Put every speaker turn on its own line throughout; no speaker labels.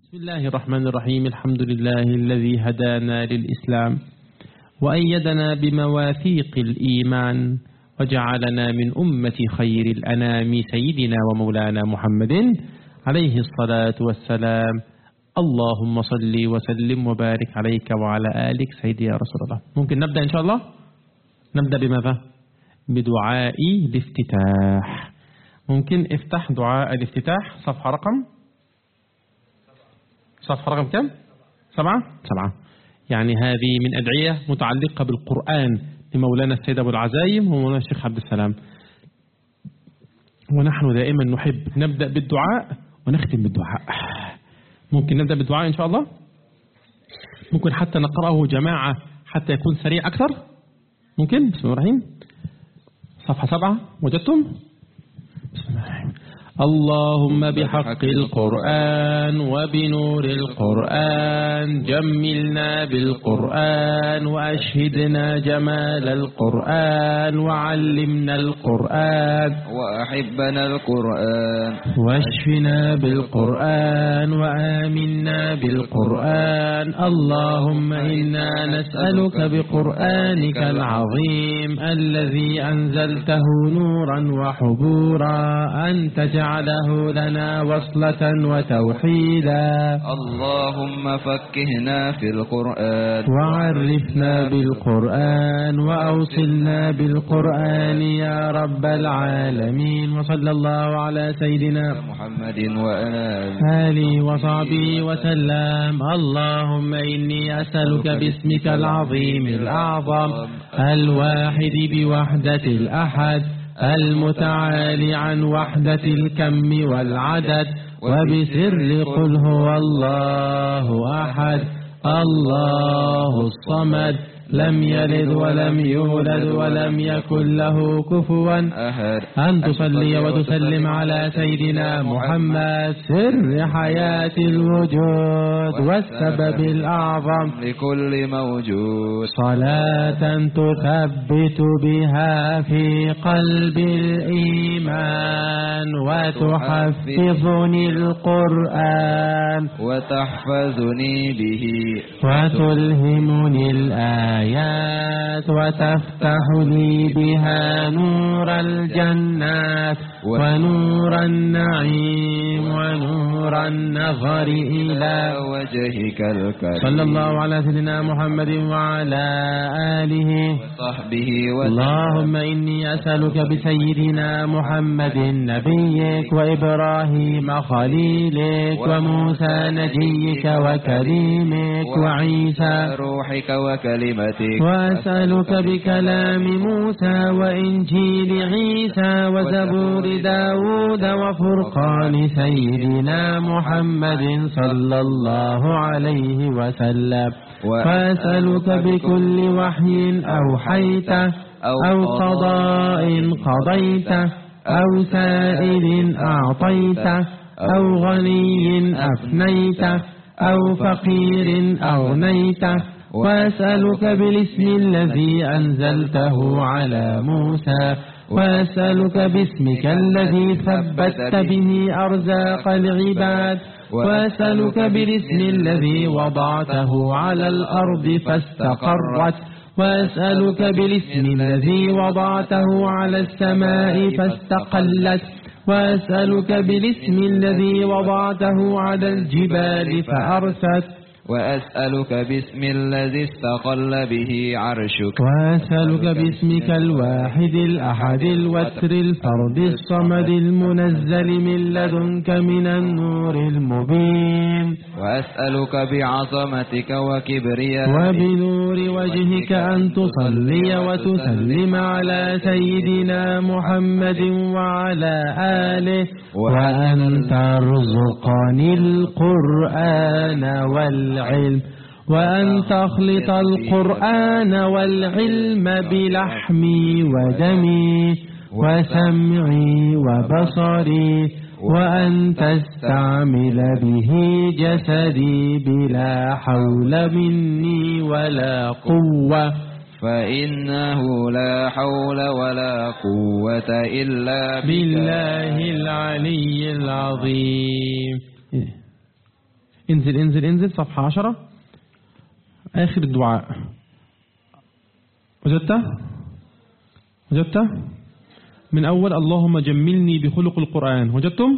بسم الله الرحمن الرحيم. الحمد لله الذي هدانا للإسلام وأيدنا بمواثيق الإيمان وجعلنا من أمة خير الأنام سيدنا ومولانا محمد عليه الصلاة والسلام. اللهم صل وسلم وبارك عليك وعلى آلك سيدي يا رسول الله. ممكن نبدأ إن شاء الله؟ نبدأ بماذا؟ بدعاء الافتتاح. ممكن افتح دعاء الافتتاح صفحة رقم كم؟ 7. يعني هذه من أدعية متعلقة بالقرآن لمولانا السيد أبو العزايم ومولانا الشيخ عبد السلام. ونحن دائما نحب نبدأ بالدعاء ونختم بالدعاء. ممكن نبدأ بالدعاء إن شاء الله؟ ممكن حتى نقرأه جماعة حتى يكون سريع أكثر؟ ممكن؟ بسم الله الرحمن الرحيم. صفحة 7 وجدتم؟ بسم الله الرحمن الرحيم. اللهم بحق القرآن وبنور القرآن جملنا بالقرآن وأشهدنا جمال القرآن وعلمنا القرآن
وأحبنا القرآن
واشفنا بالقرآن وآمنا بالقرآن. اللهم إنا نسألك بقرآنك العظيم الذي أنزلته نورا وحبورا أن تجعله لنا وصلة وتوحيدا.
اللهم فكهنا في القرآن
وعرفنا بالقرآن وأوصلنا بالقرآن يا رب العالمين. وصلى الله على سيدنا
محمد وآله
آله وصحبه وسلم. اللهم إني أسألك باسمك العظيم الأعظم الواحد بوحدة الأحد المتعالي عن وحدة الكم والعدد وبسر قل هو الله أحد الله الصمد لم يلد ولم يولد ولم يكن له كفوا أحد. أن تصلي وتسلم على سيدنا محمد سر حياة الوجود والسبب الأعظم
لكل موجود،
صلاة تثبت بها في قلب الإيمان وتحفظني القرآن
وتحفظني به
وتلهمني الآيات وتفتح لي بها نور الجنات ونور النعيم ونور النظر إلى
وجهك الكريم.
صلى الله على سيدنا محمد وعلى آله
وصحبه
اللهم إني أسألك بسيدنا محمد نبيك وإبراهيم خليلك وموسى نجيك وكريمك وعيسى
روحك وكلمتك.
وأسألك بكلام موسى وإنجيل عيسى وزبور داود وفرقان سيدنا محمد صلى الله عليه وسلم. وأسألك بكل وحي أوحيته أو قضاء قضيته أو سائل أعطيته أو غني أفنيته أو فقير أغنيته. وأسألك بالاسم الذي أنزلته على موسى وأسألك باسمك الذي ثبتت به أرزاق العباد وأسألك بالاسم الذي وضعته على الأرض فاستقرت وأسألك بالاسم الذي وضعته على السماء فاستقلت وأسألك بالاسم الذي وضعته على الجبال فأرست
وأسألك باسم الذي استقل به عرشك.
وأسألك باسمك الواحد الأحد الوتر الفرد الصمد المنزل من لدنك من النور المبين.
وأسألك بعظمتك وكبريائك
وبنور وجهك أن تصلي وتسلم على سيدنا محمد وعلى آله وأن ترزقني القرآن والعلم وأن تخلط القرآن والعلم بلحمي ودمي وسمعي وبصري وأن تستعمل به جسدي بلا حول مني ولا قوة
فإنه لا حول ولا قوة إلا
بالله العلي العظيم. انزل صفحة 10 آخر الدعاء. وجدت من أول اللهم جملني بخلق القرآن. وجدتم؟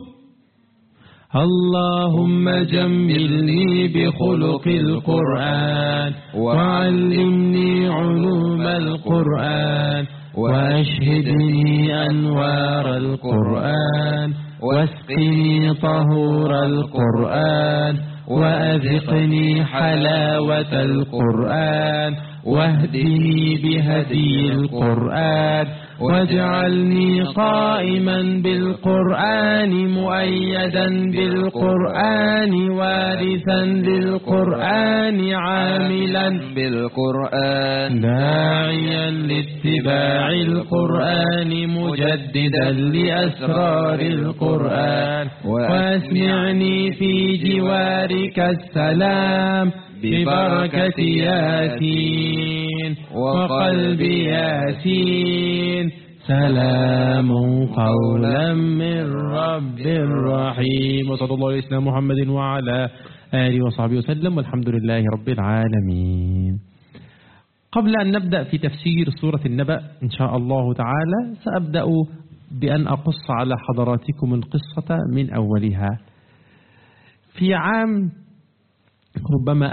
اللهم جملني بخلق القرآن وعلمني علوم القرآن وأشهدني أنوار القرآن واسقني طهور القرآن وأذقني حلاوة القرآن واهدني بهدي القرآن واجعلني قائما بالقرآن مؤيدا بالقرآن وارثا للقرآن عاملا بالقرآن داعيا لاتباع القرآن مجددا لأسرار القرآن واسمعني في جوارك السلام ببركة ياسين وقلب ياسين سلام قولا من رب رحيم. وصلى الله عليه وسلم محمد وعلى آله وصحبه وسلم والحمد لله رب العالمين. قبل أن نبدأ في تفسير سورة النبأ إن شاء الله تعالى سأبدأ بأن أقص على حضراتكم القصة من أولها. في عام ربما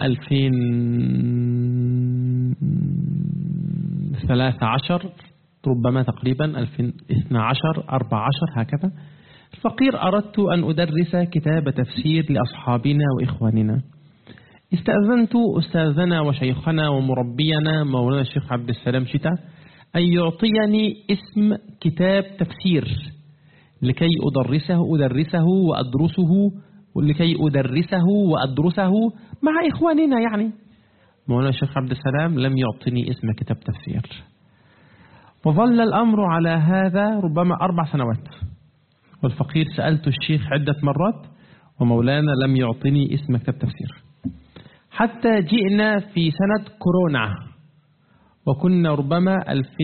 2013 ربما تقريبا 2012 14 هكذا، الفقير أردت أن أدرس كتاب تفسير لأصحابنا وإخواننا. استأذنت أستاذنا وشيخنا ومربينا مولانا الشيخ عبد السلام شتا أن يعطيني اسم كتاب تفسير لكي أدرسه وأدرسه مع إخواننا. يعني مولانا الشيخ عبد السلام لم يعطني اسم كتاب تفسير، وظل الأمر على هذا ربما 4 سنوات، والفقير سألت الشيخ عدة مرات ومولانا لم يعطني اسم كتاب تفسير، حتى جئنا في سنة كورونا وكنا ربما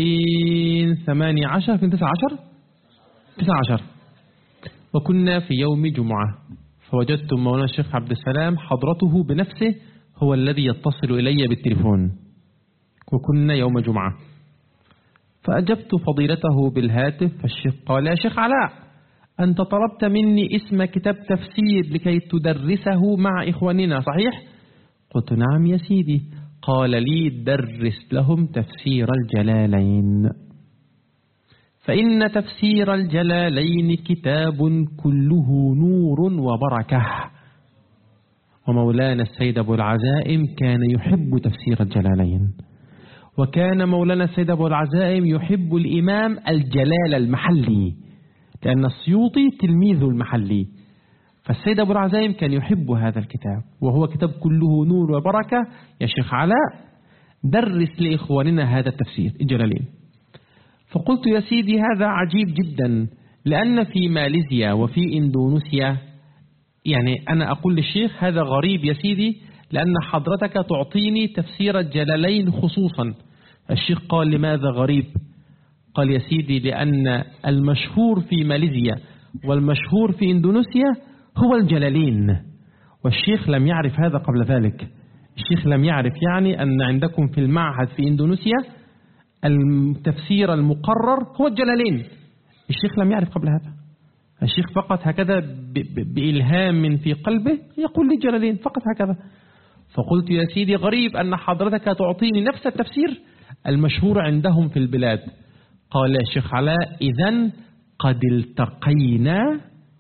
2019 وكنا في يوم جمعة، فوجدت مولانا الشيخ عبد السلام حضرته بنفسه هو الذي يتصل إلي بالتليفون، وكنا يوم جمعة، فأجبت فضيلته بالهاتف. فالشيخ قال: يا شيخ علاء، أنت طلبت مني اسم كتاب تفسير لكي تدرسه مع إخواننا صحيح؟ قلت: نعم يا سيدي. قال لي: درس لهم تفسير الجلالين، فإن تفسير الجلالين كتاب كله نور وبركة. ومولانا السيد أبو العزائم كان يحب تفسير الجلالين، وكان مولانا السيد أبو العزائم يحب الإمام الجلال المحلي، لأن السيوطي تلميذ المحلي، فالسيد أبو العزائم كان يحب هذا الكتاب، وهو كتاب كله نور وبركة. يا شيخ علاء، درس لإخواننا هذا التفسير الجلالين. فقلت: يا سيدي، هذا عجيب جدا، لأن في ماليزيا وفي إندونيسيا، يعني أنا أقول للشيخ هذا غريب يا سيدي، لأن حضرتك تعطيني تفسير الجلالين خصوصا. الشيخ قال: لماذا غريب؟ قال: يا سيدي، لأن المشهور في ماليزيا والمشهور في إندونيسيا هو الجلالين، والشيخ لم يعرف هذا قبل ذلك. الشيخ لم يعرف يعني أن عندكم في المعهد في إندونيسيا التفسير المقرر هو الجلالين. الشيخ لم يعرف قبل هذا. الشيخ فقط هكذا بإلهام في قلبه يقول لي الجلالين فقط هكذا. فقلت: يا سيدي، غريب أن حضرتك تعطيني نفس التفسير المشهور عندهم في البلاد. قال: يا شيخ علاء، إذن قد التقينا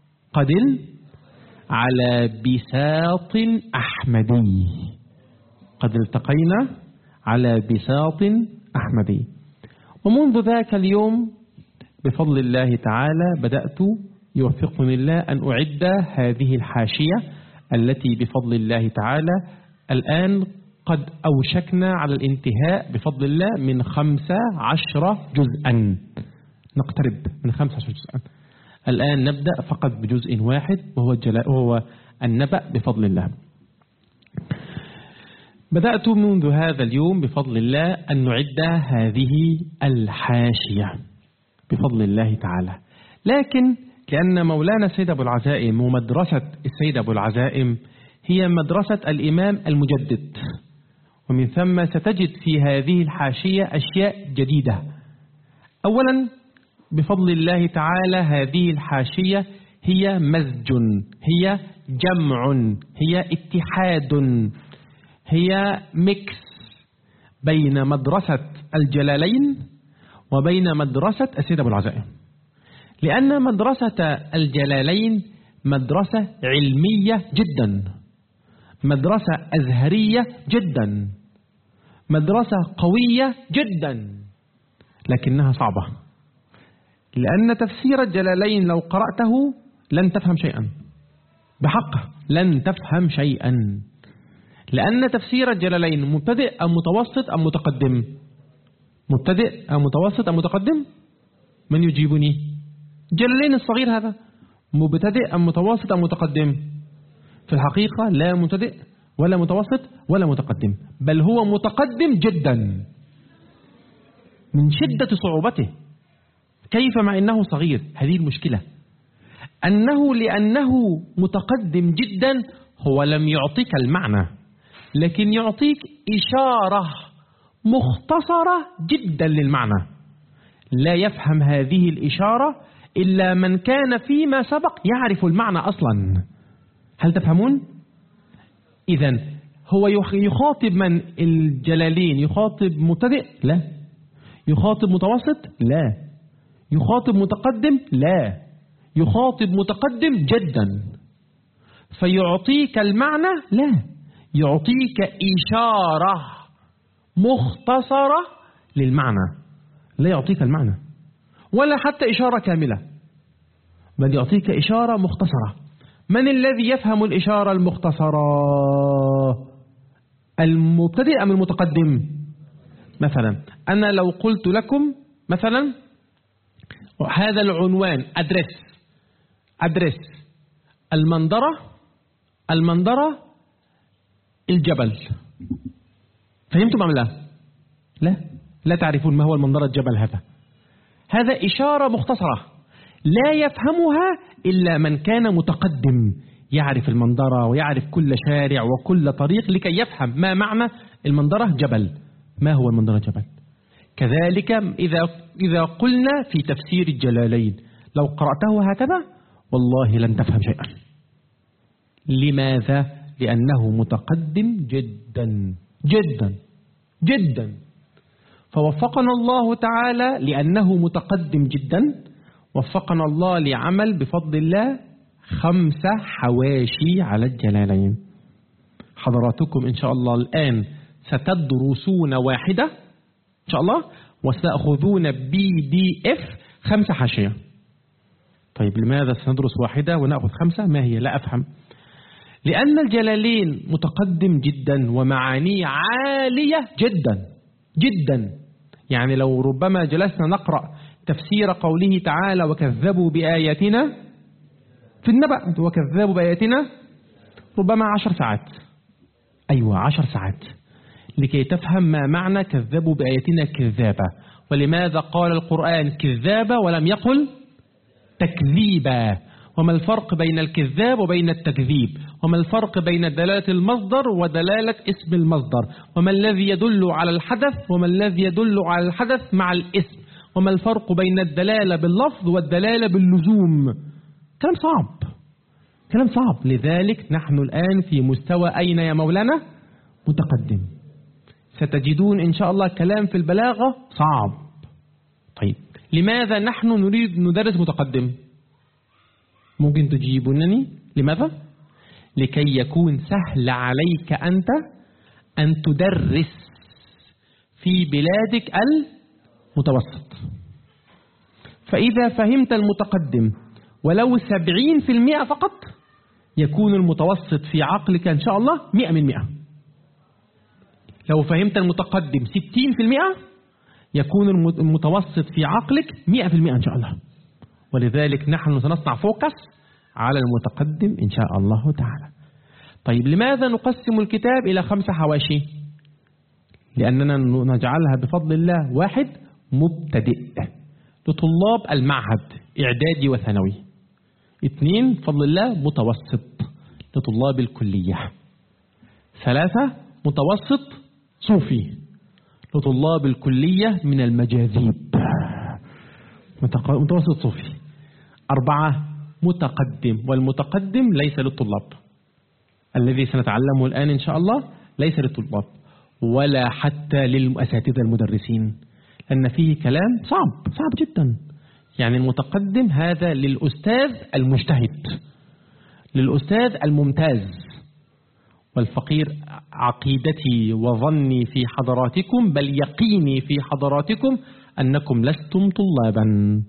على بساط أحمدي. قد التقينا على بساط أحمدي. ومنذ ذاك اليوم بفضل الله تعالى بدأت يوفقني الله أن أعد هذه الحاشية التي بفضل الله تعالى الآن قد أوشكنا على الانتهاء بفضل الله من 15 جزءا، نقترب من 15 جزءا. الآن نبدأ فقط بجزء واحد وهو النبأ بفضل الله. بدأت منذ هذا اليوم بفضل الله أن نعد هذه الحاشية بفضل الله تعالى، لكن لأن مولانا السيد أبو العزائم ومدرسة السيد أبو العزائم هي مدرسة الإمام المجدد، ومن ثم ستجد في هذه الحاشية أشياء جديدة. أولا بفضل الله تعالى هذه الحاشية هي مزج، هي جمع، هي اتحاد، هي ميكس بين مدرسة الجلالين وبين مدرسة السيد أبو العزائم، لأن مدرسة الجلالين مدرسة علمية جدا، مدرسة أزهرية جدا، مدرسة قوية جدا، لكنها صعبة، لأن تفسير الجلالين لو قرأته لن تفهم شيئا، بحق لن تفهم شيئا، لأن تفسير الجلالين مبتدئ أم متوسط أم متقدم؟ مبتدئ أم متوسط أم متقدم؟ من يجيبني؟ جلالين الصغير هذا مبتدئ أم متوسط أم متقدم؟ في الحقيقة لا مبتدئ ولا متوسط ولا متقدم، بل هو متقدم جدا من شدة صعوبته. كيف مع أنه صغير؟ هذه المشكلة، لأنه متقدم جدا هو لم يعطيك المعنى، لكن يعطيك إشارة مختصرة جدا للمعنى، لا يفهم هذه الإشارة إلا من كان فيما سبق يعرف المعنى أصلا. هل تفهمون؟ إذن هو يخاطب من؟ الجلالين يخاطب مبتدئ؟ لا. يخاطب متوسط؟ لا. يخاطب متقدم؟ لا. يخاطب متقدم جدا. فيعطيك المعنى؟ لا، يعطيك إشارة مختصرة للمعنى، لا يعطيك المعنى ولا حتى إشارة كاملة، بل يعطيك إشارة مختصرة. من الذي يفهم الإشارة المختصرة؟ المبتدئ أم المتقدم؟ مثلا أنا لو قلت لكم مثلا هذا العنوان أدرس المنظرة الجبل، فهمتم أم لا؟ لا تعرفون ما هو المنظرة الجبل. هذا إشارة مختصرة لا يفهمها إلا من كان متقدم، يعرف المنظرة ويعرف كل شارع وكل طريق لكي يفهم ما معنى المنظرة جبل. ما هو المنظرة جبل؟ كذلك إذا قلنا في تفسير الجلالين لو قرأته هكذا والله لن تفهم شيئا. لماذا؟ لأنه متقدم جدا جدا جدا. فوفقنا الله تعالى لأنه متقدم جدا، وفقنا الله لعمل بفضل الله 5 حواشي على الجلالين. حضراتكم إن شاء الله الآن ستدرسون واحدة إن شاء الله، وستأخذون PDF 5 حاشية. طيب لماذا سندرس واحدة ونأخذ 5؟ ما هي؟ لا أفهم. لأن الجلالين متقدم جدا ومعانيه عالية جدا جدا. يعني لو ربما جلسنا نقرأ تفسير قوله تعالى وكذبوا بآياتنا في النبأ، وكذبوا بآياتنا ربما 10 ساعات، أيوة 10 ساعات، لكي تفهم ما معنى كذبوا بآياتنا كذابة. ولماذا قال القرآن كذابة ولم يقل تكذيبا؟ وما الفرق بين الكذاب وبين التكذيب؟ وما الفرق بين دلالة المصدر ودلالة اسم المصدر؟ وما الذي يدل على الحدث وما الذي يدل على الحدث مع الاسم؟ وما الفرق بين الدلالة باللفظ والدلالة باللزوم؟ كلام صعب. لذلك نحن الآن في مستوى أين يا مولانا؟ متقدم. ستجدون إن شاء الله كلام في البلاغة صعب. طيب لماذا نحن نريد ندرس متقدم؟ ممكن تجيبونني لماذا؟ لكي يكون سهل عليك أنت أن تدرس في بلادك المتوسط. فإذا فهمت المتقدم ولو 70% فقط، يكون المتوسط في عقلك إن شاء الله 100%. لو فهمت المتقدم 60%، يكون المتوسط في عقلك 100% إن شاء الله. ولذلك نحن سنصنع فوكس على المتقدم إن شاء الله تعالى. طيب لماذا نقسم الكتاب إلى 5 حواشي؟ لأننا نجعلها بفضل الله 1 مبتدئ لطلاب المعهد إعدادي وثانوي، 2 بفضل الله متوسط لطلاب الكلية. 3 متوسط صوفي لطلاب الكلية من المجاذيب، متوسط صوفي. 4 متقدم، والمتقدم ليس للطلاب، الذي سنتعلمه الآن إن شاء الله ليس للطلاب ولا حتى للأساتذة المدرسين، لأن فيه كلام صعب جدا. يعني المتقدم هذا للأستاذ المجتهد، للأستاذ الممتاز. والفقير عقيدتي وظني في حضراتكم، بل يقيني في حضراتكم، أنكم لستم طلابا،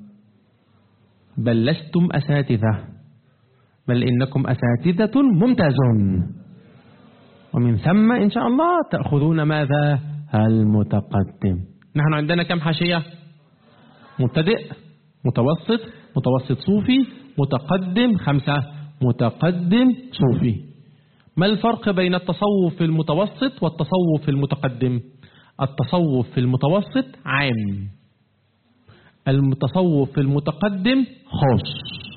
بل لستم أساتذة، بل إنكم أساتذة ممتازون، ومن ثم إن شاء الله تأخذون ماذا؟ المتقدم. نحن عندنا كم حاشية؟ مبتدئ، متوسط، متوسط صوفي، متقدم، 5 متقدم صوفي. ما الفرق بين التصوف في المتوسط والتصوف في المتقدم؟ التصوف في المتوسط عام، التصوف في المتقدم خاص.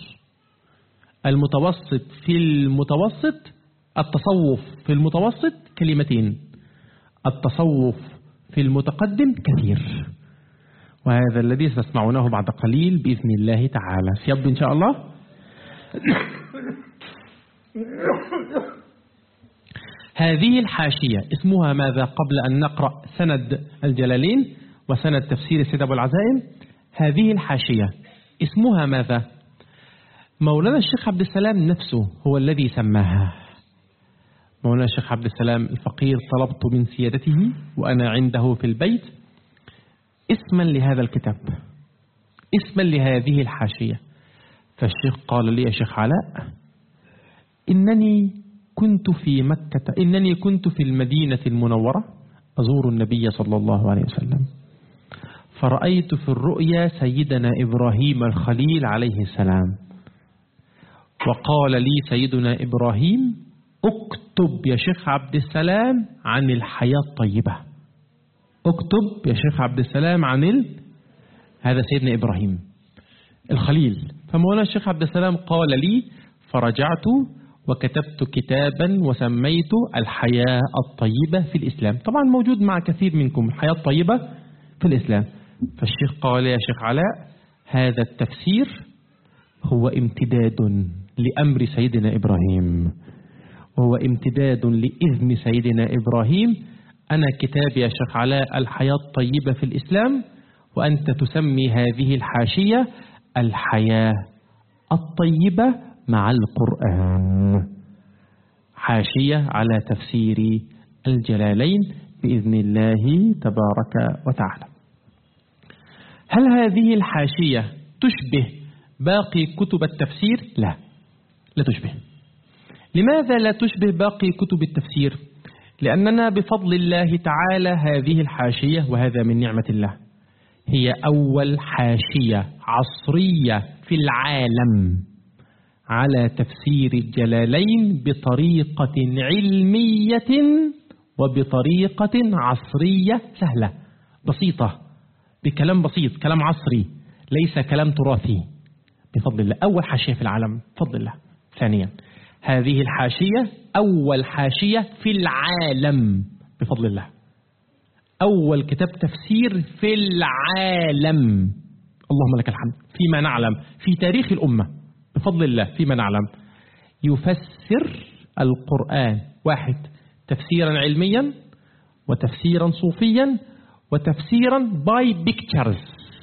المتوسط في المتوسط، التصوف في المتوسط كلمتين، التصوف في المتقدم كثير. وهذا الذي ستسمعونه بعد قليل بإذن الله تعالى. سيبدو إن شاء الله. هذه الحاشية اسمها ماذا قبل أن نقرأ سند الجلالين وسند تفسير سيد أبو العزائم؟ هذه الحاشية اسمها ماذا؟ مولانا الشيخ عبد السلام نفسه هو الذي سماها. مولانا الشيخ عبد السلام الفقير طلبت من سيادته وأنا عنده في البيت اسما لهذا الكتاب، اسما لهذه الحاشية. فالشيخ قال لي: يا شيخ علاء، إنني كنت في المدينة المنورة أزور النبي صلى الله عليه وسلم، فرأيت في الرؤيا سيدنا إبراهيم الخليل عليه السلام، وقال لي سيدنا إبراهيم: اكتب يا شيخ عبد السلام عن الحياة الطيبة، اكتب يا شيخ عبد السلام عن هذا سيدنا إبراهيم الخليل. فمولانا الشيخ عبد السلام قال لي، فرجعت وكتبت كتابا وسميت الحياة الطيبة في الإسلام. طبعا موجود مع كثير منكم الحياة الطيبة في الإسلام. فالشيخ قال: يا شيخ علاء، هذا التفسير هو امتداد لأمر سيدنا إبراهيم، وهو امتداد لإذن سيدنا إبراهيم. أنا كتابي يا شيخ علاء الحياة الطيبة في الإسلام، وأنت تسمي هذه الحاشية الحياة الطيبة مع القرآن، حاشية على تفسير الجلالين بإذن الله تبارك وتعالى. هل هذه الحاشية تشبه باقي كتب التفسير؟ لا تشبه. لماذا لا تشبه باقي كتب التفسير؟ لأننا بفضل الله تعالى هذه الحاشية، وهذا من نعمة الله، هي أول حاشية عصرية في العالم على تفسير الجلالين بطريقة علمية وبطريقة عصرية سهلة بسيطة، بكلام بسيط، كلام عصري، ليس كلام تراثي، بفضل الله. أول حاشية في العالم بفضل الله. ثانيا، هذه الحاشية أول حاشية في العالم بفضل الله، أول كتاب تفسير في العالم، اللهم لك الحمد، فيما نعلم في تاريخ الأمة بفضل الله، فيما نعلم يفسر القرآن 1 تفسيرا علميا، وتفسيرا صوفيا، وتفسيرا باي بيكتشرز،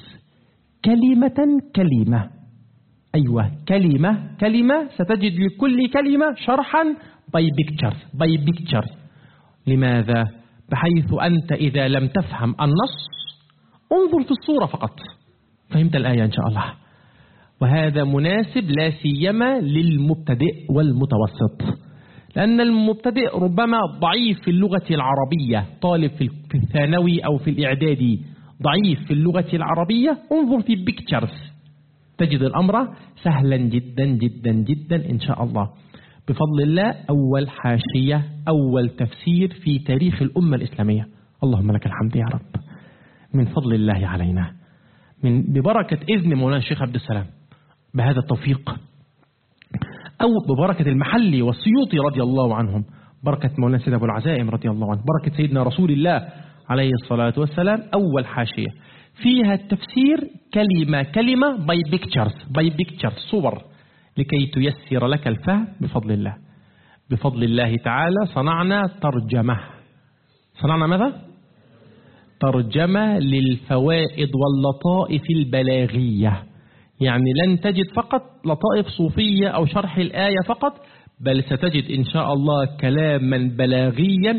كلمة كلمة. أيوة، كلمة ستجد لكل كلمة شرحا باي بيكتشر. لماذا؟ بحيث أنت إذا لم تفهم النص انظر في الصورة فقط، فهمت الآية إن شاء الله. وهذا مناسب لا سيما للمبتدئ والمتوسط، لأن المبتدئ ربما ضعيف في اللغة العربية، طالب في الثانوي أو في الإعدادي ضعيف في اللغة العربية، انظر في بيكتشرز تجد الأمر سهلا جدا جدا جدا إن شاء الله بفضل الله. أول حاشية، أول تفسير في تاريخ الأمة الإسلامية، اللهم لك الحمد يا رب، من فضل الله علينا، ببركة إذن مولانا الشيخ عبد السلام، بهذا التوفيق. أو ببركة المحلي والسيوطي رضي الله عنهم، بركة مولانا سيد أبو العزائم رضي الله عنه، بركة سيدنا رسول الله عليه الصلاة والسلام. أول حاشية فيها التفسير كلمة كلمة by pictures صور، لكي تيسر لك الفهم بفضل الله. بفضل الله تعالى صنعنا ترجمة. صنعنا ماذا؟ ترجمة للفوائد واللطائف البلاغية. يعني لن تجد فقط لطائف صوفية أو شرح الآية فقط، بل ستجد إن شاء الله كلاما بلاغيا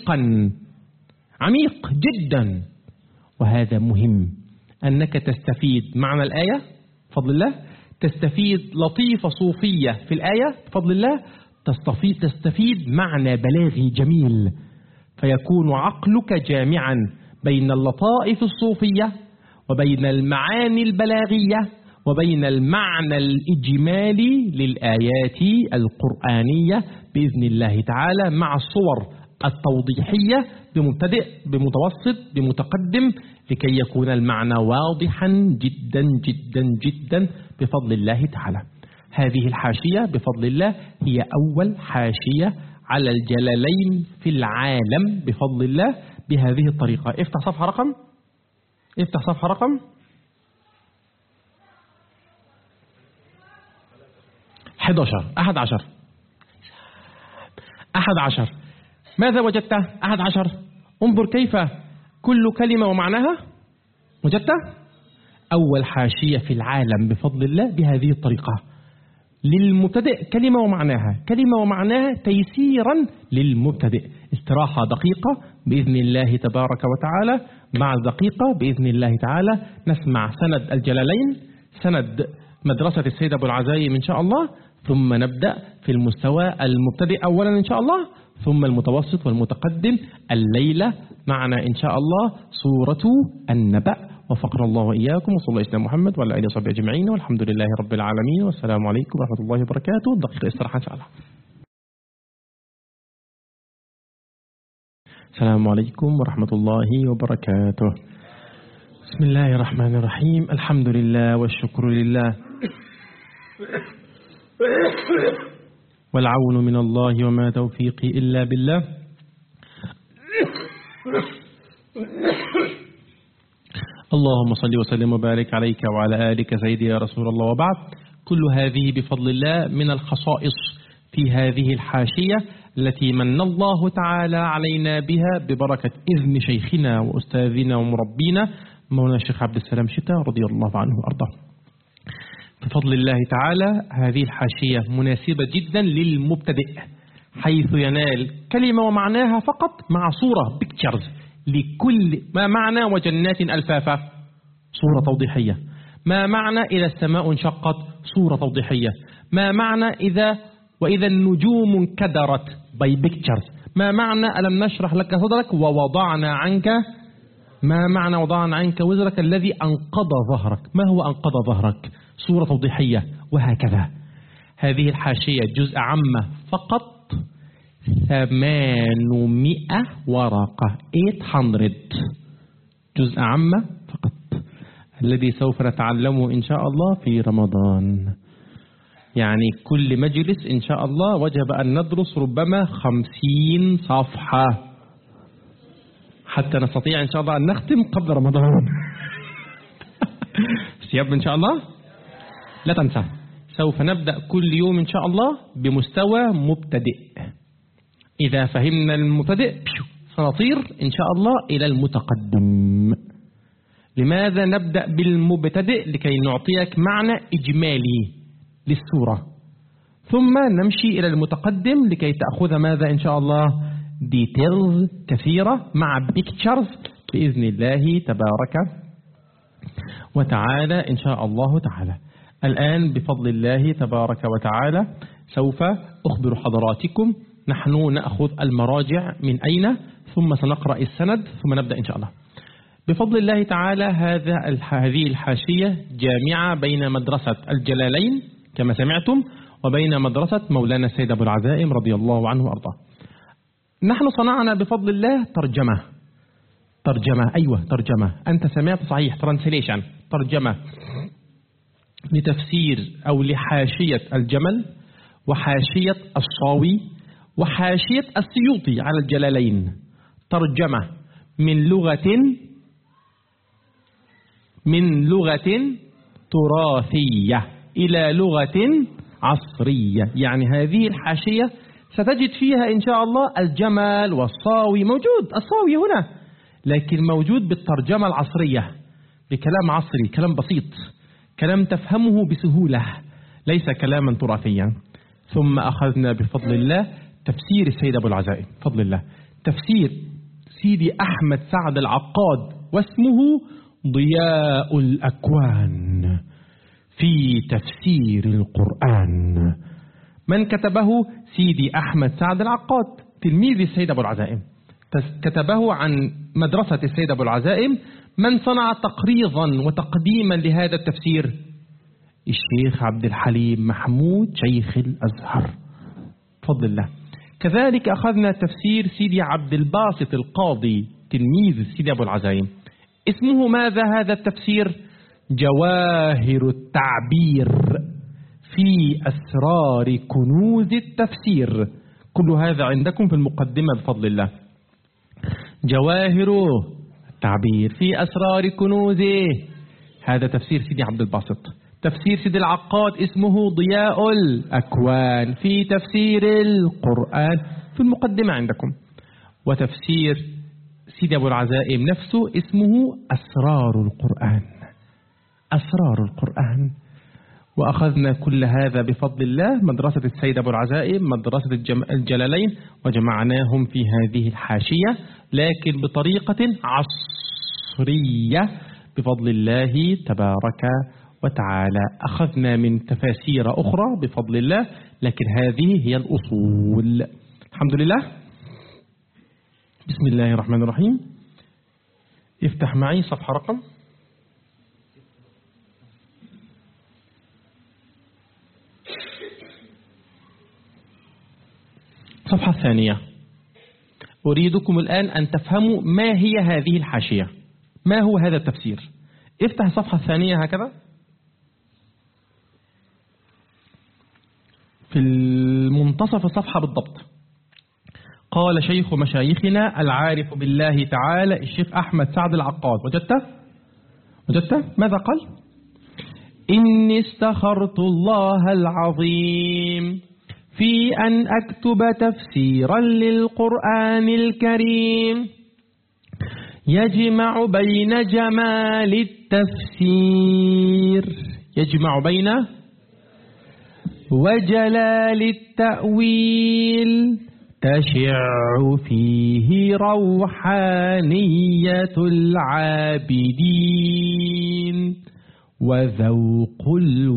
عميق جدا. وهذا مهم، أنك تستفيد معنى الآية بفضل الله، تستفيد لطيفة صوفية في الآية بفضل الله، تستفيد معنى بلاغي جميل، فيكون عقلك جامعا بين اللطائف الصوفية وبين المعاني البلاغية وبين المعنى الإجمالي للآيات القرآنية بإذن الله تعالى، مع الصور التوضيحية بمبتدئ بمتوسط بمتقدم، لكي يكون المعنى واضحا جدا جدا جدا بفضل الله تعالى. هذه الحاشية بفضل الله هي أول حاشية على الجلالين في العالم بفضل الله بهذه الطريقة. افتح صفحة رقم 11. ماذا وجدت؟ 11. انظر كيف كل كلمة ومعناها. وجدت أول حاشية في العالم بفضل الله بهذه الطريقة، للمبتدئ كلمة ومعناها تيسيرا للمبتدئ. استراحة دقيقة بإذن الله تبارك وتعالى. مع الدقيقة بإذن الله تعالى نسمع سند الجلالين، سند مدرسة السيد أبو العزائم إن شاء الله، ثم نبدأ في المستوى المبتدئ أولا إن شاء الله، ثم المتوسط والمتقدم. الليلة معنا إن شاء الله سورة النبأ. وفقنا الله وإياكم، وصلى الله على محمد وعلى آله وصحبه أجمعين، والحمد لله رب العالمين، والسلام عليكم ورحمة الله وبركاته. دقيقة استراحة إن شاء الله. السلام عليكم ورحمة الله وبركاته. بسم الله الرحمن الرحيم. الحمد لله والشكر لله، والعون من الله، وما توفيقي إلا بالله. اللهم صل وسلم وبارك عليك وعلى آلك سيدي يا رسول الله، وبعد. كل هذه بفضل الله من الخصائص في هذه الحاشية التي من الله تعالى علينا بها ببركة إذن شيخنا وأستاذنا ومربينا مولانا الشيخ عبد السلام شتا رضي الله عنه وأرضاه. بفضل الله تعالى هذه الحاشية مناسبة جدا للمبتدئ، حيث ينال كلمة ومعناها فقط مع صورة pictures لكل ما معنى وجنات ألفافا، صورة توضيحية. ما معنى إذا السماء انشقت، صورة توضيحية. ما معنى وإذا النجوم انكدرت by pictures. ما معنى ألم نشرح لك صدرك ووضعنا عنك، ما معنى وضعنا عنك وزرك الذي أنقض ظهرك. ما هو أنقض ظهرك؟ صورة توضيحية. وهكذا هذه الحاشية جزء عامة فقط 800 ورقة، 800 جزء عامة فقط، الذي سوف نتعلمه إن شاء الله في رمضان. يعني كل مجلس إن شاء الله وجب أن ندرس ربما 50 صفحة حتى نستطيع إن شاء الله أن نختم قبل رمضان. سيب إن شاء الله. لا تنسى، سوف نبدأ كل يوم إن شاء الله بمستوى مبتدئ. إذا فهمنا المبتدئ سنطير إن شاء الله إلى المتقدم. لماذا نبدأ بالمبتدئ؟ لكي نعطيك معنى إجمالي للسورة، ثم نمشي إلى المتقدم لكي تأخذ ماذا إن شاء الله؟ details كثيرة مع pictures بإذن الله تبارك وتعالى إن شاء الله تعالى. الآن بفضل الله تبارك وتعالى سوف أخبر حضراتكم نحن نأخذ المراجع من أين، ثم سنقرأ السند، ثم نبدأ إن شاء الله بفضل الله تعالى. هذه الحاشية جامعة بين مدرسة الجلالين كما سمعتم وبين مدرسة مولانا السيد أبو العزائم رضي الله عنه وأرضاه. نحن صنعنا بفضل الله ترجمة. أنت سمعت صحيح، ترجمة لتفسير أو لحاشية الجمل، وحاشية الصاوي وحاشية السيوطي على الجلالين. ترجمة من لغة تراثية إلى لغة عصرية. يعني هذه الحاشية ستجد فيها إن شاء الله الجمل والصاوي موجود، الصاوي هنا، لكن موجود بالترجمة العصرية، بكلام عصري، كلام بسيط، كلام تفهمه بسهولة، ليس كلاما تراثيا. ثم أخذنا بفضل الله تفسير السيد أبو العزائم، بفضل الله تفسير سيدي أحمد سعد العقاد، واسمه ضياء الأكوان في تفسير القرآن. من كتبه؟ سيدي أحمد سعد العقاد، تلميذ السيد أبو العزائم، كتبه عن مدرسة السيد أبو العزائم. من صنع تقريضا وتقديما لهذا التفسير؟ الشيخ عبد الحليم محمود شيخ الأزهر، بفضل الله. كذلك أخذنا تفسير سيدي عبد الباسط القاضي، تلميذ سيدي أبو العزائم. اسمه ماذا هذا التفسير؟ جواهر التعبير في أسرار كنوز التفسير. كل هذا عندكم في المقدمة بفضل الله. جواهر التعبير في أسرار كنوزه، هذا تفسير سيدي عبد الباسط. تفسير سيدي العقاد اسمه ضياء الأكوان في تفسير القرآن، في المقدمة عندكم. وتفسير سيدي أبو العزائم نفسه اسمه أسرار القرآن، أسرار القرآن. وأخذنا كل هذا بفضل الله، مدرسة السيد أبو العزائم، مدرسة الجلالين، وجمعناهم في هذه الحاشية، لكن بطريقة عصرية بفضل الله تبارك وتعالى. أخذنا من تفاسير أخرى بفضل الله، لكن هذه هي الأصول. الحمد لله. بسم الله الرحمن الرحيم. افتح معي صفحة رقم صفحة ثانية. أريدكم الآن أن تفهموا ما هي هذه الحاشية، ما هو هذا التفسير. افتح الصفحة الثانية هكذا، في المنتصف الصفحة بالضبط. قال شيخ مشايخنا العارف بالله تعالى الشيخ أحمد سعد العقاد، وجدت ماذا قال؟ إني استخرت الله العظيم في أن أكتب تفسيرا للقرآن الكريم يجمع بين جمال التفسير، يجمع بين وجلال التأويل، تشع فيه روحانية العابدين وذوق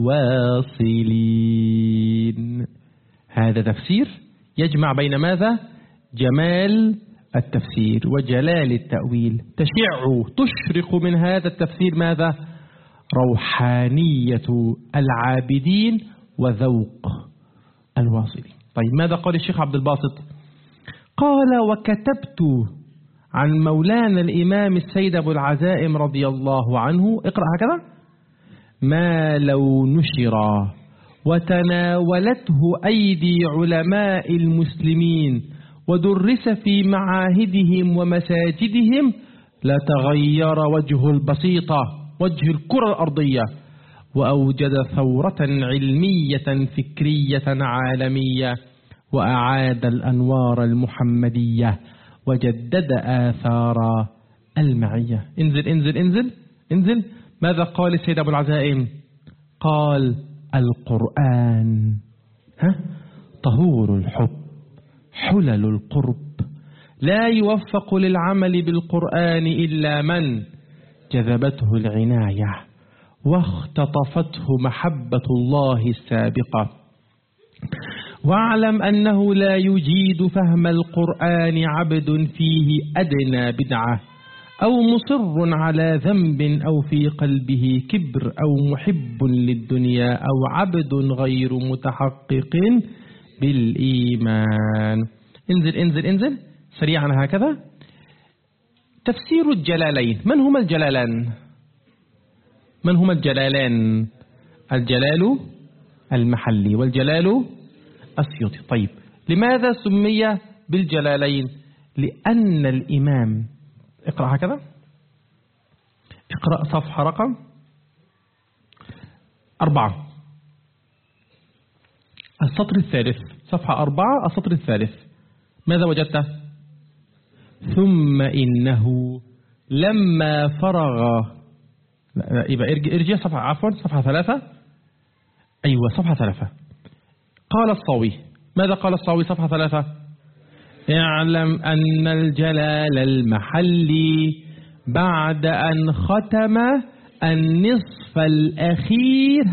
الواصلين. هذا تفسير يجمع بين ماذا؟ جمال التفسير وجلال التأويل. تشرق من هذا التفسير ماذا؟ روحانية العابدين وذوق الواصلين. طيب ماذا قال الشيخ عبد الباسط؟ قال وكتبت عن مولانا الإمام السيد أبو العزائم رضي الله عنه، اقرأ هكذا: ما لو نشر وتناولته أيدي علماء المسلمين ودرس في معاهدهم ومساجدهم لتغير وجه البسيطة، وجه الكرة الأرضية، وأوجد ثورة علمية فكرية عالمية، وأعاد الأنوار المحمدية، وجدد آثار المعية. انزل انزل انزل انزل. ماذا قال السيد أبو العزائم؟ قال القرآن طهور الحب حلل القرب، لا يوفق للعمل بالقرآن إلا من جذبته العناية واختطفته محبة الله السابقة. واعلم أنه لا يجيد فهم القرآن عبد فيه أدنى بدعة أو مصر على ذنب أو في قلبه كبر أو محب للدنيا أو عبد غير متحقق بالإيمان. انزل انزل انزل سريعا هكذا. تفسير الجلالين. من هما الجلالان؟ من هما الجلالان؟ الجلال المحلي والجلال السيوطي. طيب لماذا سمي بالجلالين؟ لأن الإمام، اقرأ هكذا، اقرأ صفحة رقم 4 السطر الثالث، صفحة 4 السطر الثالث، ماذا وجدت؟ ثم إنه لما فرغ، يبقى ارجع صفحة، عفوا صفحة 3، أيوة صفحة 3. قال الصاوي، ماذا قال الصاوي صفحة 3؟ اعلم أن الجلال المحلي بعد أن ختم النصف الأخير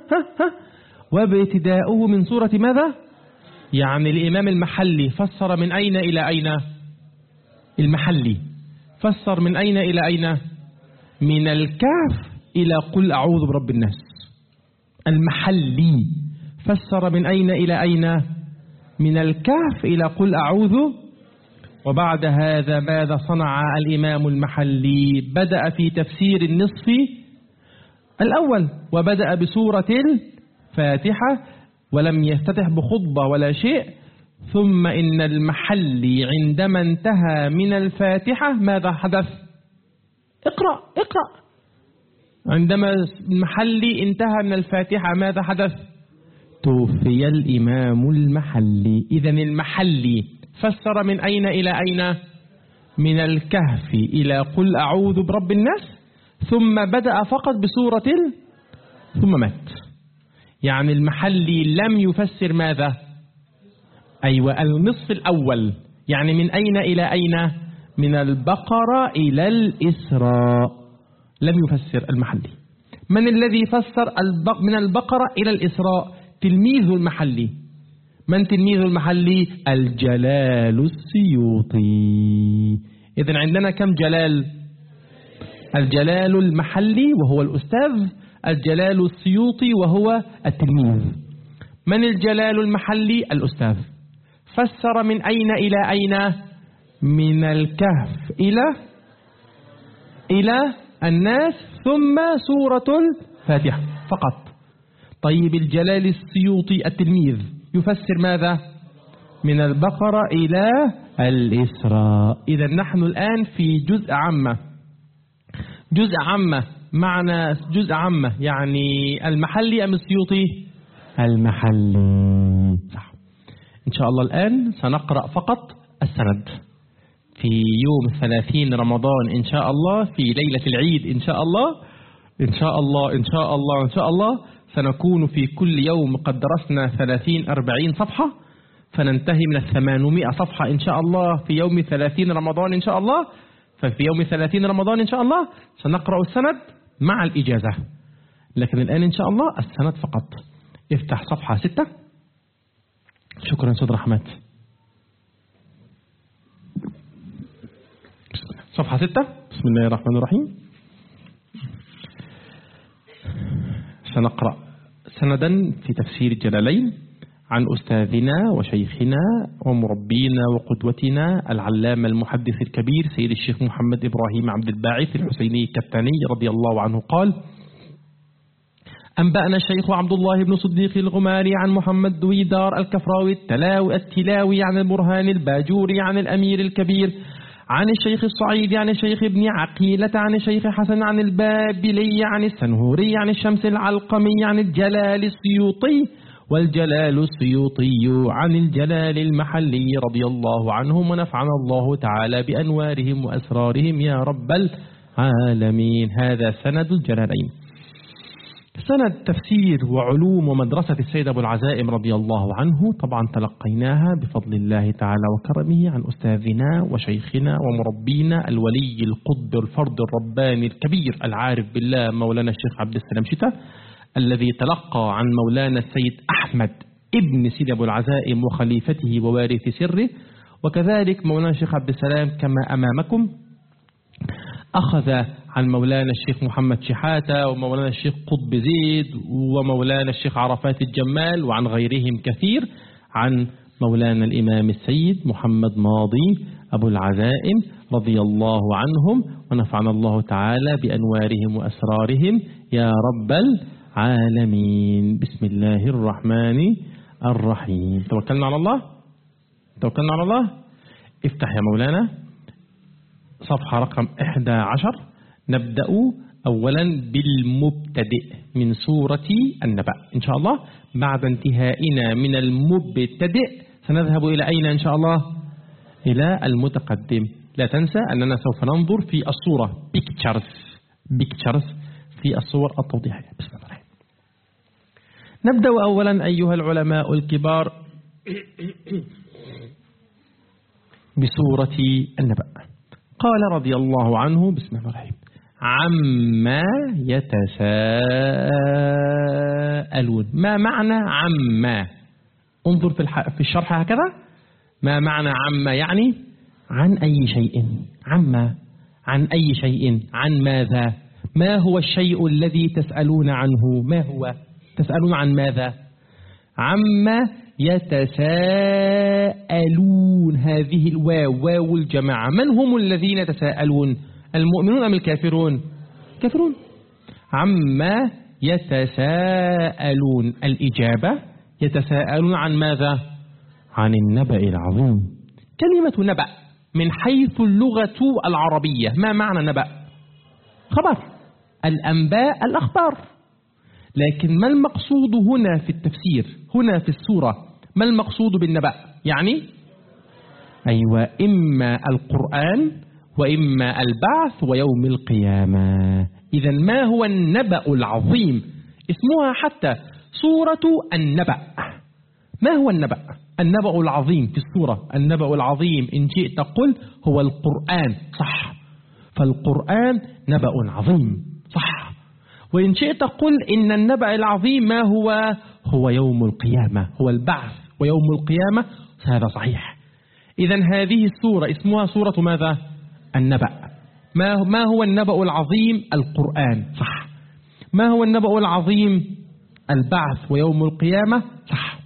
وابتداؤه من سورة ماذا؟ يعني الإمام المحلي فسر من أين إلى أين؟ المحلي فسر من أين إلى أين؟ من الكهف إلى قل أعوذ برب الناس. المحلي فسر من أين إلى أين؟ من الكهف إلى قل أعوذ. وبعد هذا ماذا صنع الإمام المحلي؟ بدأ في تفسير النصف الأول، وبدأ بسورة الفاتحة ولم يفتتح بخطبة ولا شيء. ثم إن المحلي عندما انتهى من الفاتحة ماذا حدث؟ اقرأ. عندما المحلي انتهى من الفاتحة ماذا حدث؟ توفي الإمام المحلي. إذن المحلي فسر من أين إلى أين؟ من الكهف إلى قل أعوذ برب الناس، ثم بدأ فقط بسورة ثم مات. يعني المحلي لم يفسر ماذا؟ أيوة النصف الأول. يعني من أين إلى أين؟ من البقرة إلى الإسراء لم يفسر المحلي. من الذي فسر من البقرة إلى الإسراء؟ تلميذ المحلي. من تلميذ المحلي؟ الجلال السيوطي. إذن عندنا كم جلال؟ الجلال المحلي وهو الأستاذ، الجلال السيوطي وهو التلميذ. من الجلال المحلي؟ الأستاذ. فسر من أين إلى أين؟ من الكهف إلى الناس ثم سورة الفاتحة فقط. طيب الجلال السيوطي التلميذ يفسر ماذا؟ من البقرة إلى الإسراء. إذا نحن الآن في جزء عامة. جزء عامة معنى جزء عامة يعني المحلي أم السيوطي؟ المحلي صح. إن شاء الله الآن سنقرأ فقط السند في يوم 30 رمضان إن شاء الله، في ليلة العيد إن شاء الله. إن شاء الله إن شاء الله إن شاء الله سنكون في كل يوم قد درسنا 30-40 صفحة، فننتهي من 800 صفحة إن شاء الله في يوم 30 رمضان إن شاء الله. ففي يوم 30 رمضان إن شاء الله سنقرأ السند مع الإجازة، لكن الآن إن شاء الله السند فقط. افتح صفحة 6. شكرا سيد رحمت. صفحة 6. بسم الله الرحمن الرحيم. سنقرأ سندا في تفسير الجلالين عن أستاذنا وشيخنا ومربينا وقدوتنا العلامة المحدث الكبير سيد الشيخ محمد إبراهيم عبد الباعث الحسيني الكتاني رضي الله عنه قال: أنبأنا الشيخ عبد الله بن صديق الغماري عن محمد دويدار الكفراوي التلاوي عن البرهان الباجوري عن الأمير الكبير عن الشيخ الصعيدي عن الشيخ ابن عقيلة عن الشيخ حسن عن البابلي عن السنهوري عن الشمس العلقمي عن الجلال السيوطي والجلال السيوطي عن الجلال المحلي رضي الله عنهم، ونفعنا الله تعالى بأنوارهم وأسرارهم يا رب العالمين. هذا سند الجلالين. سند تفسير وعلوم ومدرسة السيد أبو العزائم رضي الله عنه، طبعا تلقيناها بفضل الله تعالى وكرمه عن أستاذنا وشيخنا ومربينا الولي القطب الفرد الرباني الكبير العارف بالله مولانا الشيخ عبد السلام شتى، الذي تلقى عن مولانا السيد أحمد ابن سيد أبو العزائم وخليفته ووارث سره، وكذلك مولانا الشيخ عبد السلام كما أمامكم أخذ عن مولانا الشيخ محمد شحاتة ومولانا الشيخ قطب زيد ومولانا الشيخ عرفات الجمال وعن غيرهم كثير عن مولانا الإمام السيد محمد ماضي أبو العزائم رضي الله عنهم، ونفعنا الله تعالى بأنوارهم وأسرارهم يا رب العالمين. بسم الله الرحمن الرحيم. توكلنا على الله. توكلنا على الله. افتح يا مولانا صفحة رقم 11. نبدأ أولا بالمبتدئ من سورة النبأ إن شاء الله. بعد انتهائنا من المبتدئ سنذهب إلى أين إن شاء الله؟ إلى المتقدم. لا تنسى أننا سوف ننظر في الصورة pictures في الصور التوضيحية. بسم الله الرحمن الرحيم. نبدأ أولا أيها العلماء الكبار بسورة النبأ. قال رضي الله عنه بسم الله الرحمن الرحيم عما يتساءلون. ما معنى عما؟ انظر في الشرح هكذا. ما معنى عما؟ يعني عن أي شيء. عما عن أي شيء. عن ماذا؟ ما هو الشيء الذي تسألون عنه؟ ما هو؟ تسألون عن ماذا؟ عما يتساءلون. هذه الواو واو الجماعة. من هم الذين يتساءلون؟ المؤمنون أم الكافرون؟ كافرون. عما يتساءلون. الإجابة يتساءلون عن ماذا؟ عن النبأ العظيم. كلمة نبأ من حيث اللغة العربية ما معنى نبأ؟ خبر. الأنباء الأخبار. لكن ما المقصود هنا في التفسير؟ هنا في السورة ما المقصود بالنبأ؟ يعني أيوة إما القرآن وإما البعث ويوم القيامة. إذا ما هو النبأ العظيم؟ اسمها حتى سورة النبأ. ما هو النبأ؟ النبأ العظيم في السورة. النبأ العظيم إن شئت قل هو القرآن. صح. فالقرآن نبأ عظيم. صح. وإن شئت قل إن النبأ العظيم ما هو؟ هو يوم القيامة. هو البعث ويوم القيامة. هذا صحيح. إذا هذه السورة اسمها سورة ماذا؟ النبأ. ما هو النبأ العظيم؟ القرآن. صح. ما هو النبأ العظيم؟ البعث ويوم القيامة. صح.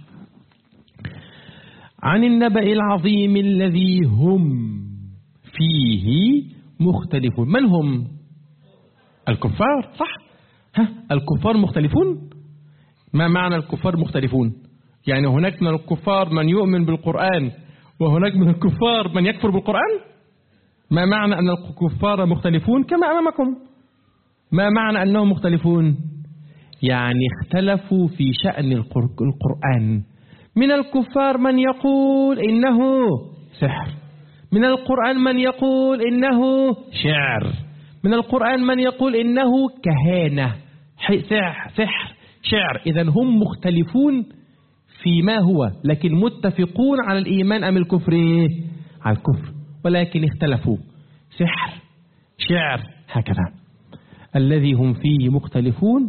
عن النبأ العظيم الذي هم فيه مختلفون. من هم؟ الكفار. صح. الكفار مختلفون. ما معنى الكفار مختلفون؟ يعني هناك من الكفار من يؤمن بالقرآن وهناك من الكفار من يكفر بالقرآن. ما معنى أن الكفار مختلفون كما أمامكم؟ ما معنى أنهم مختلفون؟ يعني اختلفوا في شأن القرآن. من الكفار من يقول إنه سحر. من القرآن من يقول إنه شعر. من القرآن من يقول إنه كهانة سحر شعر. إذن هم مختلفون فيما هو لكن متفقون على الإيمان أم الكفر؟ على الكفر ولكن اختلفوا. سحر شعر هكذا. الذي هم فيه مختلفون.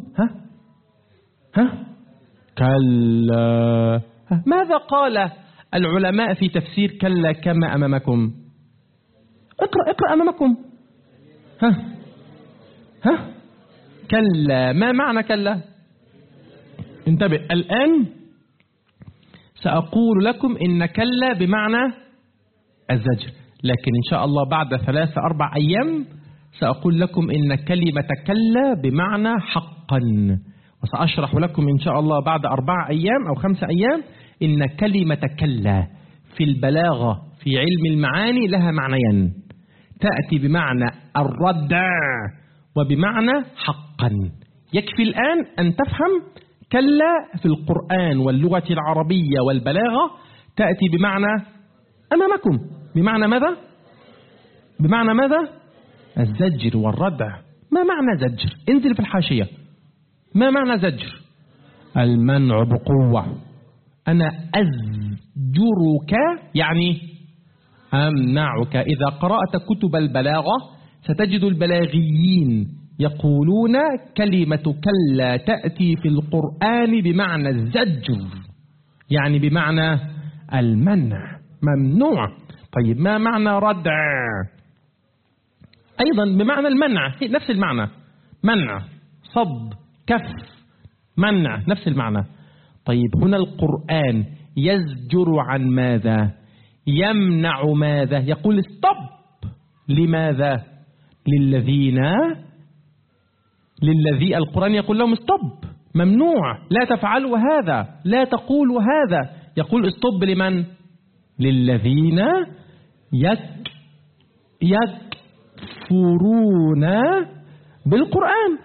كلا. ماذا قال العلماء في تفسير كلا كما أمامكم؟ اقرأ أمامكم. كلا. ما معنى كلا؟ انتبه الآن سأقول لكم إن كلا بمعنى الزجر. لكن إن شاء الله بعد 3-4 أيام سأقول لكم إن كلمة كلا بمعنى حقا. وسأشرح لكم إن شاء الله بعد 4 أيام أو 5 أيام إن كلمة كلا في البلاغة في علم المعاني لها معنيين. تأتي بمعنى الردع وبمعنى حقا. يكفي الآن أن تفهم كلا في القرآن واللغة العربية والبلاغة تأتي بمعنى أمامكم. بمعنى ماذا؟ بمعنى ماذا؟ الزجر والردع. ما معنى زجر؟ انزل في الحاشية. ما معنى زجر؟ المنع بقوة. أنا أزجرك يعني أمنعك. إذا قرأت كتب البلاغة ستجد البلاغيين يقولون كلمة كلا تأتي في القرآن بمعنى الزجر يعني بمعنى المنع ممنوع. طيب ما معنى ردع؟ أيضا بمعنى المنع. نفس المعنى. منع صد كف منع نفس المعنى. طيب هنا القرآن يزجر عن ماذا؟ يمنع ماذا؟ يقول استوب. لماذا؟ القرآن يقول لهم استوب. ممنوع، لا تفعلوا هذا، لا تقولوا هذا. يقول استوب لمن؟ للذين يكفرون بالقرآن.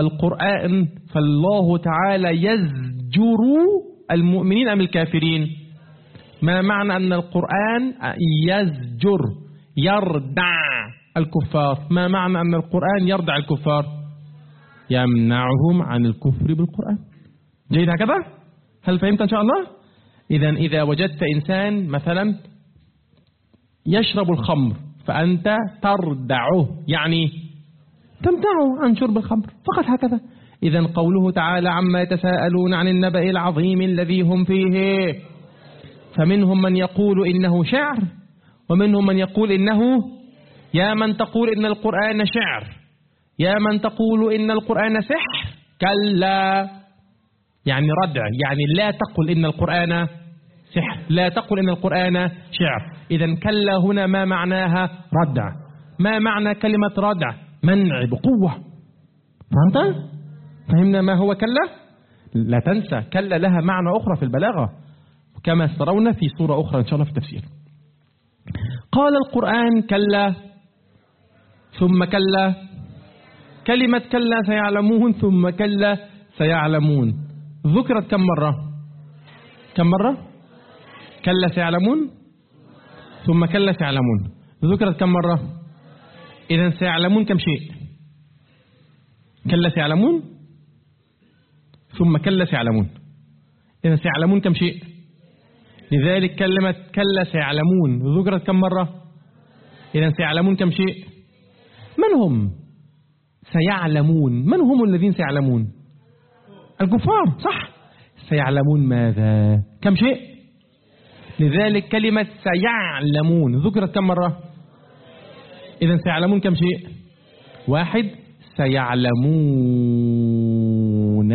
فالله تعالى يزجر المؤمنين أم الكافرين؟ ما معنى أن القرآن يزجر يردع الكفار؟ ما معنى أن القرآن يردع الكفار؟ يمنعهم عن الكفر بالقرآن. جيد هكذا؟ هل فهمت إن شاء الله؟ إذا وجدت إنسان مثلا يشرب الخمر فأنت تردعه، يعني تمنعه عن شرب الخمر فقط هكذا. إذا قوله تعالى عما يتساءلون عن النبأ العظيم الذي هم فيه، فمنهم من يقول إنه شعر، ومنهم من يقول إنه، يا من تقول إن القرآن شعر، يا من تقول إن القرآن سحر، كلا، يعني ردع، يعني لا تقل إن القرآن سحر، لا تقل إن القرآن شعر. إذا كلا هنا ما معناها؟ ردع. ما معنى كلمة ردع؟ منع بقوة. فهمت؟ فهمنا ما هو كلا؟ لا تنسى كلا لها معنى أخرى في البلاغة كما ترون في سورة أخرى إن شاء الله في التفسير. قال القرآن كلا ثم كلا، كلمة كلا سيعلمون ثم كلا سيعلمون ذكرت كم مرة؟ كم مرة؟ كلا سيعلمون ثم كلا سيعلمون ذكرت كم مرة؟ إذن سيعلمون كم شيء؟ كلا سيعلمون ثم كلا سيعلمون، إذن سيعلمون كم شيء؟ لذلك كلمة كلا سيعلمون ذكرت كم مرة؟ إذن سيعلمون كم شيء؟ من هم سيعلمون؟ من هم الذين سيعلمون؟ الكفار، صح؟ سيعلمون ماذا؟ كم شيء؟ لذلك كلمة سيعلمون ذكرت كم مرة؟ إذن سيعلمون كم شيء؟ واحد، سيعلمون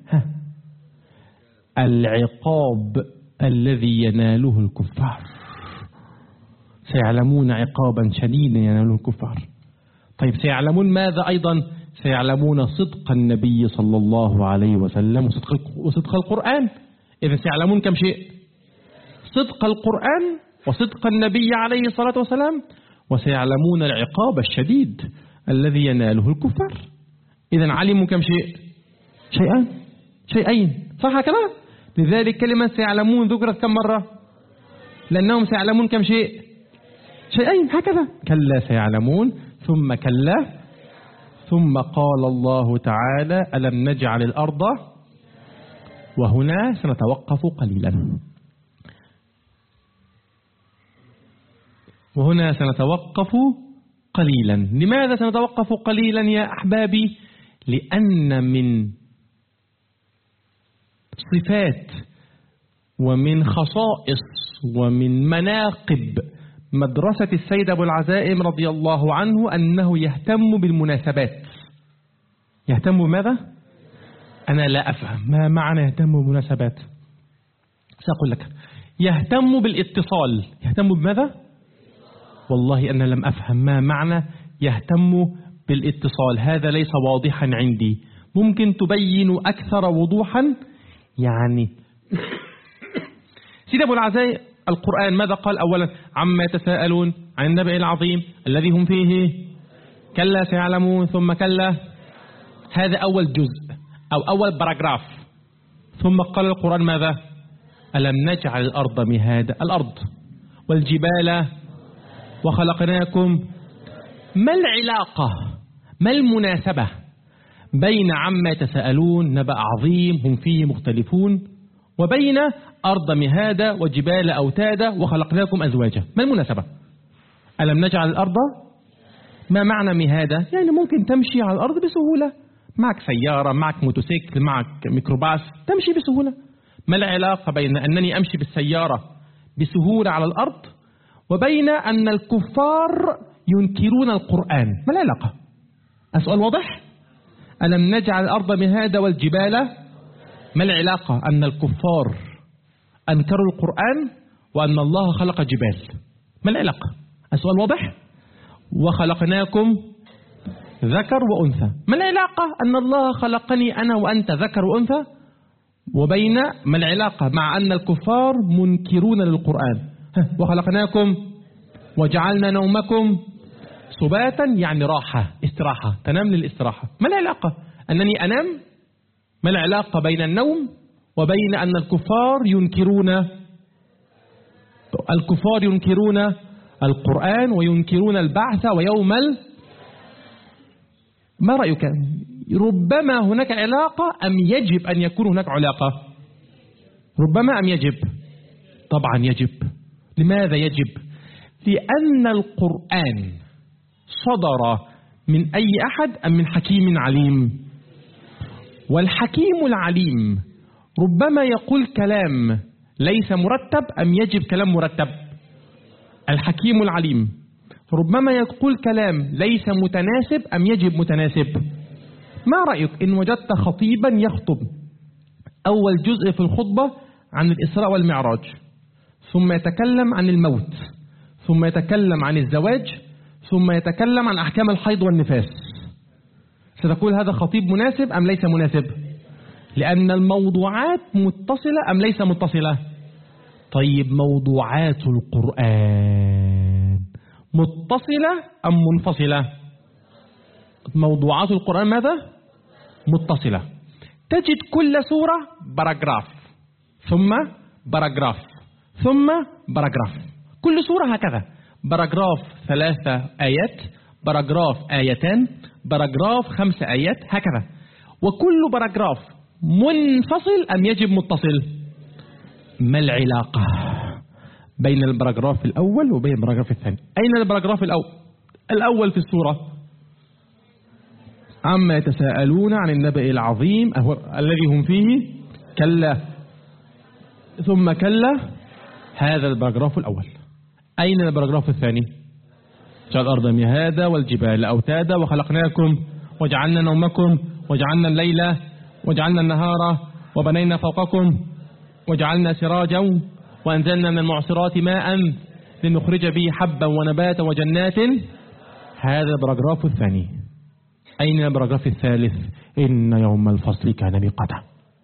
العقاب الذي يناله الكفار، سيعلمون عقابا شديدا يناله الكفار. طيب سيعلمون ماذا أيضا؟ سيعلمون صدق النبي صلى الله عليه وسلم وصدق القرآن. إذن سيعلمون كم شيء؟ صدق القرآن وصدق النبي عليه الصلاة والسلام، وسيعلمون العقاب الشديد الذي يناله الكفار. إذن علموا كم شيء؟ شيئين، صح كده؟ لذلك كلمة سيعلمون ذكرت كم مرة؟ لأنهم سيعلمون كم شيء؟ شيئين، هكذا. كلا سيعلمون ثم كلا، ثم قال الله تعالى ألم نجعل الأرض، وهنا سنتوقف قليلا، وهنا سنتوقف قليلا. لماذا سنتوقف قليلا يا أحبابي؟ لأن من صفات ومن خصائص ومن مناقب مدرسة السيد أبو العزائم رضي الله عنه أنه يهتم بالمناسبات. يهتم بماذا؟ أنا لا أفهم ما معنى يهتم بالمناسبات. سأقول لك، يهتم بالاتصال. يهتم بماذا؟ والله أنا لم أفهم ما معنى يهتم بالاتصال، هذا ليس واضحا عندي. ممكن تبين أكثر وضوحا؟ يعني سيد أبو العزائم القرآن ماذا قال أولا؟ عما يتساءلون عن النبأ العظيم الذي هم فيه، كلا سيعلمون ثم كلا، هذا أول جزء أو أول باراجراف. ثم قال القرآن ماذا؟ ألم نجعل الأرض مهادا، الأرض والجبال وخلقناكم. ما العلاقة، ما المناسبة بين عما يتساءلون نبأ عظيم هم فيه مختلفون وبين أرض مهادا وجبال أوتادا وخلقناكم أزواجا؟ ما المناسبة؟ ألم نجعل الأرض، ما معنى مهادا؟ يعني ممكن تمشي على الأرض بسهولة، معك سيارة، معك موتوسيكل، معك ميكروباص، تمشي بسهولة. ما العلاقة بين أنني أمشي بالسيارة بسهولة على الأرض وبين أن الكفار ينكرون القرآن؟ ما العلاقة؟ السؤال واضح؟ ألم نجعل الأرض مهادا والجبال، ما العلاقة أن الكفار أنكروا القرآن وأن الله خلق جبال؟ ما العلاقة؟ السؤال واضح؟ وخلقناكم ذكر وأنثى. ما العلاقة أن الله خلقني أنا وأنت ذكر وأنثى وبين ما العلاقة مع أن الكفار منكرون للقرآن؟ وخلقناكم وجعلنا نومكم سباتا، يعني راحة استراحة، تنام للاستراحة. ما العلاقة أنني أنام؟ ما العلاقة بين النوم وبين أن الكفار ينكرون القرآن وينكرون البعث ويوم ما رأيك؟ ربما هناك علاقة أم يجب أن يكون هناك علاقة؟ ربما أم يجب؟ طبعا يجب. لماذا يجب؟ لأن القرآن صدر من أي أحد أم من حكيم عليم؟ والحكيم العليم ربما يقول كلام ليس مرتب أم يجب كلام مرتب؟ الحكيم العليم ربما يقول كلام ليس متناسب أم يجب متناسب؟ ما رأيك إن وجدت خطيبا يخطب أول جزء في الخطبة عن الإسراء والمعراج، ثم يتكلم عن الموت، ثم يتكلم عن الزواج، ثم يتكلم عن أحكام الحيض والنفاس، ستقول هذا خطيب مناسب أم ليس مناسب؟ لأن الموضوعات متصلة أم ليس متصلة؟ طيب موضوعات القرآن متصلة أم منفصلة؟ موضوعات القرآن ماذا؟ متصلة. تجد كل سورة باراجراف ثم باراجراف ثم باراجراف، كل سورة هكذا، باراجراف 3 آيات، باراجراف آيتان، باراجراف 5 آيات، هكذا. وكل باراجراف منفصل أم يجب متصل؟ ما العلاقة بين الباراجراف الأول وبين الباراجراف الثاني؟ أين الباراجراف الأول في السورة؟ عما يتساءلون عن النبأ العظيم الذي هم فيه كلا ثم كلا، هذا الباراجراف الأول. أين الباراجراف الثاني؟ جعل الأرض مهادا والجبال أوتادا وخلقناكم وجعلنا نومكم وجعلنا الليل وجعلنا النهار وبنينا فوقكم وجعلنا سراجا وأنزلنا من المعصرات ماء لنخرج به حبا ونباتا وجنات، هذا الباراجراف الثاني. أين الباراجراف الثالث؟ إن يوم الفصل كان ميقاتا.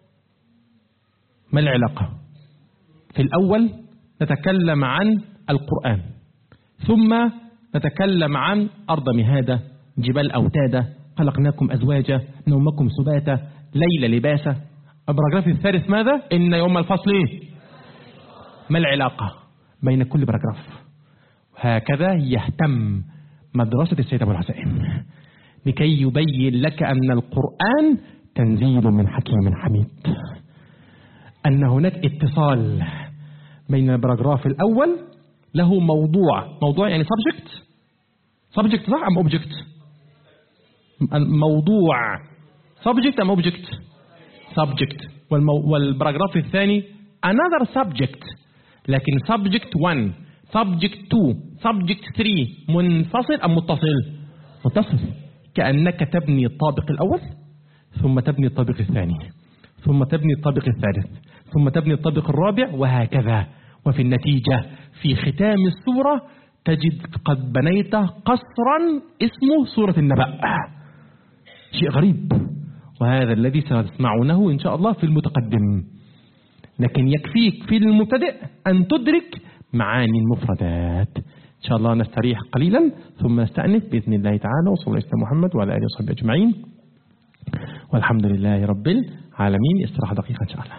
ما العلاقة؟ في الأول نتكلم عن القرآن، ثم نتكلم عن أرض مهادة، جبال أوتادا، خلقناكم أزواجا، نومكم سباتا، ليل لباسا. الباراجراف الثالث ماذا؟ إن يوم الفصل. ما العلاقة بين كل باراجراف؟ هكذا يهتم مدرسة السيد أبو الحسين لكي يبين لك أن القرآن تنزيل من حكيم حميد، أن هناك اتصال بين الباراجراف الأول له موضوع يعني subject صح أم object؟ الموضوع subject أم subject، والباراجراف الثاني another subject، لكن subject 1 subject 2 subject 3 منفصل أم متصل؟ كأنك تبني الطابق الأول ثم تبني الطابق الثاني ثم تبني الطابق الثالث ثم تبني الطابق الرابع وهكذا. وفي النتيجة في ختام السورة تجد قد بنيت قصرا اسمه سورة النبأ. شيء غريب، وهذا الذي سنسمعونه إن شاء الله في المتقدم، لكن يكفيك في المبتدئ أن تدرك معاني المفردات. إن شاء الله نستريح قليلا ثم نستأنف بإذن الله تعالى، وصلى الله على محمد وعلى آله وصحبه أجمعين، والحمد لله رب العالمين. استراحة دقيقة إن شاء الله.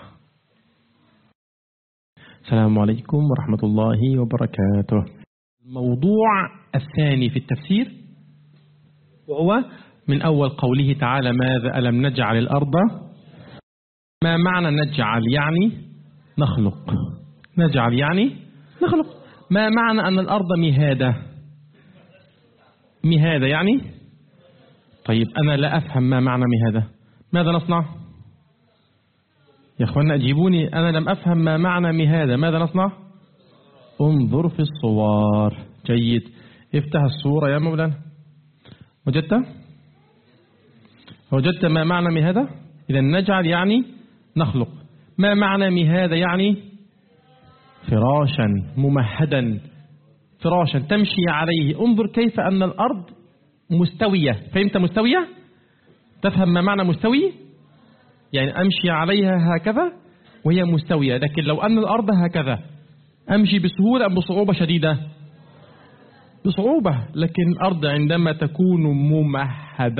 السلام عليكم ورحمة الله وبركاته. الموضوع الثاني في التفسير وهو من أول قوله تعالى ماذا ألم نجعل الأرض. ما معنى نجعل؟ يعني نخلق. نجعل يعني نخلق. ما معنى أن الأرض مهادة؟ مهادة يعني طيب أنا لا أفهم ما معنى مهادة. ماذا نصنع يا أخوانا؟ أجيبوني، أنا لم أفهم ما معنى مهادة. ماذا نصنع؟ انظر في الصور. جيد، افتح الصورة يا مولانا. وجدت ما معنى مهادة؟ إذا نجعل يعني نخلق. ما معنى مهادة؟ يعني فراشا ممهدا، فراشا تمشي عليه. انظر كيف أن الأرض مستوية. فهمت مستوية؟ تفهم ما معنى مستوي؟ يعني أمشي عليها هكذا وهي مستوية. لكن لو أن الأرض هكذا أمشي بسهولة أم بصعوبة شديدة؟ بصعوبة. لكن الأرض عندما تكون ممهدة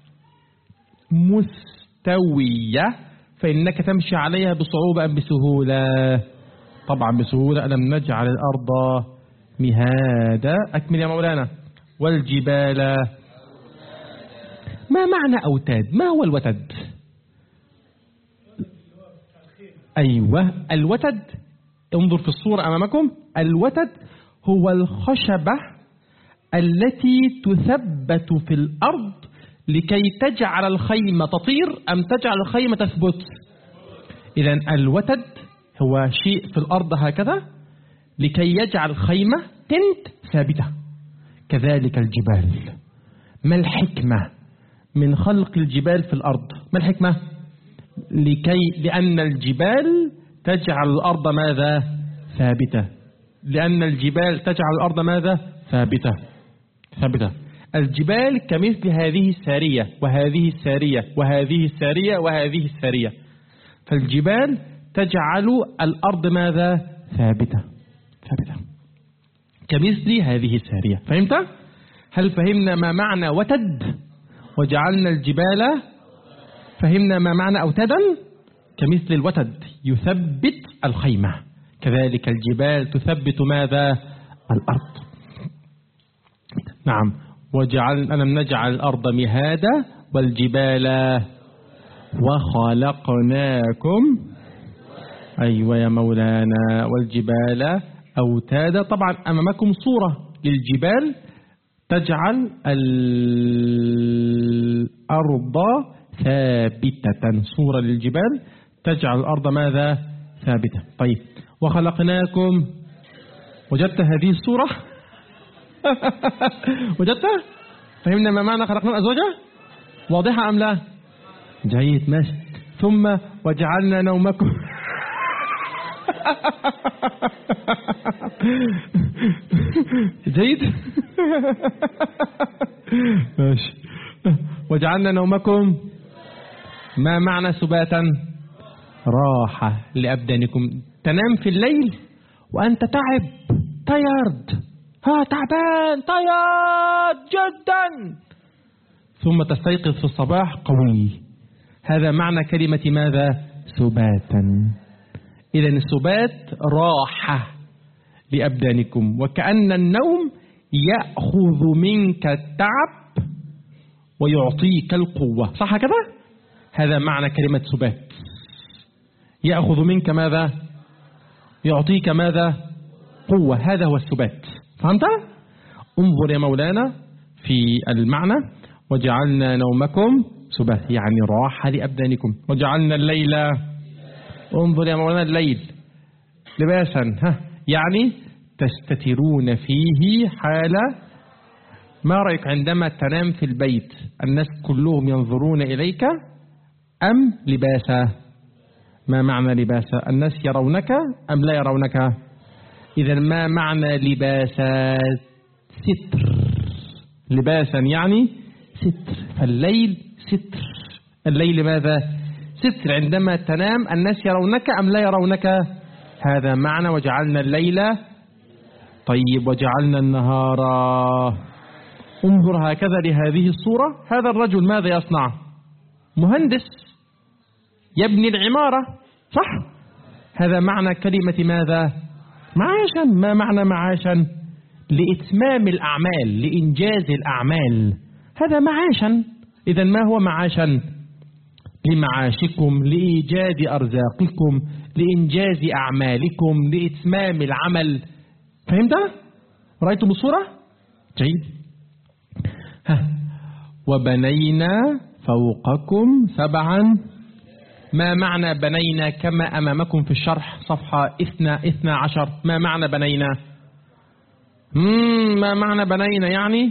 مستوية فإنك تمشي عليها بصعوبة أم بسهولة؟ طبعا بسهولة. ألم نجعل الأرض مهادا. أكمل يا مولانا. والجبال. ما معنى أوتاد؟ ما هو الوتد؟ أيوة الوتد. انظر في الصورة أمامكم. الوتد هو الخشبة التي تثبت في الأرض لكي تجعل الخيمة تطير أم تجعل الخيمة تثبت. إذن الوتد هو شيء في الأرض هكذا لكي يجعل الخيمة ثابتة. كذلك الجبال. ما الحكمة من خلق الجبال في الأرض؟ ما الحكمة؟ لأن الجبال تجعل الأرض ماذا؟ ثابتة. لأن الجبال تجعل الأرض ماذا؟ ثابتة. الجبال كمثل هذه السارية وهذه السارية وهذه السارية وهذه السارية. فالجبال تجعل الأرض ماذا؟ ثابتة كمثل هذه السارية. فهمت؟ هل فهمنا ما معنى وتد؟ وجعلنا الجبال. فهمنا ما معنى أوتادا؟ كمثل الوتد يثبت الخيمة. كذلك الجبال تثبت ماذا؟ الأرض. نعم. ألم نجعل الأرض مهادا والجبال وخلقناكم. أيوة يا مولانا. والجبال أوتادا. طبعا أمامكم صورة للجبال تجعل الأرض ثابتة. صورة للجبال تجعل الأرض ماذا؟ ثابتة. طيب. وخلقناكم. وجدت هذه الصورة؟ وجدتها؟ فهمنا ما معنى خلقنا أزواجا؟ واضحة أم لا؟ جيد ماشي. ثم وجعلنا نومكم. جيد. ماشي. وجعلنا نومكم. ما معنى سباتا؟ راحة لأبدانكم. تنام في الليل وأنت تعب تايرد. تعبان تايرد جدا. ثم تستيقظ في الصباح قوي. هذا معنى كلمة ماذا؟ سباتا. إذن السبات راحة لأبدانكم. وكأن النوم يأخذ منك التعب ويعطيك القوة. صح كده؟ هذا معنى كلمة سبات. يأخذ منك ماذا؟ يعطيك ماذا؟ قوة. هذا هو السبات. فهمت؟ انظر يا مولانا في المعنى. وجعلنا نومكم سبات يعني راحة لأبدانكم. وجعلنا الليل. انظر يا مولانا الليل لباسا. يعني تستترون فيه حالة. ما رأيك عندما تنام في البيت الناس كلهم ينظرون إليك أم لباسا؟ ما معنى لباسا؟ الناس يرونك أم لا يرونك؟ إذا ما معنى لباسا؟ ستر. لباسا يعني ستر. فالليل ستر. الليل ماذا؟ ستر. عندما تنام الناس يرونك أم لا يرونك؟ هذا معنى وجعلنا الليل. طيب. وجعلنا النهار. انظر هكذا لهذه الصورة. هذا الرجل ماذا يصنع؟ مهندس يبني العمارة. صح؟ هذا معنى كلمة ماذا؟ معاشا. ما معنى معاشا؟ لإتمام الأعمال، لإنجاز الأعمال. هذا معاشا. إذا ما هو معاشا؟ لمعاشكم، لإيجاد أرزاقكم، لإنجاز أعمالكم، لإتمام العمل. فهمت؟ رأيتم الصورة؟ جيد. وبنينا فوقكم سبعا. ما معنى بنينا كما أمامكم في الشرح صفحة 12. ما معنى بنينا؟ ما معنى بنينا يعني؟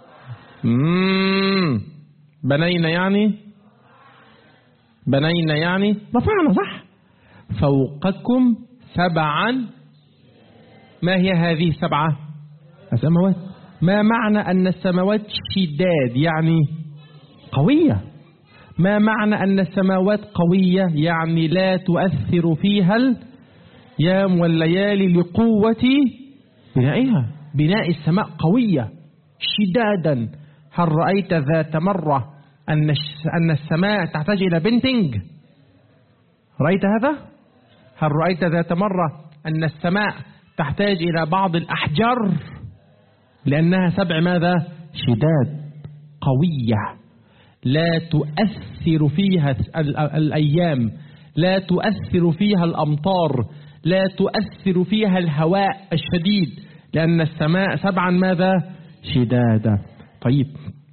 بنينا يعني رفعنا. صح؟ فوقكم سبعا. ما هي هذه السبعة؟ السماوات. ما معنى أن السماوات شداد يعني قوية؟ ما معنى أن السماوات قوية يعني لا تؤثر فيها الأيام والليالي لقوة بنائها؟ بناء السماء قوية شدادا. هل رأيت ذات مرة أن السماء تحتاج إلى بنتنج؟ رأيت هذا؟ هل رأيت ذات مرة أن السماء تحتاج إلى بعض الأحجار؟ لأنها سبع ماذا؟ شداد قوية لا تؤثر فيها الأيام، لا تؤثر فيها الأمطار، لا تؤثر فيها الهواء الشديد، لأن السماء سبعا ماذا؟ شدادا. طيب،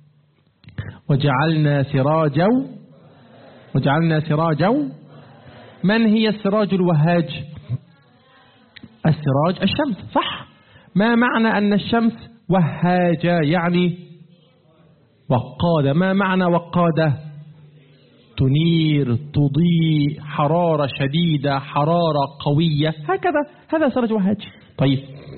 وجعلنا سراجا. من هي السراج الوهاج؟ السراج الشمس، صح. ما معنى أن الشمس وهاجة يعني وقادة؟ ما معنى وقادة؟ تنير، تضيء، حرارة شديدة، حرارة قوية، هكذا. هذا سراج وهاج. طيب،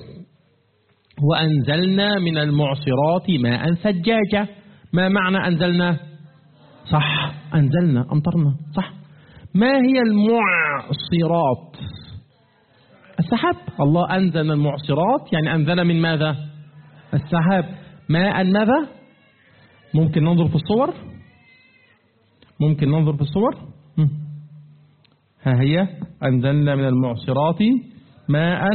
وأنزلنا من المعصرات ماء ثجاجا. ما معنى أنزلنا؟ صح، أنزلنا، أمطرنا، صح. ما هي المعصرات؟ السحاب. الله أنزل من المعصرات يعني أنزل من ماذا؟ السحاب. ماء ماذا؟ ممكن ننظر في الصور. ها هي أنزلنا من المعصرات ماء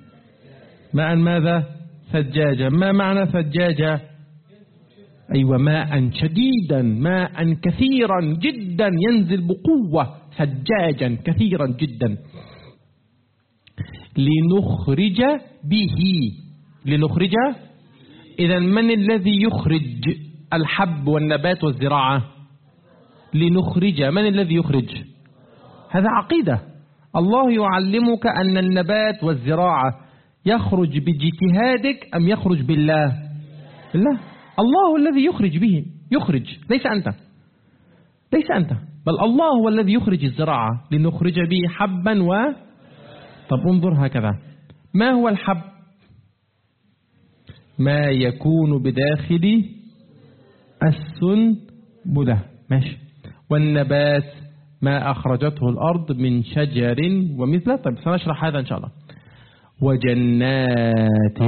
ماذا؟ ثجاجا. ما معنى ثجاجا؟ أيوة، ماء شديدا، ماء كثيرا جدا ينزل بقوة، ثجاجا كثيرا جدا. لنخرج به. إذا من الذي يخرج الحب والنبات والزراعة؟ لنخرج. من الذي يخرج؟ هذا عقيدة. الله يعلمك أن النبات والزراعة يخرج باجتهادك أم يخرج بالله؟ الله الذي يخرج ليس أنت، بل الله هو الذي يخرج الزراعة. لنخرج به حبا طب انظر هكذا. ما هو الحب؟ ما يكون بداخل السنبلة، ماشي. والنبات ما أخرجته الأرض من شجر ومثله. طيب، سنشرح هذا إن شاء الله. وجنات.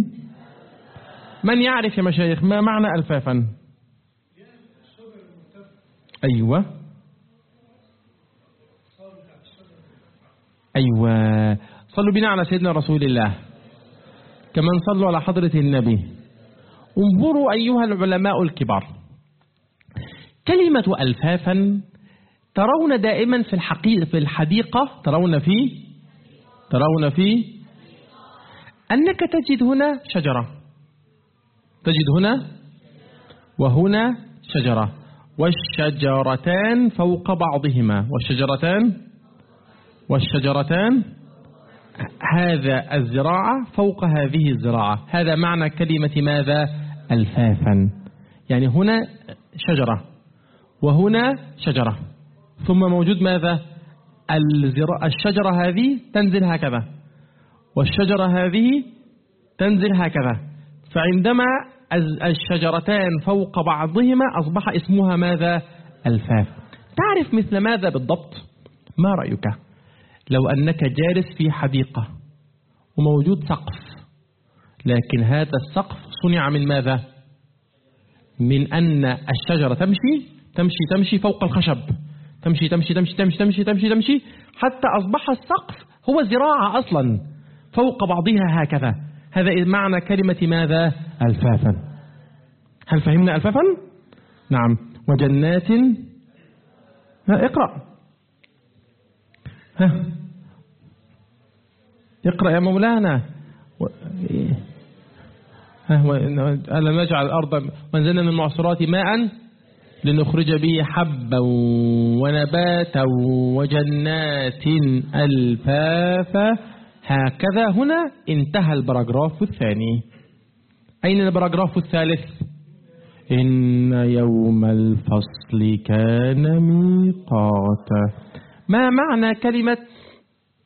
من يعرف يا مشايخ ما معنى ألفافا؟ أيوة، صلوا بنا على سيدنا رسول الله، كمان صلوا على حضرة النبي. انظروا أيها العلماء الكبار، كلمة ألفافا ترون دائما في الحديقة، ترون في أنك تجد هنا شجرة، تجد هنا وهنا شجرة، والشجرتان فوق بعضهما، والشجرتان هذا الزراعة فوق هذه الزراعة. هذا معنى كلمة ماذا؟ ألفافا. يعني هنا شجرة وهنا شجرة، ثم موجود ماذا؟ الشجرة هذه تنزل هكذا، والشجرة هذه تنزل هكذا، فعندما الشجرتان فوق بعضهما أصبح اسمها ماذا؟ ألفاف. تعرف مثل ماذا بالضبط؟ ما رأيك لو أنك جالس في حديقة وموجود سقف، لكن هذا السقف صنع من ماذا؟ من أن الشجرة تمشي فوق الخشب، تمشي حتى أصبح السقف هو زراعة أصلا فوق بعضها هكذا. هذا معنى كلمة ماذا؟ ألفافا. هل فهمنا ألفافا؟ نعم. وجنات. اقرأ. اقرأ يا مولانا. ألم نجعل الأرض وانزلنا من المعصرات ماء لنخرج به حبا ونباتا وجنات ألفافا. هكذا هنا انتهى البراجراف الثاني. أين البراجراف الثالث؟ إن يوم الفصل كان ميقاتا. ما معنى كلمة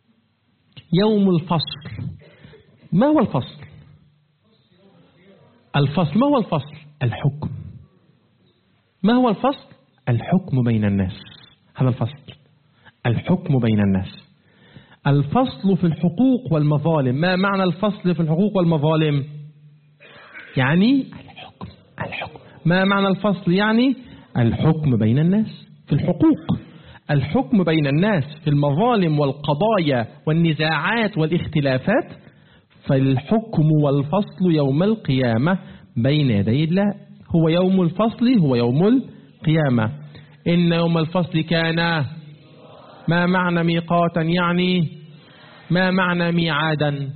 يوم الفصل؟ ما هو الفصل؟ الفصل. ما هو الفصل؟ الحكم. ما هو الفصل؟ الحكم بين الناس. هذا الفصل، الحكم بين الناس. الفصل في الحقوق والمظالم. ما معنى الفصل في الحقوق والمظالم؟ يعني الحكم. الحكم. ما معنى الفصل؟ يعني الحكم بين الناس في الحقوق، الحكم بين الناس في المظالم والقضايا والنزاعات والاختلافات. فالحكم والفصل يوم القيامة بين يدي الله. هو يوم الفصل، هو يوم القيامة. إن يوم الفصل كان. ما معنى ميقاتا؟ يعني ما معنى ميعادا؟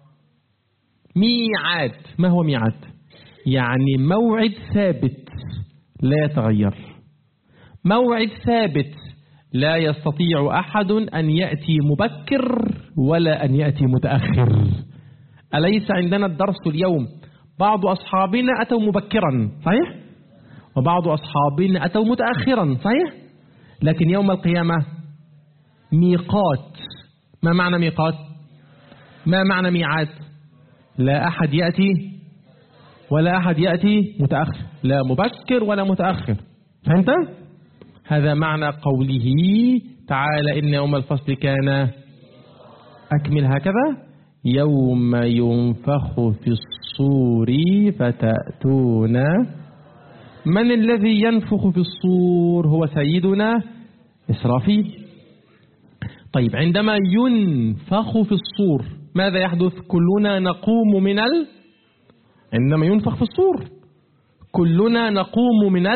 ميعاد. ما هو ميعاد؟ يعني موعد ثابت لا يتغير، موعد ثابت لا يستطيع أحد أن يأتي مبكر ولا أن يأتي متأخر. أليس عندنا الدرس اليوم بعض أصحابنا أتوا مبكرا صحيح، وبعض أصحابنا أتوا متأخرا صحيح، لكن يوم القيامة ميقات. ما معنى ميقات؟ ما معنى ميعاد؟ لا أحد يأتي ولا أحد يأتي متأخر، لا مبكر ولا متأخر. فهمت؟ هذا معنى قوله تعالى إن يوم الفصل كان. أكمل هكذا: يوم ينفخ في الصور فتأتون. من الذي ينفخ في الصور؟ هو سيدنا إسرافيل. طيب عندما ينفخ في الصور ماذا يحدث؟ كلنا نقوم من عندما ينفخ في الصور كلنا نقوم من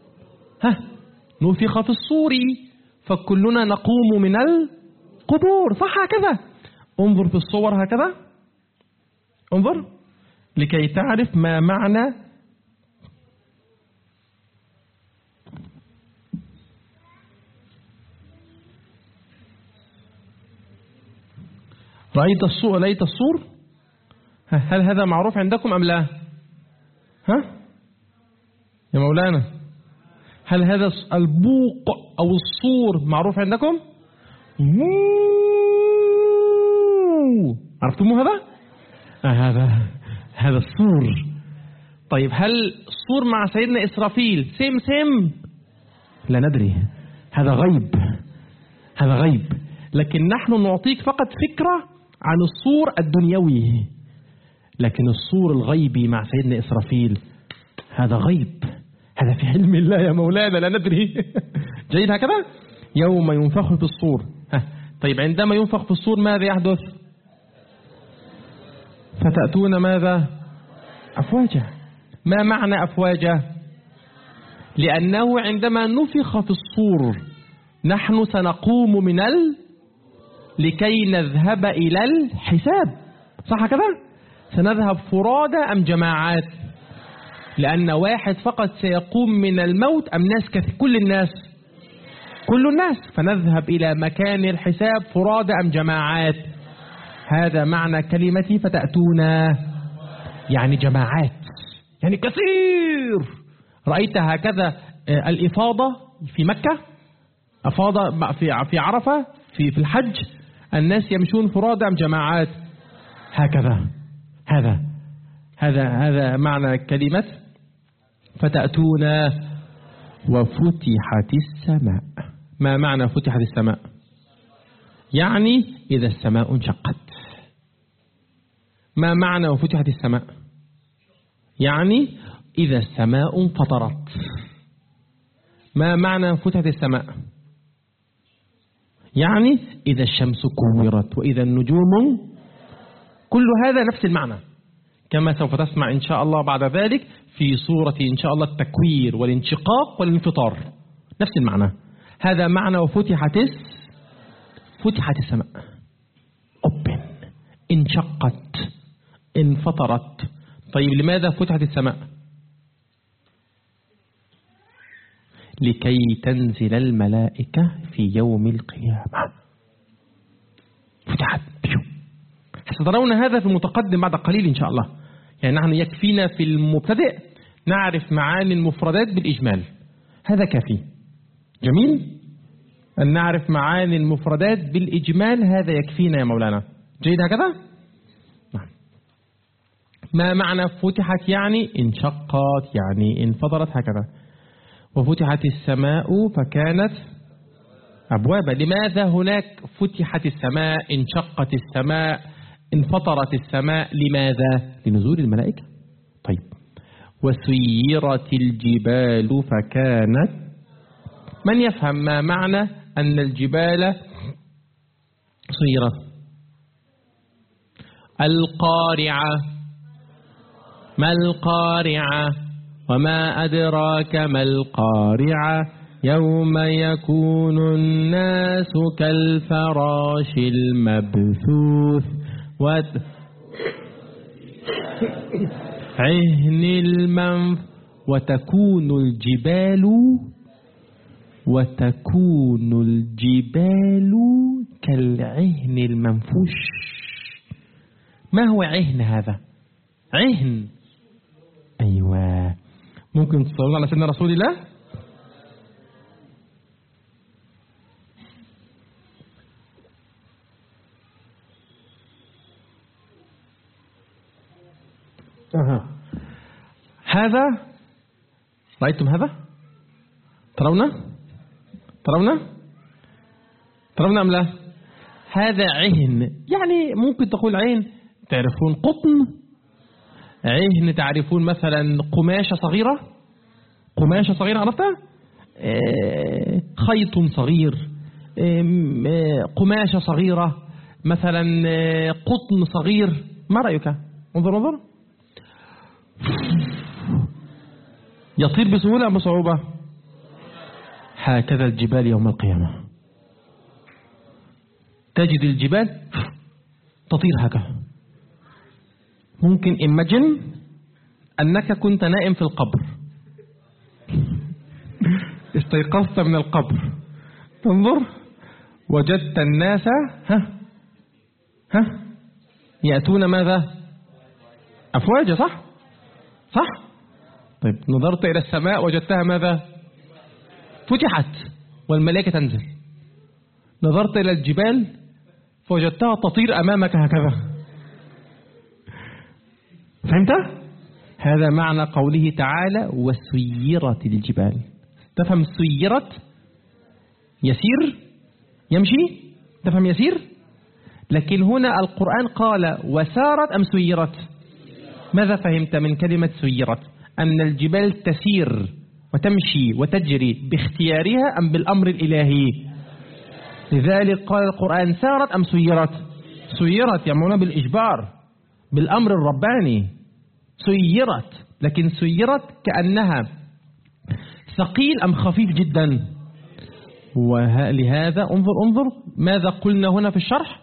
نفخ في الصور، فكلنا نقوم من القبور صح هكذا. انظر في الصور هكذا، انظر لكي تعرف ما معنى رأيت الصور. ليت الصور. هل هذا معروف عندكم أم لا؟ ها يا مولانا، هل هذا البوق أو الصور معروف عندكم؟ عرفتموه هذا؟ هذا الصور. طيب هل الصور مع سيدنا إسرافيل سم؟ لا ندري، هذا غيب، هذا غيب. لكن نحن نعطيك فقط فكرة عن الصور الدنيوي، لكن الصور الغيبي مع سيدنا إسرافيل هذا غيب، هذا في علم الله يا مولانا لا ندري. جيد هكذا. يوم ينفخ في الصور. طيب عندما ينفخ في الصور ماذا يحدث؟ فتأتون ماذا؟ أفواجا. ما معنى أفواجا؟ لأنه عندما نفخ في الصور نحن سنقوم من لكي نذهب إلى الحساب صح كذا؟ سنذهب فرادى أم جماعات؟ لأن واحد فقط سيقوم من الموت أم ناس كل الناس؟ كل الناس. فنذهب إلى مكان الحساب فرادى أم جماعات؟ هذا معنى كلمتي فتأتون، يعني جماعات، يعني كثير. رأيت هكذا الإفاضة في مكة، أفاضة في عرفة في الحج، الناس يمشون فرادى أم جماعات؟ هكذا. هذا معنى كلمة فتأتون. وفتحت السماء. ما معنى فتحت السماء؟ يعني إذا السماء انشقت. ما معنى وفتحت السماء؟ يعني إذا السماء انفطرت. ما معنى فتحت السماء؟ يعني إذا الشمس كورت وإذا النجوم. كل هذا نفس المعنى، كما سوف تسمع إن شاء الله بعد ذلك في سورة إن شاء الله التكوير والانشقاق والانفطار، نفس المعنى. هذا معنى وفتحت السماء. أوبن، انشقت، انفطرت. طيب لماذا فتحت السماء؟ لكي تنزل الملائكة في يوم القيامة. فتحت. سترون هذا في المتقدم بعد قليل إن شاء الله. يعني نحن يكفينا في المبتدئ نعرف معاني المفردات بالإجمال، هذا كافي. جميل أن نعرف معاني المفردات بالإجمال، هذا يكفينا يا مولانا. جيد هكذا؟ نعم. ما معنى فتحت؟ يعني انشقت، يعني انفطرت هكذا. وفتحت السماء فكانت أبوابا. لماذا هناك فتحت السماء، انشقت السماء، انفطرت السماء؟ لماذا؟ لنزول الملائكة. طيب. وسيرت الجبال فكانت، من يفهم ما معنى أن الجبال سيرت؟ القارعة. ما القارعة؟ وما أدراك ما القارعة؟ يوم يكون الناس كالفراش المبثوث عهن المنف. وتكون الجبال كالعهن المنفوش. ما هو عهن هذا؟ عهن، أيوة. ممكن تصلون على سيدنا رسول الله؟ هذا رأيتم هذا؟ ترون أم لا؟ هذا عهن، يعني ممكن تقول عين. تعرفون قطن؟ عهن تعرفون مثلا قماشة صغيرة، عرفتها؟ خيط صغير، قماشة صغيرة مثلا، قطن صغير. ما رأيك؟ انظر يطير بسهولة أم بصعوبة؟ هكذا الجبال يوم القيامة، تجد الجبال تطير هكذا. ممكن imagine أنك كنت نائم في القبر، استيقظت من القبر، تنظر وجدت الناس يأتون ماذا؟ أفواجا، صح؟ طيب نظرت إلى السماء وجدتها ماذا؟ فتحت والملائكة تنزل. نظرت إلى الجبال فوجدتها تطير أمامك هكذا. فهمت؟ هذا معنى قوله تعالى وسيرت الجبال. تفهم سيرت؟ يسير، يمشي، تفهم يسير. لكن هنا القرآن قال وسارت أم سيرت؟ ماذا فهمت من كلمة سيرت؟ أن الجبال تسير وتمشي وتجري باختيارها أم بالأمر الإلهي؟ لذلك قال القرآن سارت أم سيرت؟ سيرت، يعملون بالإجبار، بالأمر الرباني. سيرت، لكن سيرت كأنها ثقيل أم خفيف جدا. ولهذا انظر ماذا قلنا هنا في الشرح.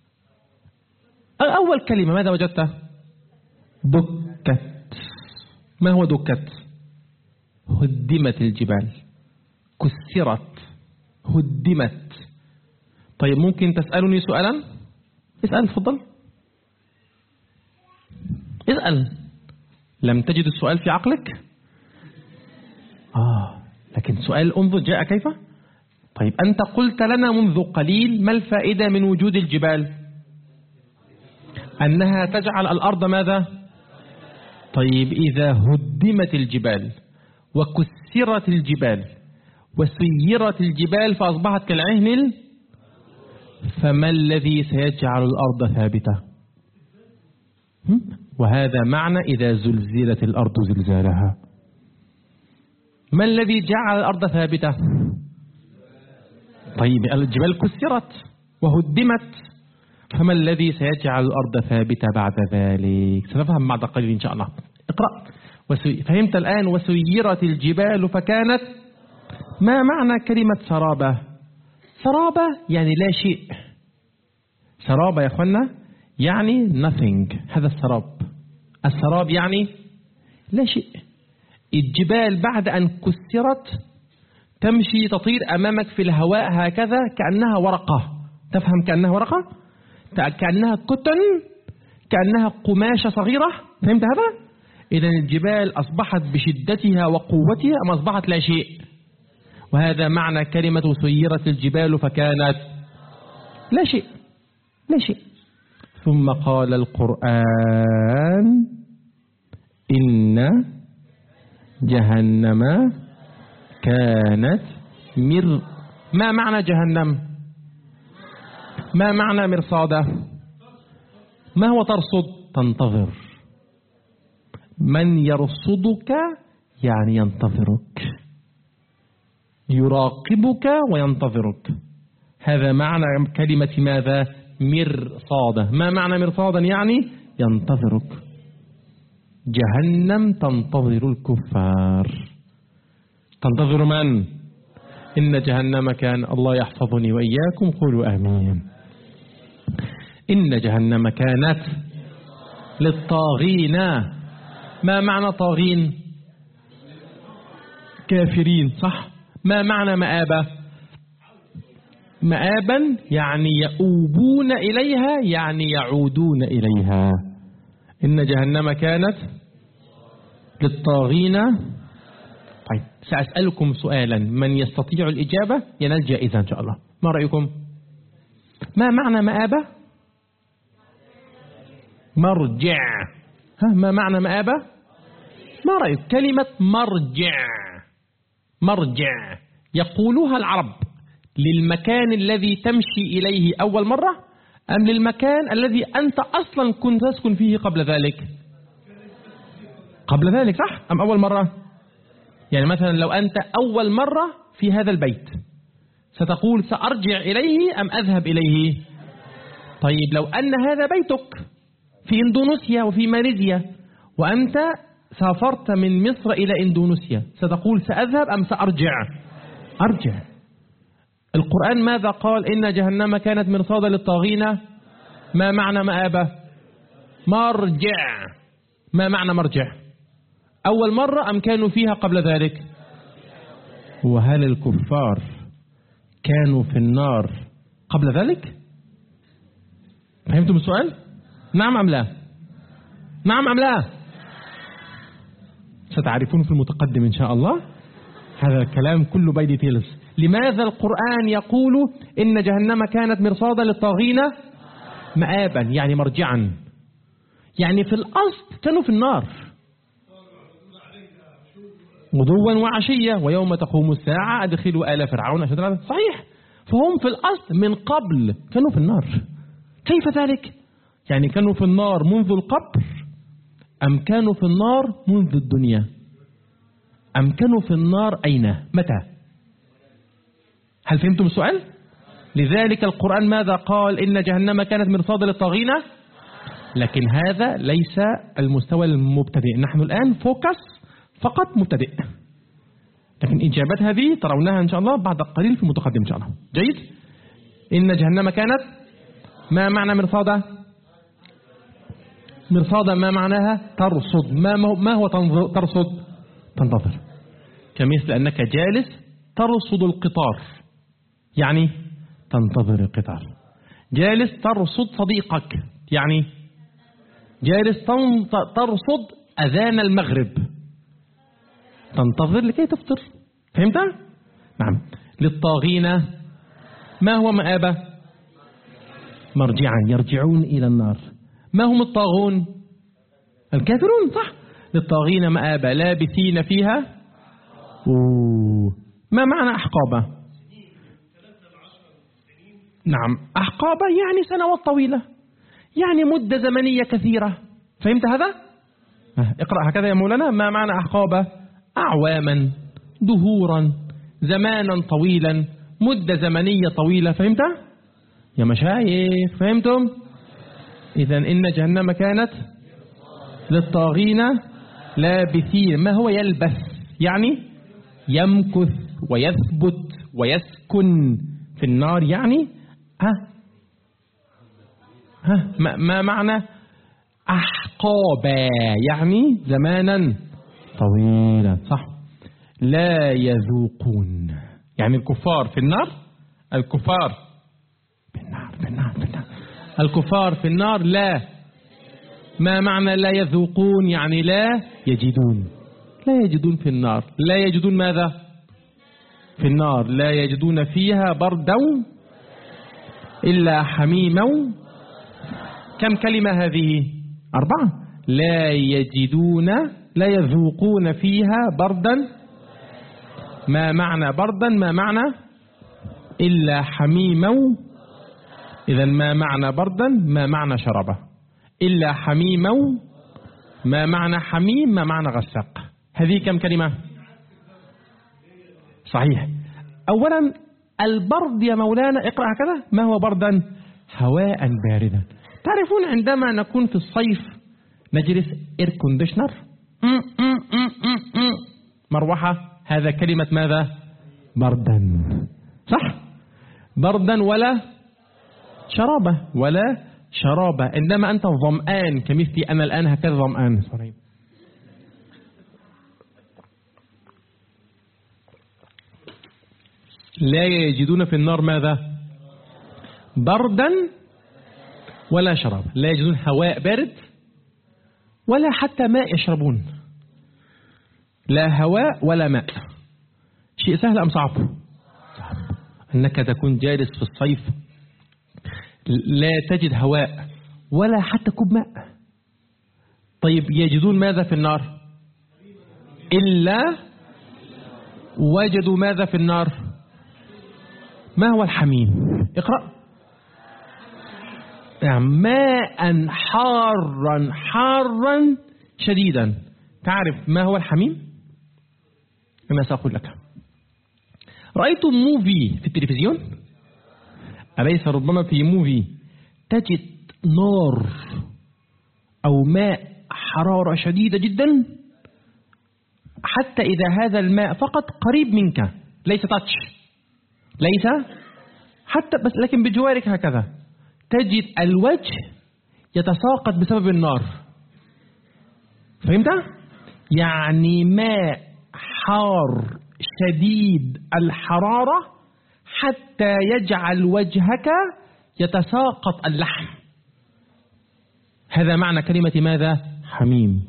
أول كلمة ماذا وجدت؟ دكت. ما هو دكت؟ هدمت الجبال، كسرت، هدمت. طيب ممكن تسألني سؤالا؟ اسأل، تفضل اسأل. لم تجد السؤال في عقلك؟ لكن سؤال انظر جاء كيف. طيب أنت قلت لنا منذ قليل ما الفائدة من وجود الجبال؟ أنها تجعل الأرض ماذا؟ طيب إذا هدمت الجبال وكسرت الجبال وسيرت الجبال فأصبحت كالعهن، فما الذي سيجعل الأرض ثابتة؟ وهذا معنى إذا زلزلت الأرض زلزالها. ما الذي جعل الأرض ثابتة؟ طيب الجبال كسرت وهدمت، فما الذي سيجعل الأرض ثابتة بعد ذلك؟ سنفهم بعد قليل إن شاء الله. اقرأ. فهمت الآن وسيرت الجبال فكانت. ما معنى كلمة سرابة؟ سرابة يعني لا شيء. سرابة يا أخوانا يعني nothing. هذا السراب. السراب يعني لا شيء. الجبال بعد أن كسرت تمشي تطير أمامك في الهواء هكذا كأنها ورقة. تفهم كأنها ورقة؟ كأنها كتن، كأنها قماشة صغيرة. فهمت هذا؟ إذن الجبال أصبحت بشدتها وقوتها أم أصبحت لا شيء؟ وهذا معنى كلمة سيرت الجبال فكانت لا شيء. لا شيء. ثم قال القرآن إن جهنم كانت ما معنى جهنم؟ ما معنى مرصادة؟ ما هو ترصد؟ تنتظر. من يرصدك يعني ينتظرك، يراقبك وينتظرك. هذا معنى كلمة ماذا؟ مرصادة. ما معنى مرصادا؟ يعني ينتظرك. جهنم تنتظر الكفار. تنتظر من؟ إن جهنم كان، الله يحفظني وإياكم، قولوا آمين. إن جهنم كانت للطاغين. ما معنى طاغين؟ كافرين، صح؟ ما معنى مآبة؟ مآبا يعني يؤوبون إليها، يعني يعودون إليها. إن جهنم كانت للطاغين. طيب سأسألكم سؤالا، من يستطيع الإجابة ينال جائزة إن شاء الله. ما رأيكم؟ ما معنى مآبة؟ مرجع. ما معنى مآبة؟ ما رأيك؟ كلمة مرجع، مرجع يقولها العرب للمكان الذي تمشي إليه أول مرة، أم للمكان الذي أنت أصلا كنت تسكن فيه قبل ذلك؟ قبل ذلك، صح؟ أم أول مرة؟ يعني مثلا لو أنت أول مرة في هذا البيت ستقول سأرجع إليه أم أذهب إليه؟ طيب لو أن هذا بيتك في إندونيسيا وفي ماليزيا وأنت سافرت من مصر إلى إندونيسيا، ستقول سأذهب أم سأرجع؟ أرجع. القرآن ماذا قال؟ إن جهنم كانت مرصادا للطاغين. ما معنى مآبة؟ مرجع. ما معنى مرجع؟ أول مرة أم كانوا فيها قبل ذلك؟ وهل الكفار كانوا في النار قبل ذلك؟ فهمتم السؤال؟ نعم أم لا؟ نعم أم لا؟ ستعرفون في المتقدم إن شاء الله. هذا الكلام كله باي ديتيلز. لماذا القرآن يقول إن جهنم كانت مرصادا للطاغين؟ مآبا يعني مرجعا، يعني في الأصل كانوا في النار غدوا وعشية، ويوم تقوم الساعة أدخلوا آل فرعون أشد العذاب. صحيح، فهم في الأصل من قبل كانوا في النار. كيف ذلك؟ يعني كانوا في النار منذ القبر، أم كانوا في النار منذ الدنيا، أم كانوا في النار أين؟ متى؟ هل فهمتم السؤال؟ لذلك القرآن ماذا قال؟ إن جهنم كانت مرصادا للطاغين. لكن هذا ليس المستوى المبتدئ، نحن الآن فوكس فقط مبتدئ، لكن إجابات هذه ترونها إن شاء الله بعد قليل في المتقدم إن شاء الله. جيد؟ إن جهنم كانت، ما معنى مرصادا؟ مرصادا ما معناها؟ ترصد. ما هو ترصد؟ تنتظر. كمثل أنك جالس ترصد القطار، يعني تنتظر القطار. جالس ترصد صديقك، يعني جالس ترصد أذان المغرب، تنتظر لكي تفطر. فهمت؟ نعم. للطاغين ما هو مآبة؟ مرجعا، يرجعون إلى النار. ما هم الطاغون؟ الكافرون، صح؟ للطاغين مآبة لابثين فيها. ما معنى أحقابة؟ نعم، أحقابة يعني سنوات طويلة، يعني مدة زمنية كثيرة. فهمت هذا؟ اقرأ هكذا يا مولانا. ما معنى أحقابة؟ أعواما، دهورا، زمانا طويلا، مدة زمنية طويلة. فهمت يا مشايخ؟ فهمتم؟ إذن إن جهنم كانت للطاغين لابثين. ما هو يلبث؟ يعني يمكث ويثبت ويسكن في النار. يعني ما معنى أحقابا؟ يعني زمانا طويلا، صح؟ لا يذوقون، يعني الكفار في النار. الكفار في النار، في النار، في النار. الكفار في النار. لا، ما معنى لا يذوقون؟ يعني لا يجدون. لا يجدون في النار. لا يجدون ماذا؟ في النار لا يجدون فيها بردا إلا حميما. كم كلمة هذه؟ 4. لا يذوقون فيها بردا. ما معنى بردا؟ ما معنى إلا حميما. إذا ما معنى بردا؟ ما معنى شرابه. إلا حميما، ما معنى حميم؟ ما معنى غساق. هذه كم كلمة؟ صحيح. أولا البرد يا مولانا اقرأ هكذا. ما هو بردا؟ هواء باردا. تعرفون عندما نكون في الصيف نجلس اير كونديشنر، مروحة، هذا كلمة ماذا؟ بردا. صح؟ بردا ولا شرابة ولا شرابة. عندما أنت ظمآن كمثلي أنا الآن هكذا ظمآن، لا يجدون في النار ماذا؟ بردا ولا شراب. لا يجدون هواء بارد ولا حتى ماء يشربون. لا هواء ولا ماء. شيء سهل أم صعب؟ أنك تكون جالس في الصيف لا تجد هواء ولا حتى كوب ماء. طيب يجدون ماذا في النار؟ إلا وجدوا ماذا في النار؟ ما هو الحميم؟ اقرأ. ماء حارا شديدا. تعرف ما هو الحميم؟ أنا سأقول لك. رأيت موفي في التلفزيون؟ أليس ربما في موفي تجد نار أو ماء حرارة شديدة جدا، حتى إذا هذا الماء فقط قريب منك، ليس تاتش، ليس حتى بس، لكن بجوارك هكذا تجد الوجه يتساقط بسبب النار. فهمت؟ يعني ماء حار شديد الحرارة حتى يجعل وجهك يتساقط اللحم. هذا معنى كلمة ماذا؟ حميم.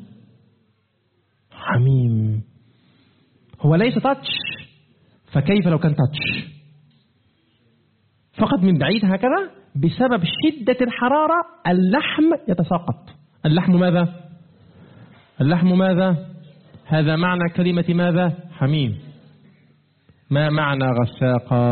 حميم هو ليس تاتش، فكيف لو كان تاتش؟ فقط من بعيد هكذا بسبب شدة الحرارة اللحم يتساقط. اللحم ماذا؟ اللحم ماذا؟ هذا معنى كلمة ماذا؟ حميم. ما معنى غساقا؟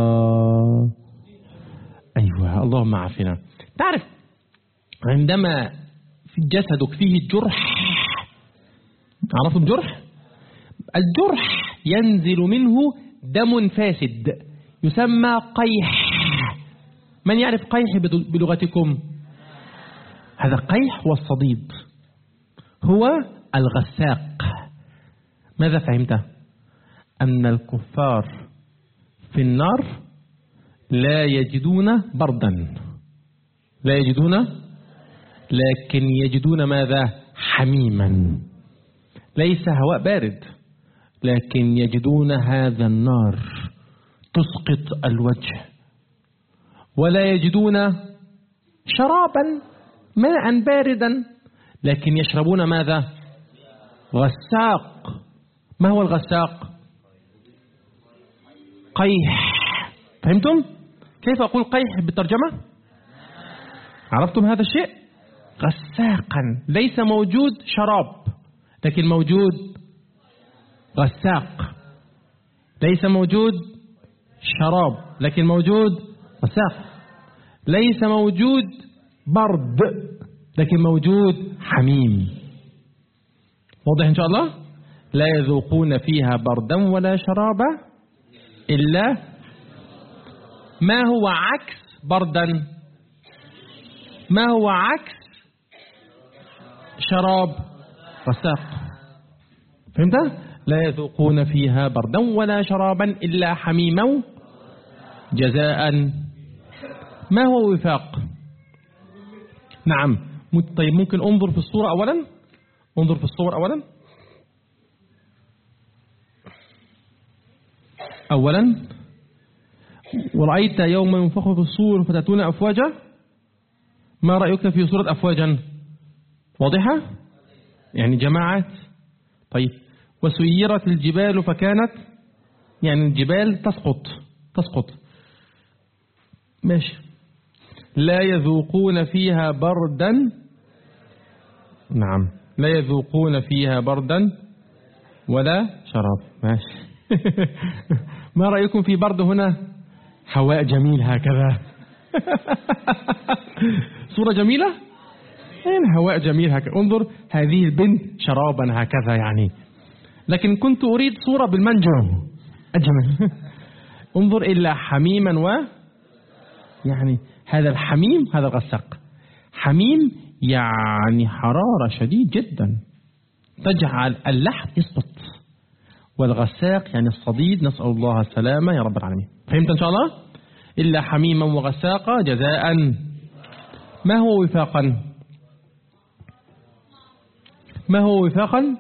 أيوة، اللهم عافنا. تعرف عندما في جسدك فيه جرح، عرفتم الجرح؟ الجرح ينزل منه دم فاسد يسمى قيح. من يعرف قيح بلغتكم؟ هذا قيح والصديد هو الغساق. ماذا فهمت؟ أن الكفار في النار لا يجدون بردا، لا يجدون، لكن يجدون ماذا؟ حميما. ليس هواء بارد، لكن يجدون هذا النار تسقط الوجه. ولا يجدون شرابا ماء باردا، لكن يشربون ماذا؟ غساق. ما هو الغساق؟ قيح. فهمتم؟ كيف أقول قيح بالترجمة؟ عرفتم هذا الشيء؟ غساقا. ليس موجود شراب لكن موجود غساق. ليس موجود شراب لكن موجود غساق. ليس موجود برد لكن موجود حميم. واضح إن شاء الله؟ لا يذوقون فيها بردا ولا شرابا إلا. ما هو عكس بردا؟ ما هو عكس شراب؟ غساق. فهمت؟ لا يذوقون فيها بردا ولا شرابا إلا حميما جزاء. ما هو وفاق؟ نعم. طيب ممكن انظر في الصورة أولا. انظر في الصور أولا. ورأيت يوم ينفخ في الصور فتأتون أفواجا. ما رأيك في صورة أفواجا؟ واضحة؟ يعني جماعات. طيب وسيرت الجبال فكانت، يعني الجبال تسقط. ماشي. لا يذوقون فيها بردا نعم. لا يذوقون فيها بردا ولا شراب. ماشي. ما رأيكم في برد هنا؟ هواء جميل هكذا. صورة جميلة. هواء جميل هكذا. انظر هذه البنت شرابا هكذا يعني. لكن كنت أريد صورة بالمنجو أجمل. انظر إلا حميما يعني هذا الحميم هذا الغساق. حميم يعني حرارة شديد جدا تجعل اللحم يسقط، والغساق يعني الصديد، نسأل الله السلامة يا رب العالمين. فهمت إن شاء الله؟ إلا حميما وغساقا جزاء. ما هو وفاقا؟ ما هو وفاقا؟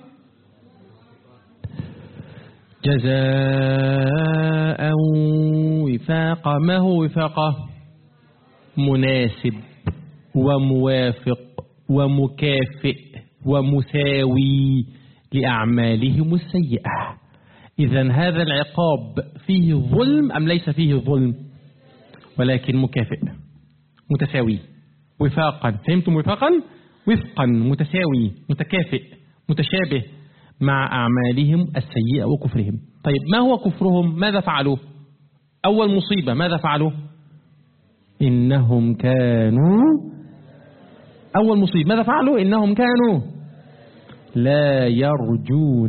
جزاء وفاقا. ما هو وفاقا؟ مناسب وموافق ومكافئ ومساوي لأعمالهم السيئة. إذن هذا العقاب فيه ظلم أم ليس فيه ظلم؟ ولكن مكافئ متساوي. وفاقا. فهمتم وفاقا؟ وفقا متساوي متكافئ متشابه مع أعمالهم السيئة وكفرهم. طيب ما هو كفرهم؟ ماذا فعلوا؟ أول مصيبة ماذا فعلوا؟ إنهم كانوا، أول مصيبة ماذا فعلوا؟ إنهم كانوا لا يرجون.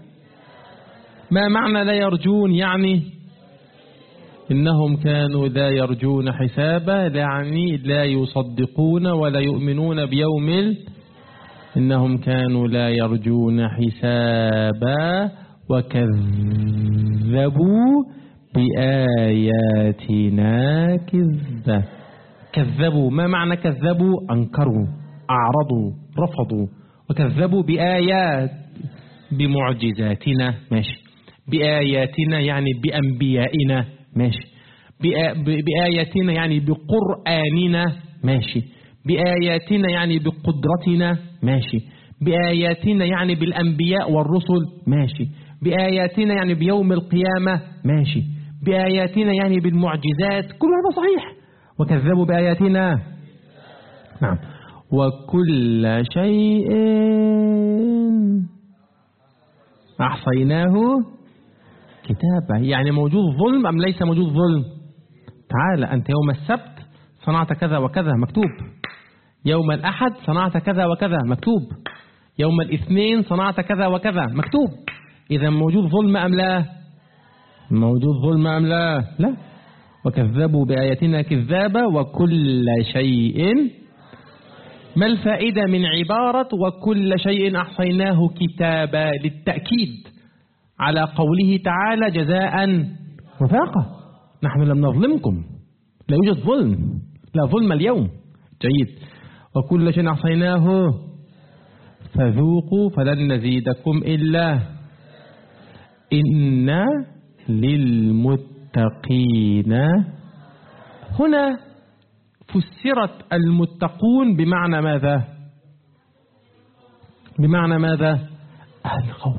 ما معنى لا يرجون؟ يعني إنهم كانوا لا يرجون حسابا، يعني لا يصدقون ولا يؤمنون بيوم إنهم كانوا لا يرجون حسابا وكذبوا بآياتنا كذبا. كذبوا. ما معنى كذبوا؟ أنكروا أعرضوا رفضوا. وكذبوا بآيات بمعجزاتنا. ماشي. بآياتنا يعني بأنبيائنا. ماشي. بآياتنا يعني بقرآننا. ماشي. بآياتنا يعني بقدرتنا. ماشي. بآياتنا يعني بالأنبياء والرسل. ماشي. بآياتنا يعني بيوم القيامة. ماشي. بآياتنا يعني بالمعجزات. كل هذا صحيح. وكذبوا بآياتنا. نعم. وكل شيء أحصيناه كتابا. يعني موجود ظلم أم ليس موجود ظلم؟ تعال أنت يوم السبت صنعت كذا وكذا مكتوب. يوم الأحد صنعت كذا وكذا مكتوب. يوم الاثنين صنعت كذا وكذا مكتوب. إذا موجود ظلم أم لا؟ موجود ظلم أم لا؟ لا. وكذبوا بآياتنا كذابا وكل شيء. ما الفائدة من عبارة وكل شيء أحصيناه كتابا؟ للتأكيد على قوله تعالى جزاء وفاقا. نحن لم نظلمكم، لا يوجد ظلم، لا ظلم اليوم. جيد. وكل شيء أحصيناه فذوقوا فلن نزيدكم إلا. إن للمتقين. هنا فسرت المتقون بمعنى ماذا؟ بمعنى ماذا؟ الخوف.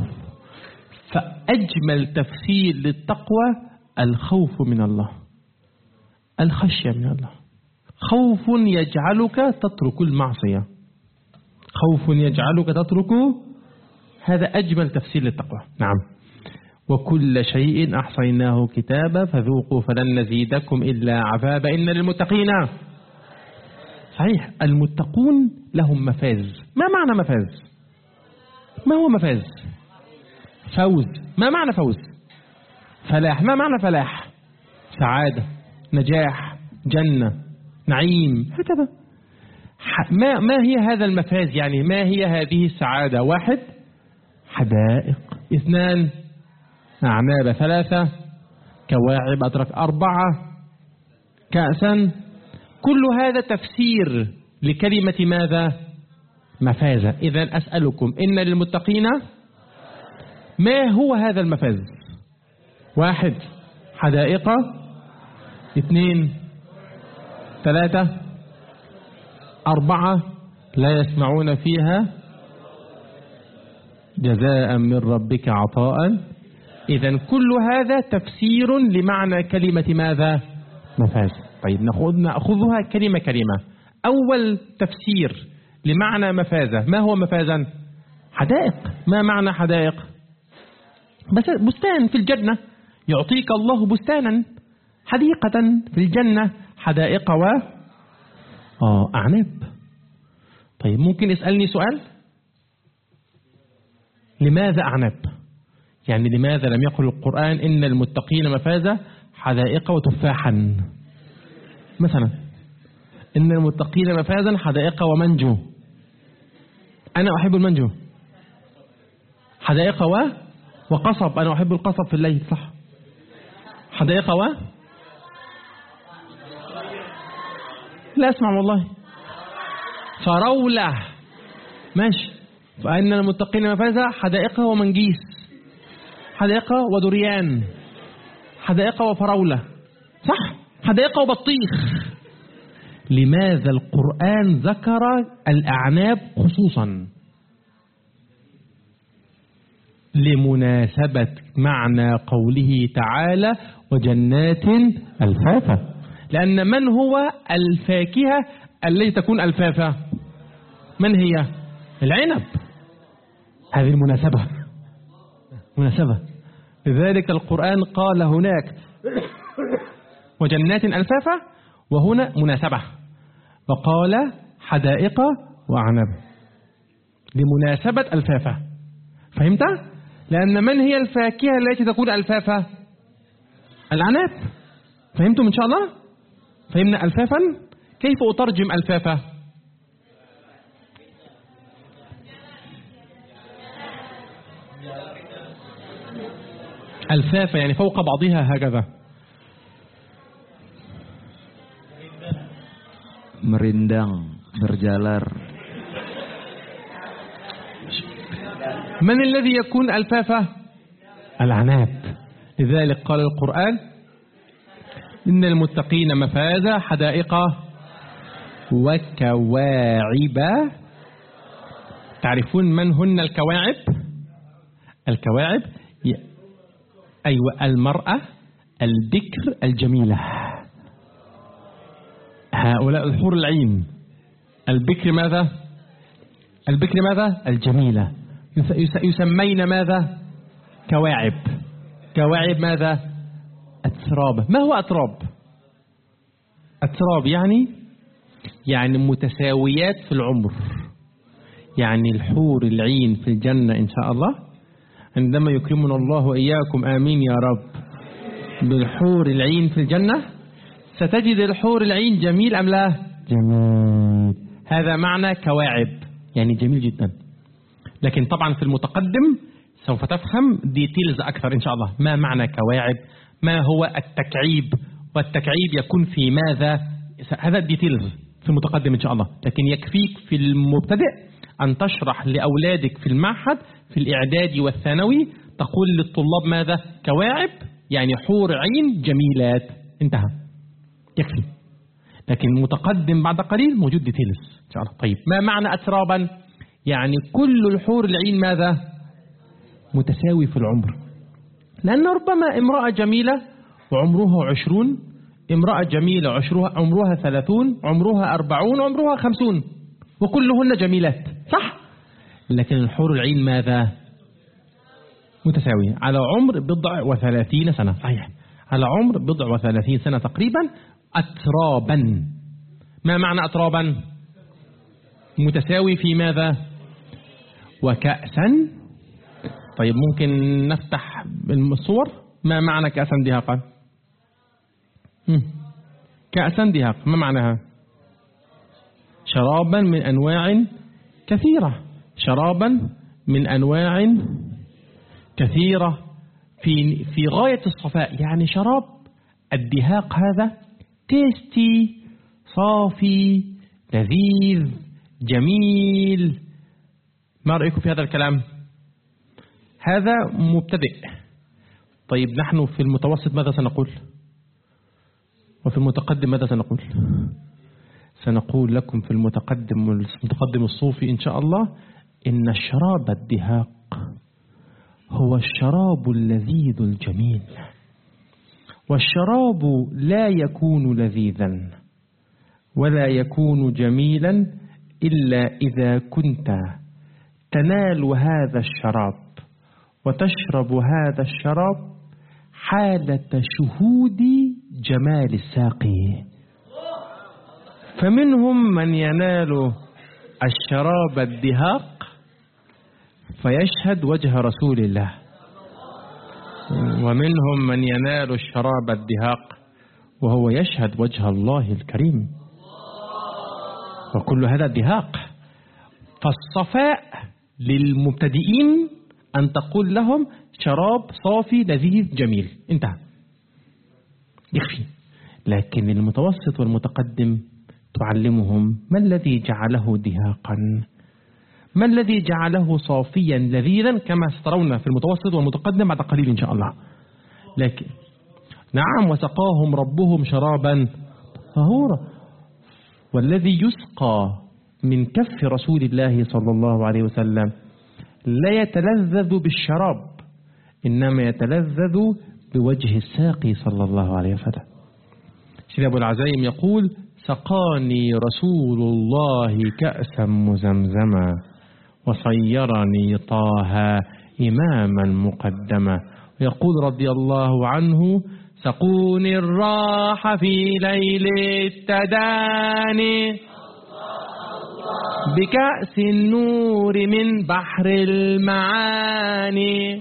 فأجمل تفسير للتقوى الخوف من الله، الخشية من الله. خوف يجعلك تترك المعصية، خوف يجعلك تترك. هذا أجمل تفسير للتقوى. نعم. وكل شيء أحصيناه كتابا فذوقوا فلن نزيدكم إلا عذابا إن للمتقين. صحيح. المتقون لهم مفاز. ما معنى مفاز؟ ما هو مفاز؟ فوز. ما معنى فوز؟ فلاح. ما معنى فلاح؟ سعادة، نجاح، جنة، نعيم، هكذا. ما هي هذا المفاز؟ يعني ما هي هذه السعادة؟ واحد حدائق، اثنان أعناب، ثلاثة كواعب أترك، أربعة كأسا. كل هذا تفسير لكلمة ماذا؟ مفازة. إذن أسألكم إن للمتقين. ما هو هذا المفاز؟ واحد حدائق، اثنين ثلاثة أربعة لا يسمعون فيها جزاء من ربك عطاء. إذن كل هذا تفسير لمعنى كلمة ماذا؟ مفاز. طيب نأخذها كلمة كلمة. أول تفسير لمعنى مفازة. ما هو مفازا؟ حدائق. ما معنى حدائق؟ بستان في الجنة، يعطيك الله بستانا، حديقة في الجنة، حدائق أعناب. طيب ممكن اسألني سؤال؟ لماذا أعناب؟ يعني لماذا لم يقل القرآن إن المتقين مفازة حدائق وتفاحا مثلا؟ إن المتقين مفازا حدائق ومنجو. أنا أحب المنجو. حدائق وقصب. أنا أحب القصب في الليل، صح؟ حدائق لا أسمع والله. فراولة، ماشي. فإن المتقين مفازة حدائق ومنجيس، حدائق ودريان، حدائق وفراولة، صح؟ حدائق وبطيخ. لماذا القرآن ذكر الأعناب خصوصا؟ لمناسبة معنى قوله تعالى وجنات ألفافا. لأن من هو الفاكهة التي تكون ألفافا؟ من هي؟ العنب. هذه المناسبة، مناسبة. لذلك القرآن قال هناك وجنات ألفافا، وهنا مناسبة، وقال حدائق وأعناب لمناسبة ألفافا. فهمت؟ لأن من هي الفاكهة التي تكون ألفافا؟ الأعناب. فهمتم إن شاء الله؟ فهمنا ألفافا. كيف أترجم ألفافا؟ ألفافا يعني فوق بعضها هكذا.
merindang, berjalar.
من الذي يكون ألفافا؟ الأعناب. لذلك قال القرآن إن المتقين مفازة حدائق وكواعب. تعرفون من هن الكواعب؟ الكواعب أيوة، المرأة البكر الجميلة. هؤلاء الحور العين. البكر ماذا؟ البكر ماذا؟ الجميلة. يسمين ماذا؟ كواعب. كواعب ماذا؟ أتراب. ما هو أتراب؟ أتراب يعني متساويات في العمر. يعني الحور العين في الجنة إن شاء الله عندما يكرمنا الله وإياكم، آمين يا رب، بالحور العين في الجنة، ستجد الحور العين جميل أم لا؟ جميل. هذا معنى كواعب، يعني جميل جدا. لكن طبعا في المتقدم سوف تفهم ديتيلز أكثر إن شاء الله. ما معنى كواعب؟ ما هو التكعيب؟ والتكعيب يكون في ماذا؟ هذا ديتيلز في المتقدم إن شاء الله. لكن يكفيك في المبتدئ أن تشرح لأولادك في المعهد في الإعدادي والثانوي، تقول للطلاب ماذا؟ كواعب يعني حور عين جميلات، انتهى، يكفي. لكن المتقدم بعد قليل موجود ديتيلز إن شاء الله. طيب ما معنى أترابا؟ يعني كل الحور العين ماذا؟ متساوي في العمر. لأن ربما امرأة جميلة وعمرها 20، امرأة جميلة عمرها 30، عمرها 40، عمرها 50، وكلهن جميلات، صح؟ لكن الحور العين ماذا؟ متساوية على عمر 30 سنة، صحيح، على عمر 30 سنة تقريبا. أترابا. ما معنى أترابا؟ متساوي في ماذا؟ وكأسا. طيب ممكن نفتح الصور. ما معنى كأسا دهاقا؟ كأسا دهاق ما معناها؟ شرابا من أنواع كثيرة، شرابا من أنواع كثيرة في غاية الصفاء. يعني شراب الدهاق هذا تيستي، صافي، لذيذ، جميل. ما رأيكم في هذا الكلام؟ هذا مبتدئ. طيب نحن في المتوسط ماذا سنقول؟ وفي المتقدم ماذا سنقول؟ سنقول لكم في المتقدم الصوفي إن شاء الله إن الشراب الدهاق هو الشراب اللذيذ الجميل. والشراب لا يكون لذيذا ولا يكون جميلا إلا إذا كنت تنال هذا الشراب وتشرب هذا الشراب حالة شهود جمال الساقي. فمنهم من ينال الشراب الدهاق فيشهد وجه رسول الله، ومنهم من ينال الشراب الدهاق وهو يشهد وجه الله الكريم، وكل هذا دهاق. فالصفاء للمبتدئين أن تقول لهم شراب صافي لذيذ جميل، انتهى، يكفي. لكن المتوسط والمتقدم تعلمهم ما الذي جعله دهاقا، ما الذي جعله صافيا لذيذا، كما سترون في المتوسط والمتقدم بعد قليل إن شاء الله. لكن نعم، وسقاهم ربهم شرابا طهورا. والذي يسقى من كف رسول الله صلى الله عليه وسلم لا يتلذذ بالشراب، إنما يتلذذ بوجه الساقي صلى الله عليه وسلم. سيدي أبو العزايم يقول: سقاني رسول الله كأسا مزمزما وصيرني طه إماما مقدما. ويقول رضي الله عنه: سقوني الراح في ليل التداني بكأس النور من بحر المعاني.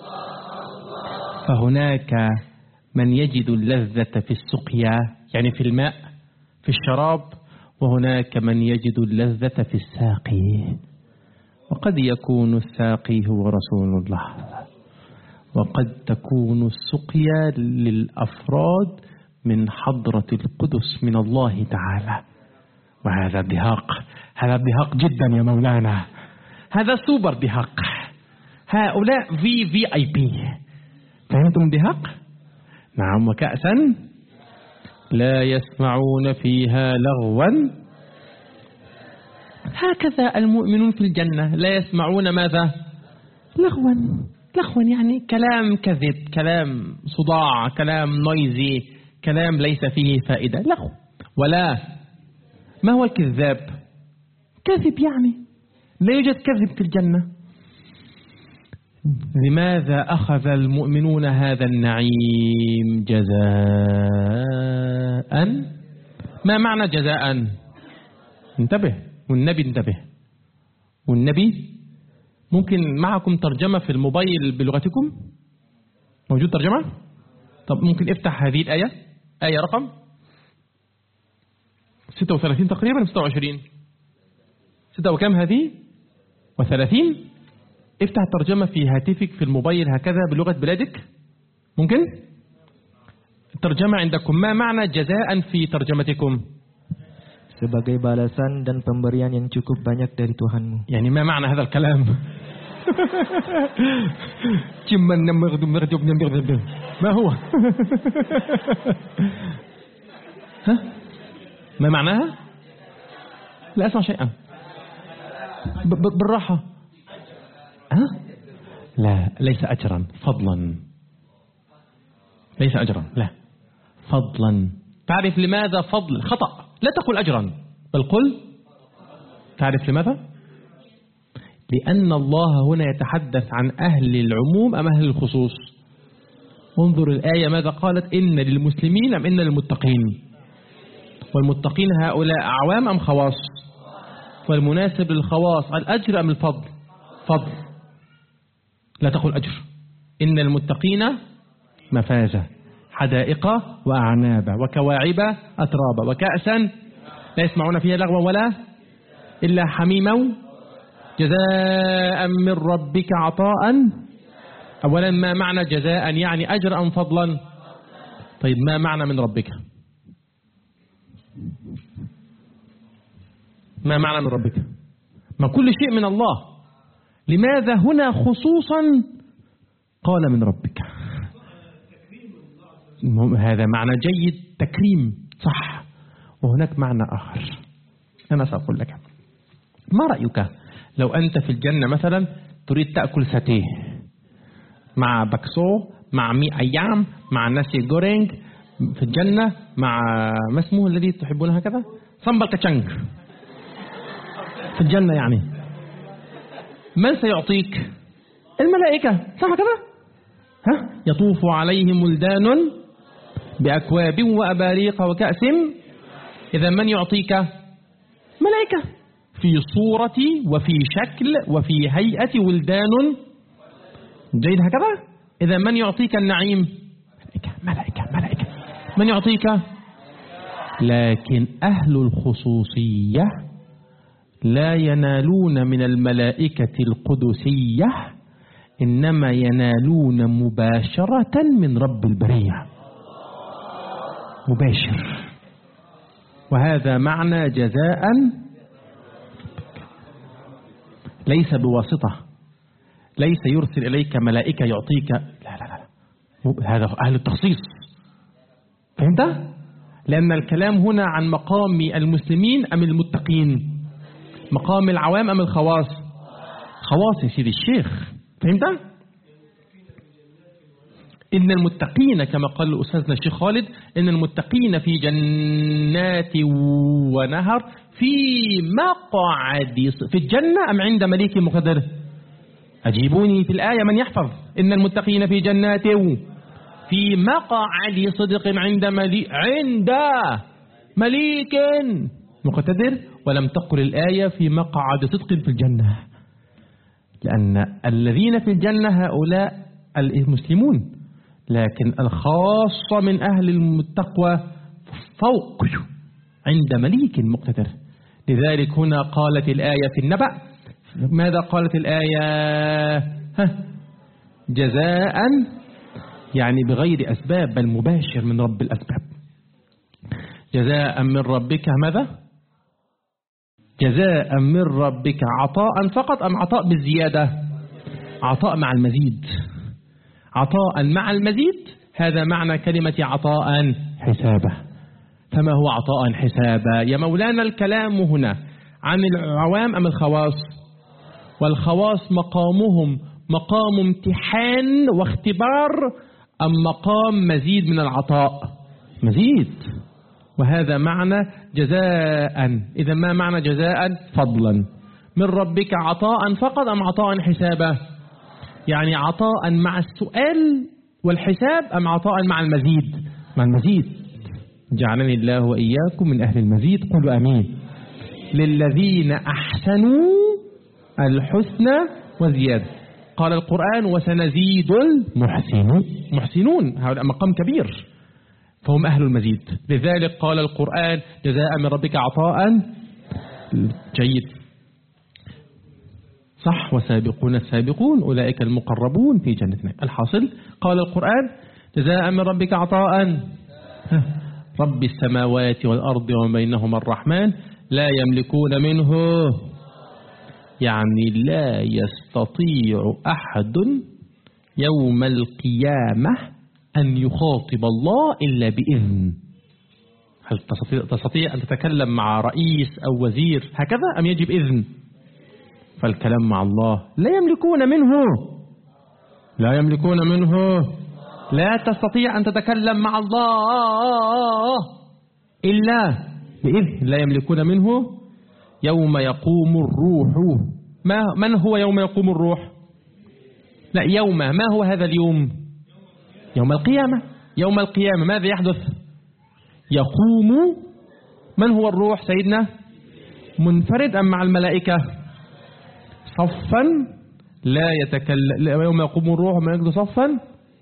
فهناك من يجد اللذة في السقيا، يعني في الماء في الشراب، وهناك من يجد اللذة في الساقي. وقد يكون الساقي هو رسول الله، وقد تكون السقيا للأفراد من حضرة القدس من الله تعالى. وهذا دهاق، هذا دهاق جدا يا مولانا، هذا سوبر دهاق. هؤلاء VIP. فهمتم دهاق؟ نعم. وكأسا لا يسمعون فيها لغوا. هكذا المؤمنون في الجنة لا يسمعون ماذا؟ لغوا. لغوا يعني كلام كذب، كلام صداع، كلام نويزي، كلام ليس فيه فائدة، لغو. ولا ما هو الكذاب؟ كذب، يعني لا يوجد كذب في الجنة. لماذا أخذ المؤمنون هذا النعيم جزاء؟ ما معنى جزاء؟ انتبه، والنبي انتبه، والنبي. ممكن معكم ترجمة في الموبايل بلغتكم؟ موجود ترجمة؟ طب ممكن افتح هذه الآية، آية رقم 36 تقريبا، 26 6 وكم هذه؟ و30. افتح ترجمة في هاتفك في الموبايل هكذا بلغة بلادك. ممكن؟ الترجمة عندكم ما معنى جزاء في ترجمتكم؟
Sebagai balasan dan pemberian yang cukup banyak dari Tuhanmu.
يعني ما معنى هذا الكلام؟ ما هو؟ ها؟ ما معناها؟ لا أسمع شيئا. بالراحة. ها؟ لا، ليس أجرا، فضلا. ليس أجرا، لا، فضلا. تعرف لماذا فضل؟ خطأ، لا تقل أجرا، بل قل. تعرف لماذا؟ لأن الله هنا يتحدث عن أهل العموم أم أهل الخصوص. انظر الآية ماذا قالت: إن للمسلمين أم إن للمتقين. والمتقين هؤلاء أعوام أم خواص؟ والمناسب للخواص الأجر أم الفضل؟ فضل. لا تقل أجر. إن المتقين مفازة حدائق وأعنابا وكواعب أترابا وكأسا لا يسمعون فيها لغوا ولا إلا حميما جزاء من ربك عطاء. أولا ما معنى جزاء؟ يعني أجر أم فضلا؟ طيب ما معنى من ربك؟ ما معنى من ربك؟ ما كل شيء من الله، لماذا هنا خصوصا قال من ربك؟ هذا معنى جيد، تكريم، صح. وهناك معنى آخر أنا سأقول لك. ما رأيك لو أنت في الجنة مثلا تريد تأكل ساتيه مع بكسو، مع مي أيام، مع ناسي جورينج في الجنة، مع ما اسمه الذي تحبونه هكذا؟ سامبال كاتشانج. في الجنة يعني. من سيعطيك؟ الملائكة، صح كده؟ ها؟ يطوف عليهم ولدان بأكواب وأباريق وكأس. إذا من يعطيك؟ ملائكة في صورة وفي شكل وفي هيئة ولدان. جيد هكذا؟ إذا من يعطيك النعيم؟ ملائكة. من يعطيك؟ لكن أهل الخصوصية لا ينالون من الملائكة القدسية، إنما ينالون مباشرة من رب البرية، مباشر. وهذا معنى جزاء، ليس بواسطة، ليس يرسل إليك ملائكة يعطيك، لا هذا أهل التخصيص. فهمت؟ لأن الكلام هنا عن مقام المسلمين أم المتقين؟ مقام العوام أم الخواص؟ خواص يا سيدي الشيخ. فهمت؟ إن المتقين كما قال أستاذنا الشيخ خالد، إن المتقين في جنات ونهر في مقعد في الجنة أم عند مليك مقتدر؟ أجيبوني في الآية من يحفظ. إن المتقين في جنات في مقعد صدق عند مليك مقتدر، ولم تقل الآية في مقعد صدق في الجنة، لأن الذين في الجنة هؤلاء المسلمون، لكن الخاصة من أهل التقوى فوق عند مليك مقتدر. لذلك هنا قالت الآية في النبأ، ماذا قالت الآية؟ جزاء، يعني بغير أسباب بل مباشر من رب الأسباب. جزاء من ربك ماذا؟ جزاء من ربك عطاء فقط أم عطاء بالزيادة؟ عطاء مع المزيد. عطاء مع المزيد، هذا معنى كلمة عطاء حسابا. فما هو عطاء حسابا يا مولانا؟ الكلام هنا عن العوام أم الخواص؟ والخواص مقامهم مقام امتحان واختبار أم مقام مزيد من العطاء؟ مزيد. وهذا معنى جزاء. إذا ما معنى جزاء؟ فضلا من ربك عطاء فقط أم عطاء حسابا؟ يعني عطاء مع السؤال والحساب أم عطاء مع المزيد؟ مع المزيد. جعلني الله وإياكم من أهل المزيد، قولوا أمين. للذين أحسنوا الحسنى وزيادة. قال القرآن وسنزيد المحسنون، هذا مقام كبير، فهم أهل المزيد. لذلك قال القرآن جزاء من ربك عطاء جيد، صح. وسابقون السابقون أولئك المقربون في جنة النعيم. الحاصل قال القرآن جزاء من ربك عطاء رب السماوات والأرض وما بينهما الرحمن لا يملكون منه، يعني لا يستطيع أحد يوم القيامة أن يخاطب الله إلا بإذن. هل تستطيع أن تتكلم مع رئيس أو وزير هكذا أم يجب إذن؟ فالكلام مع الله لا يملكون منه، لا تستطيع أن تتكلم مع الله إلا بإذن. لا يملكون منه. يوم يقوم الروح، من هو يوم يقوم الروح؟ لا، يوم، ما هو هذا اليوم؟ يوم القيامة. يوم القيامة ماذا يحدث؟ يقوم. من هو الروح سيدنا؟ منفرد أم مع الملائكة؟ صفا لا يتكلم. يوم يقوم الروح ومن يجد صفا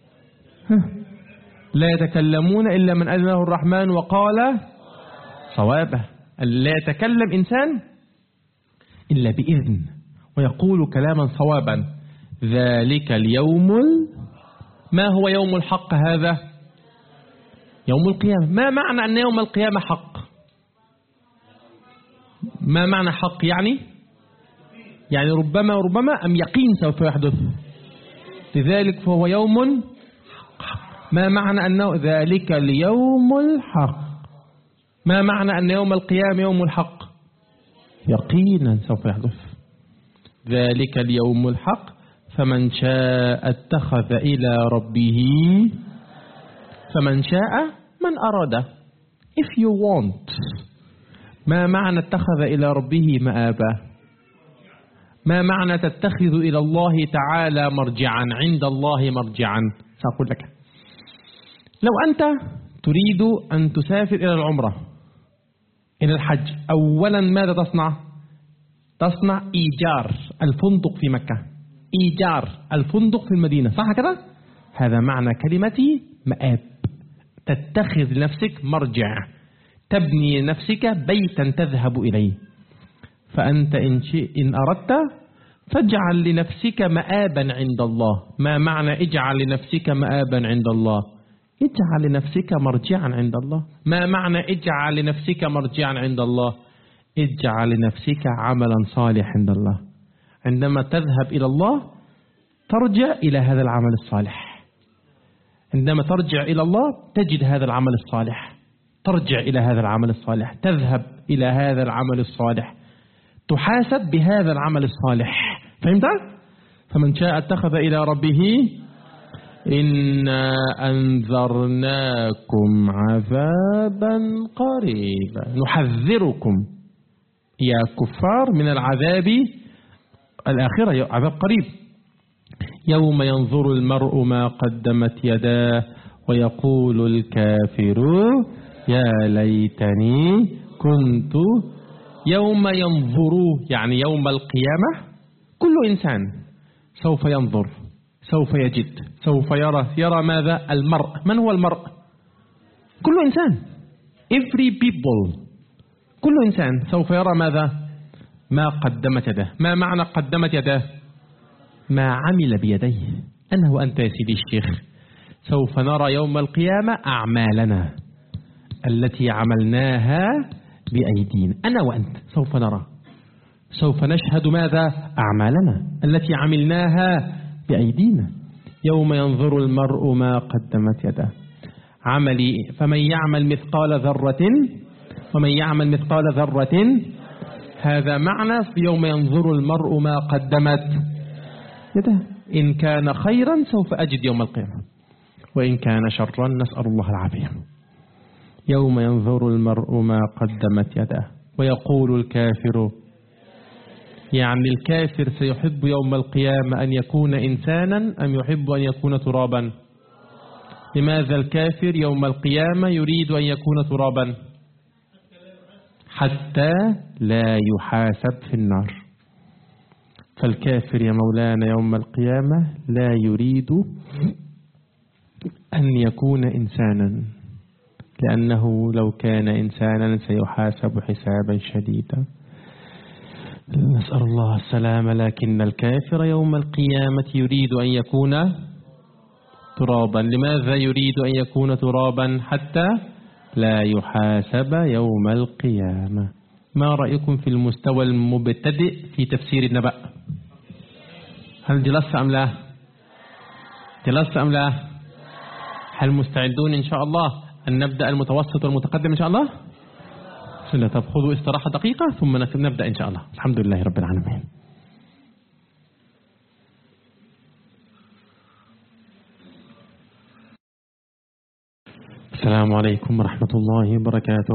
لا يتكلمون إلا من أذن له الرحمن وقال صوابه. لا يتكلم إنسان إلا بإذن ويقول كلاما صوابا. ذلك اليوم. ما هو يوم الحق هذا؟ يوم القيامة. ما معنى أن يوم القيامة حق؟ ما معنى حق؟ يعني ربما أم يقين سوف يحدث. لذلك فهو يوم حق. ما معنى أنه ذلك اليوم الحق؟ ما معنى أن يوم القيامة يوم الحق؟ يقينا سوف يحدث. ذلك اليوم الحق فمن شاء اتخذ إلى ربه. فمن شاء من أراد. If you want. ما معنى اتخذ إلى ربه مآبا؟ ما معنى تتخذ إلى الله تعالى مرجعا؟ عند الله مرجعا. سأقول لك. لو أنت تريد أن تسافر إلى العمرة، إلى الحج، أولا ماذا تصنع؟ تصنع إيجار الفندق في مكة، إيجار الفندق في المدينة، صح كده؟ هذا معنى كلمة مآب. تتخذ لنفسك مرجع، تبني لنفسك بيتا تذهب إليه. فأنت إن أردت فاجعل لنفسك مآبا عند الله. ما معنى اجعل لنفسك مآبا عند الله؟ اجعل لنفسك مرجعا عند الله. ما معنى اجعل لنفسك مرجعا عند الله؟ اجعل لنفسك عملا صالحا عند الله. عندما تذهب إلى الله ترجع إلى هذا العمل الصالح. عندما ترجع إلى الله تجد هذا العمل الصالح، ترجع إلى هذا العمل الصالح، تذهب إلى هذا العمل الصالح، تحاسب بهذا العمل الصالح. فهمت؟ فمن شاء اتخذ إلى ربه. إنا أنذرناكم عذابا قريبا، نحذركم يا كفار من العذاب الآخرة، عذاب قريب. يوم ينظر المرء ما قدمت يداه ويقول الكافر يا ليتني كنت. يوم ينظر يعني يوم القيامة كل إنسان سوف ينظر، سوف يجد، سوف يرى ماذا؟ المرء. من هو المرء؟ كل إنسان. every people. كل إنسان سوف يرى ماذا؟ ما قدمت يده. ما معنى قدمت يده؟ ما عمل بيديه. أنا وأنت يا سيدي الشيخ سوف نرى يوم القيامة أعمالنا التي عملناها بأيدينا. أنا وأنت سوف نرى، سوف نشهد ماذا؟ أعمالنا التي عملناها بأيدينا. يوم ينظر المرء ما قدمت يده. عملي فمن يعمل مثقال ذرة ومن يعمل مثقال ذرة. هذا معنى في يوم ينظر المرء ما قدمت يده. إن كان خيرا سوف أجد يوم القيامة، وإن كان شرا نسأل الله العافية. يوم ينظر المرء ما قدمت يده ويقول الكافر، يعني الكافر سيحب يوم القيامة أن يكون إنسانا أم يحب أن يكون ترابا؟ لماذا الكافر يوم القيامة يريد أن يكون ترابا؟ حتى لا يحاسب في النار. فالكافر يا مولانا يوم القيامة لا يريد أن يكون إنسانا، لأنه لو كان إنسانا سيحاسب حسابا شديدا. نسأل الله السلامة. لكن الكافر يوم القيامة يريد أن يكون ترابا. لماذا يريد أن يكون ترابا؟ حتى لا يحاسب يوم القيامة. ما رأيكم في المستوى المبتدئ في تفسير النبأ؟ هل جلست أم لا؟ جلست أم لا؟ هل مستعدون إن شاء الله أن نبدأ المتوسط والمتقدم إن شاء الله؟ بسم الله. طب خذوا استراحة دقيقة ثم نبدأ إن شاء الله. الحمد لله رب العالمين. السلام عليكم ورحمة الله وبركاته.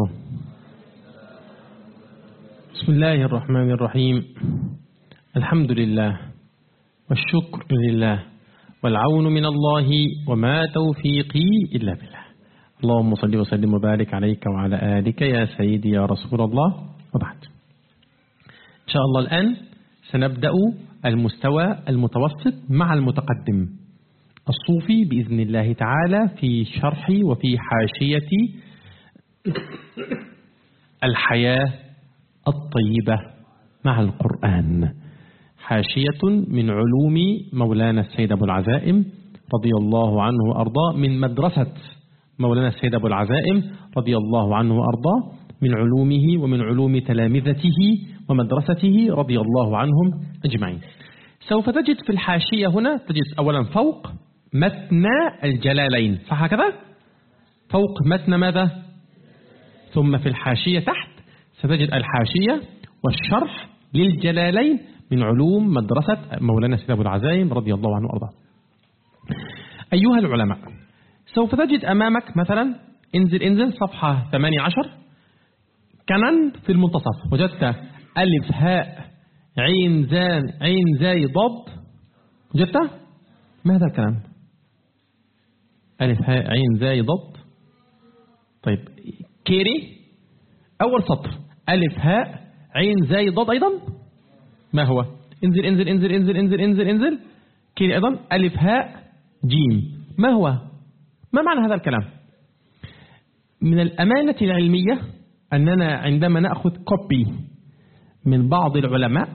بسم الله الرحمن الرحيم. الحمد لله والشكر لله والعون من الله وما توفيقي إلا بالله. اللهم صل وسلم وبارك عليك وعلى آلك يا سيدي يا رسول الله، وبعد. إن شاء الله الآن سنبدأ المستوى المتوسط مع المتقدم الصوفي بإذن الله تعالى في شرح وفي حاشية الحياة الطيبة مع القرآن. حاشية من علوم مولانا السيد أبو العزائم رضي الله عنه وأرضاه، من مدرسة مولانا السيد أبو العزائم رضي الله عنه وأرضاه، من علومه ومن علوم تلامذته ومدرسته رضي الله عنهم أجمعين. سوف تجد في الحاشية هنا، تجد أولا فوق متن الجلالين، صح كذا؟ فوق متن ماذا؟ ثم في الحاشية تحت ستجد الحاشية والشرح للجلالين من علوم مدرسة مولانا السيد أبو العزائم رضي الله عنه وأرضاه. أيها العلماء، سوف تجد أمامك مثلا، انزل صفحة 18 كنن في المنتصف، وجدت ألف هاء عين زاي ضاد، وجدته؟ ما هذا الكلام؟ ألف هاء عين زاي ضاد. طيب كيري أول سطر ألف هاء عين زاي ضاد أيضا، ما هو؟ انزل انزل انزل انزل انزل انزل انزل. كيري أيضا ألف هاء جيم، ما هو؟ ما معنى هذا الكلام؟ من الأمانة العلمية أننا عندما نأخذ كوبي من بعض العلماء،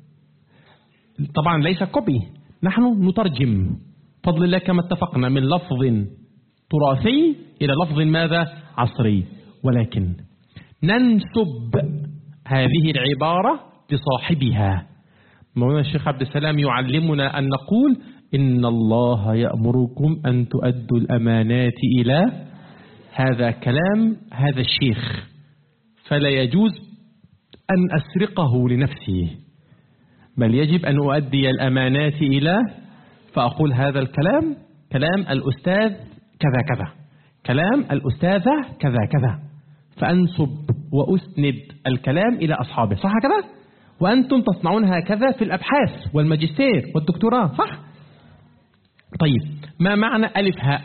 طبعا ليس كوبي، نحن نترجم فضل الله كما اتفقنا من لفظ تراثي إلى لفظ ماذا؟ عصري، ولكن ننسب هذه العبارة لصاحبها. مولانا الشيخ عبد السلام يعلمنا أن نقول إن الله يأمركم أن تؤدوا الأمانات إلى، هذا كلام هذا الشيخ، فلا يجوز أن أسرقه لنفسي، بل يجب أن أؤدي الأمانات إلى، فأقول هذا الكلام كلام الأستاذ كذا كذا، كلام الأستاذة كذا كذا، فأنسب وأسند الكلام إلى أصحابه، صح كذا؟ وأنتم تصنعون هكذا في الأبحاث والماجستير والدكتوراه، صح؟ طيب ما معنى ألف هاء؟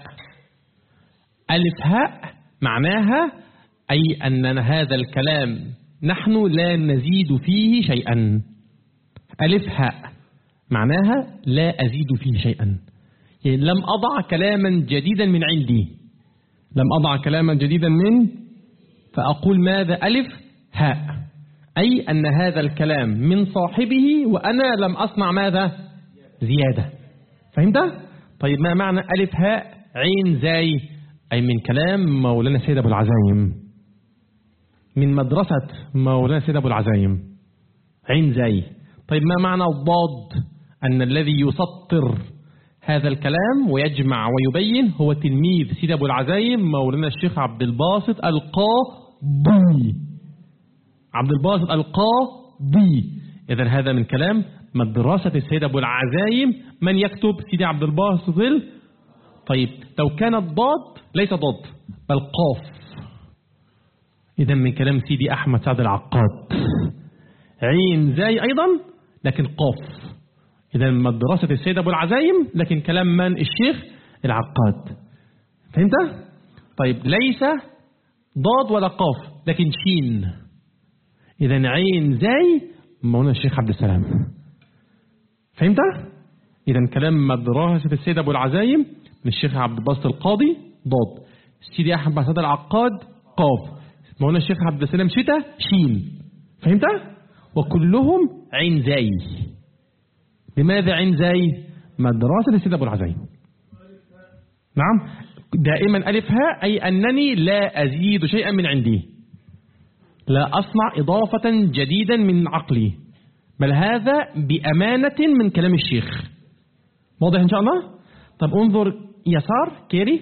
ألف هاء معناها أي أن هذا الكلام نحن لا نزيد فيه شيئا. ألف هاء معناها لا أزيد فيه شيئا، يعني لم أضع كلاما جديدا من عندي، لم أضع كلاما جديدا فأقول ماذا؟ ألف هاء، أي أن هذا الكلام من صاحبه وأنا لم أصنع ماذا؟ زيادة. فهمت؟ طيب ما معنى ألف هاء عين زاي؟ أي من كلام مولانا سيد أبو العزايم، من مدرسة مولانا سيد أبو العزايم، عين زاي. طيب ما معنى الضاد؟ أن الذي يسطر هذا الكلام ويجمع ويبين هو تلميذ سيد أبو العزايم مولانا الشيخ عبد الباسط القاضي، عبد الباسط القاضي. إذن هذا من كلام مدرسة السيد أبو العزايم. من يكتب؟ سيدي عبد الباسط. طيب لو كان الضاد ليس ضاد بل قاف، إذن من كلام سيدي أحمد سعد العقاد، عين زاي أيضا لكن قاف، إذن مدرسة السيد أبو العزايم لكن كلام من؟ الشيخ العقاد. فهمت؟ طيب ليس ضاد ولا قاف لكن شين، إذن عين زاي مولانا الشيخ عبد السلام. فهمت؟ إذن كلام مدرسة السيد أبو العزايم من الشيخ عبد الباسط القاضي ضاد، سيدي أحمد سعد العقاد قاف، مولانا الشيخ عبد السلام شتا شين. فهمت؟ وكلهم عين زاي. لماذا عين زاي؟ مدرسة السيد أبو العزايم. نعم، دائما ألف هاء أي أنني لا أزيد شيئا من عندي، لا أصنع إضافة جديدا من عقلي، بل هذا بأمانة من كلام الشيخ. واضح إن شاء الله؟ طب انظر يسار كيري،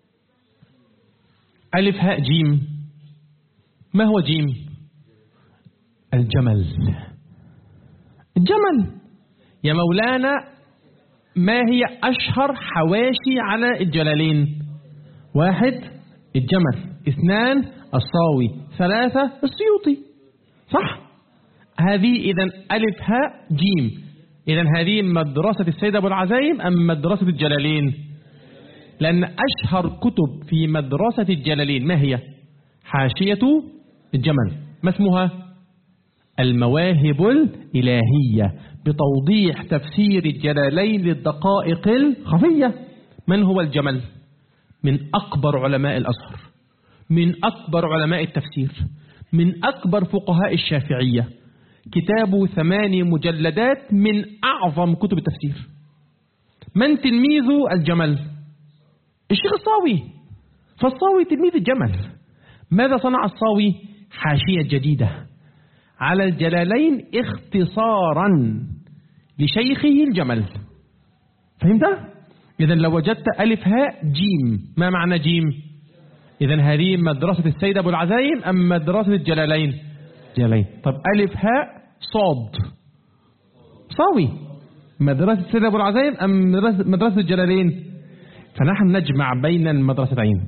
ألف هاء جيم، ما هو جيم؟ الجمل. الجمل يا مولانا، ما هي أشهر حواشي على الجلالين؟ 1 الجمل، 2 الصاوي، 3 السيوطي، صح؟ هذه إذن ألف هاء جيم. إذن هذه مدرسة السيد أبو العزايم أم مدرسة الجلالين؟ لأن أشهر كتب في مدرسة الجلالين ما هي؟ حاشية الجمل، ما اسمها؟ المواهب الإلهية بتوضيح تفسير الجلالين للدقائق الخفية. من هو الجمل؟ من أكبر علماء الأزهر، من أكبر علماء التفسير، من أكبر فقهاء الشافعية، كتابه 8 مجلدات من أعظم كتب التفسير. من تلميذ الجمل؟ الشيخ الصاوي، فالصاوي تلميذ الجمل. ماذا صنع الصاوي؟ حاشية جديدة على الجلالين اختصارا لشيخه الجمل. فهمت؟ إذن لو وجدت ألف هاء جيم، ما معنى جيم؟ إذن هذه مدرسة السيد أبو العزايم أم مدرسة الجلالين؟ جلالين. طب ألف هاء صاد صاوي، مدرسة السيد أبو العزايم أم مدرسة الجلالين؟ فنحن نجمع بين المدرستين.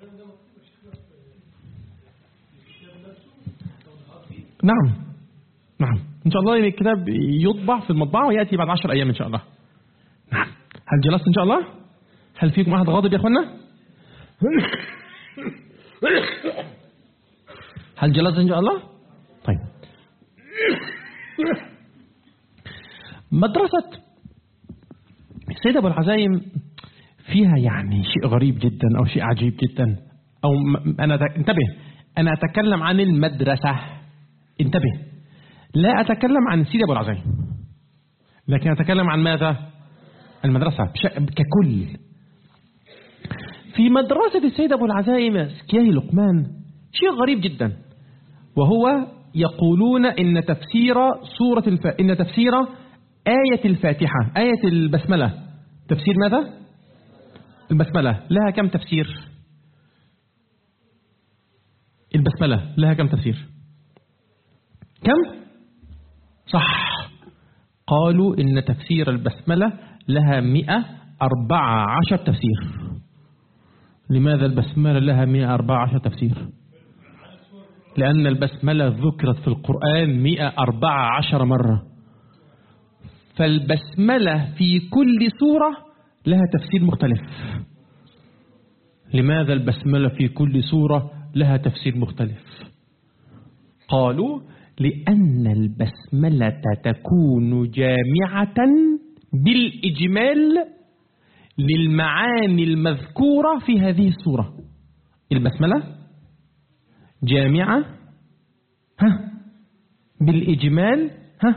نعم نعم إن شاء الله الكتاب يطبع في المطبعة ويأتي بعد 10 أيام إن شاء الله. نعم. هل جلست إن شاء الله؟ هل فيكم أحد غاضب يا أخوانا؟ هل جلست إن شاء الله؟ طيب. مدرسة السيد أبو العزايم فيها يعني شيء غريب جدا أو شيء عجيب جدا. أو انتبه، أنا أتكلم عن المدرسة، انتبه، لا أتكلم عن السيد أبو العزايم، لكن أتكلم عن ماذا؟ المدرسة ككل. في مدرسة السيد أبو العزايم سكياهي لقمان شيء غريب جدا، وهو يقولون إن تفسير إن تفسير آية الفاتحة، آية البسملة، تفسير ماذا؟ البسملة لها كم تفسير؟ البسملة لها كم تفسير؟ كم؟ صح، قالوا إن تفسير البسملة لها 114 تفسير. لماذا البسملة لها 114 تفسير؟ لأن البسملة ذكرت في القرآن 114 مرة، فالبسملة في كل سورة لها تفسير مختلف. لماذا البسملة في كل سورة لها تفسير مختلف؟ قالوا لأن البسملة تكون جامعة بالإجمال للمعاني المذكورة في هذه السورة. البسملة جامعة بالإجمال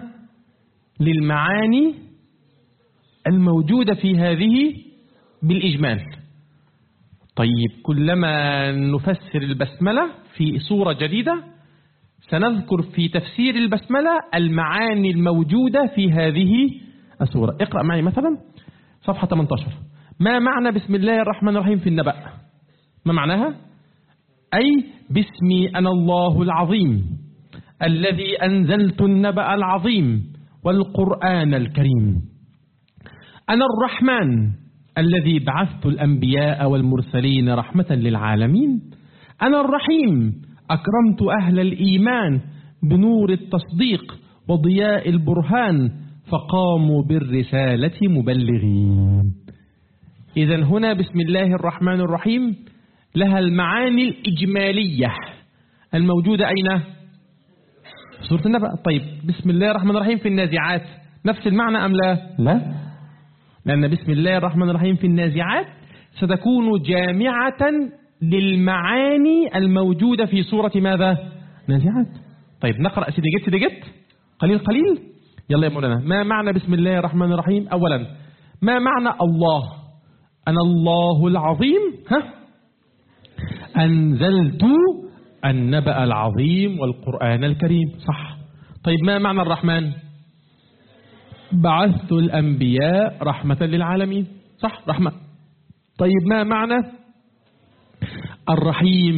للمعاني الموجودة في هذه بالإجمال. طيب كلما نفسر البسملة في سورة جديدة سنذكر في تفسير البسملة المعاني الموجودة في هذه السورة. اقرأ معي مثلا صفحة 18. ما معنى بسم الله الرحمن الرحيم في النبأ؟ ما معناها؟ أي باسمي أنا الله العظيم الذي أنزلت النبأ العظيم والقرآن الكريم. أنا الرحمن الذي بعثت الأنبياء والمرسلين رحمة للعالمين. أنا الرحيم أكرمت أهل الإيمان بنور التصديق وضياء البرهان فقاموا بالرسالة مبلغين. إذن هنا بسم الله الرحمن الرحيم لها المعاني الإجمالية الموجودة أين؟ في سورة النبأ. طيب بسم الله الرحمن الرحيم في النازعات نفس المعنى أم لا؟ لا، لأن بسم الله الرحمن الرحيم في النازعات ستكون جامعة للمعاني الموجودة في سورة ماذا؟ نازعات. طيب نقرأ سيدي جت قليل قليل. يلا يا مولانا، ما معنى بسم الله الرحمن الرحيم؟ أولا ما معنى الله؟ أنا الله العظيم أنزلت النبأ العظيم والقرآن الكريم. صح. طيب ما معنى الرحمن؟ بعثت الأنبياء رحمة للعالمين. صح، رحمة. طيب ما معنى الرحيم؟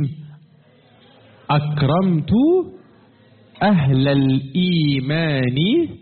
أكرمت أهل الإيمان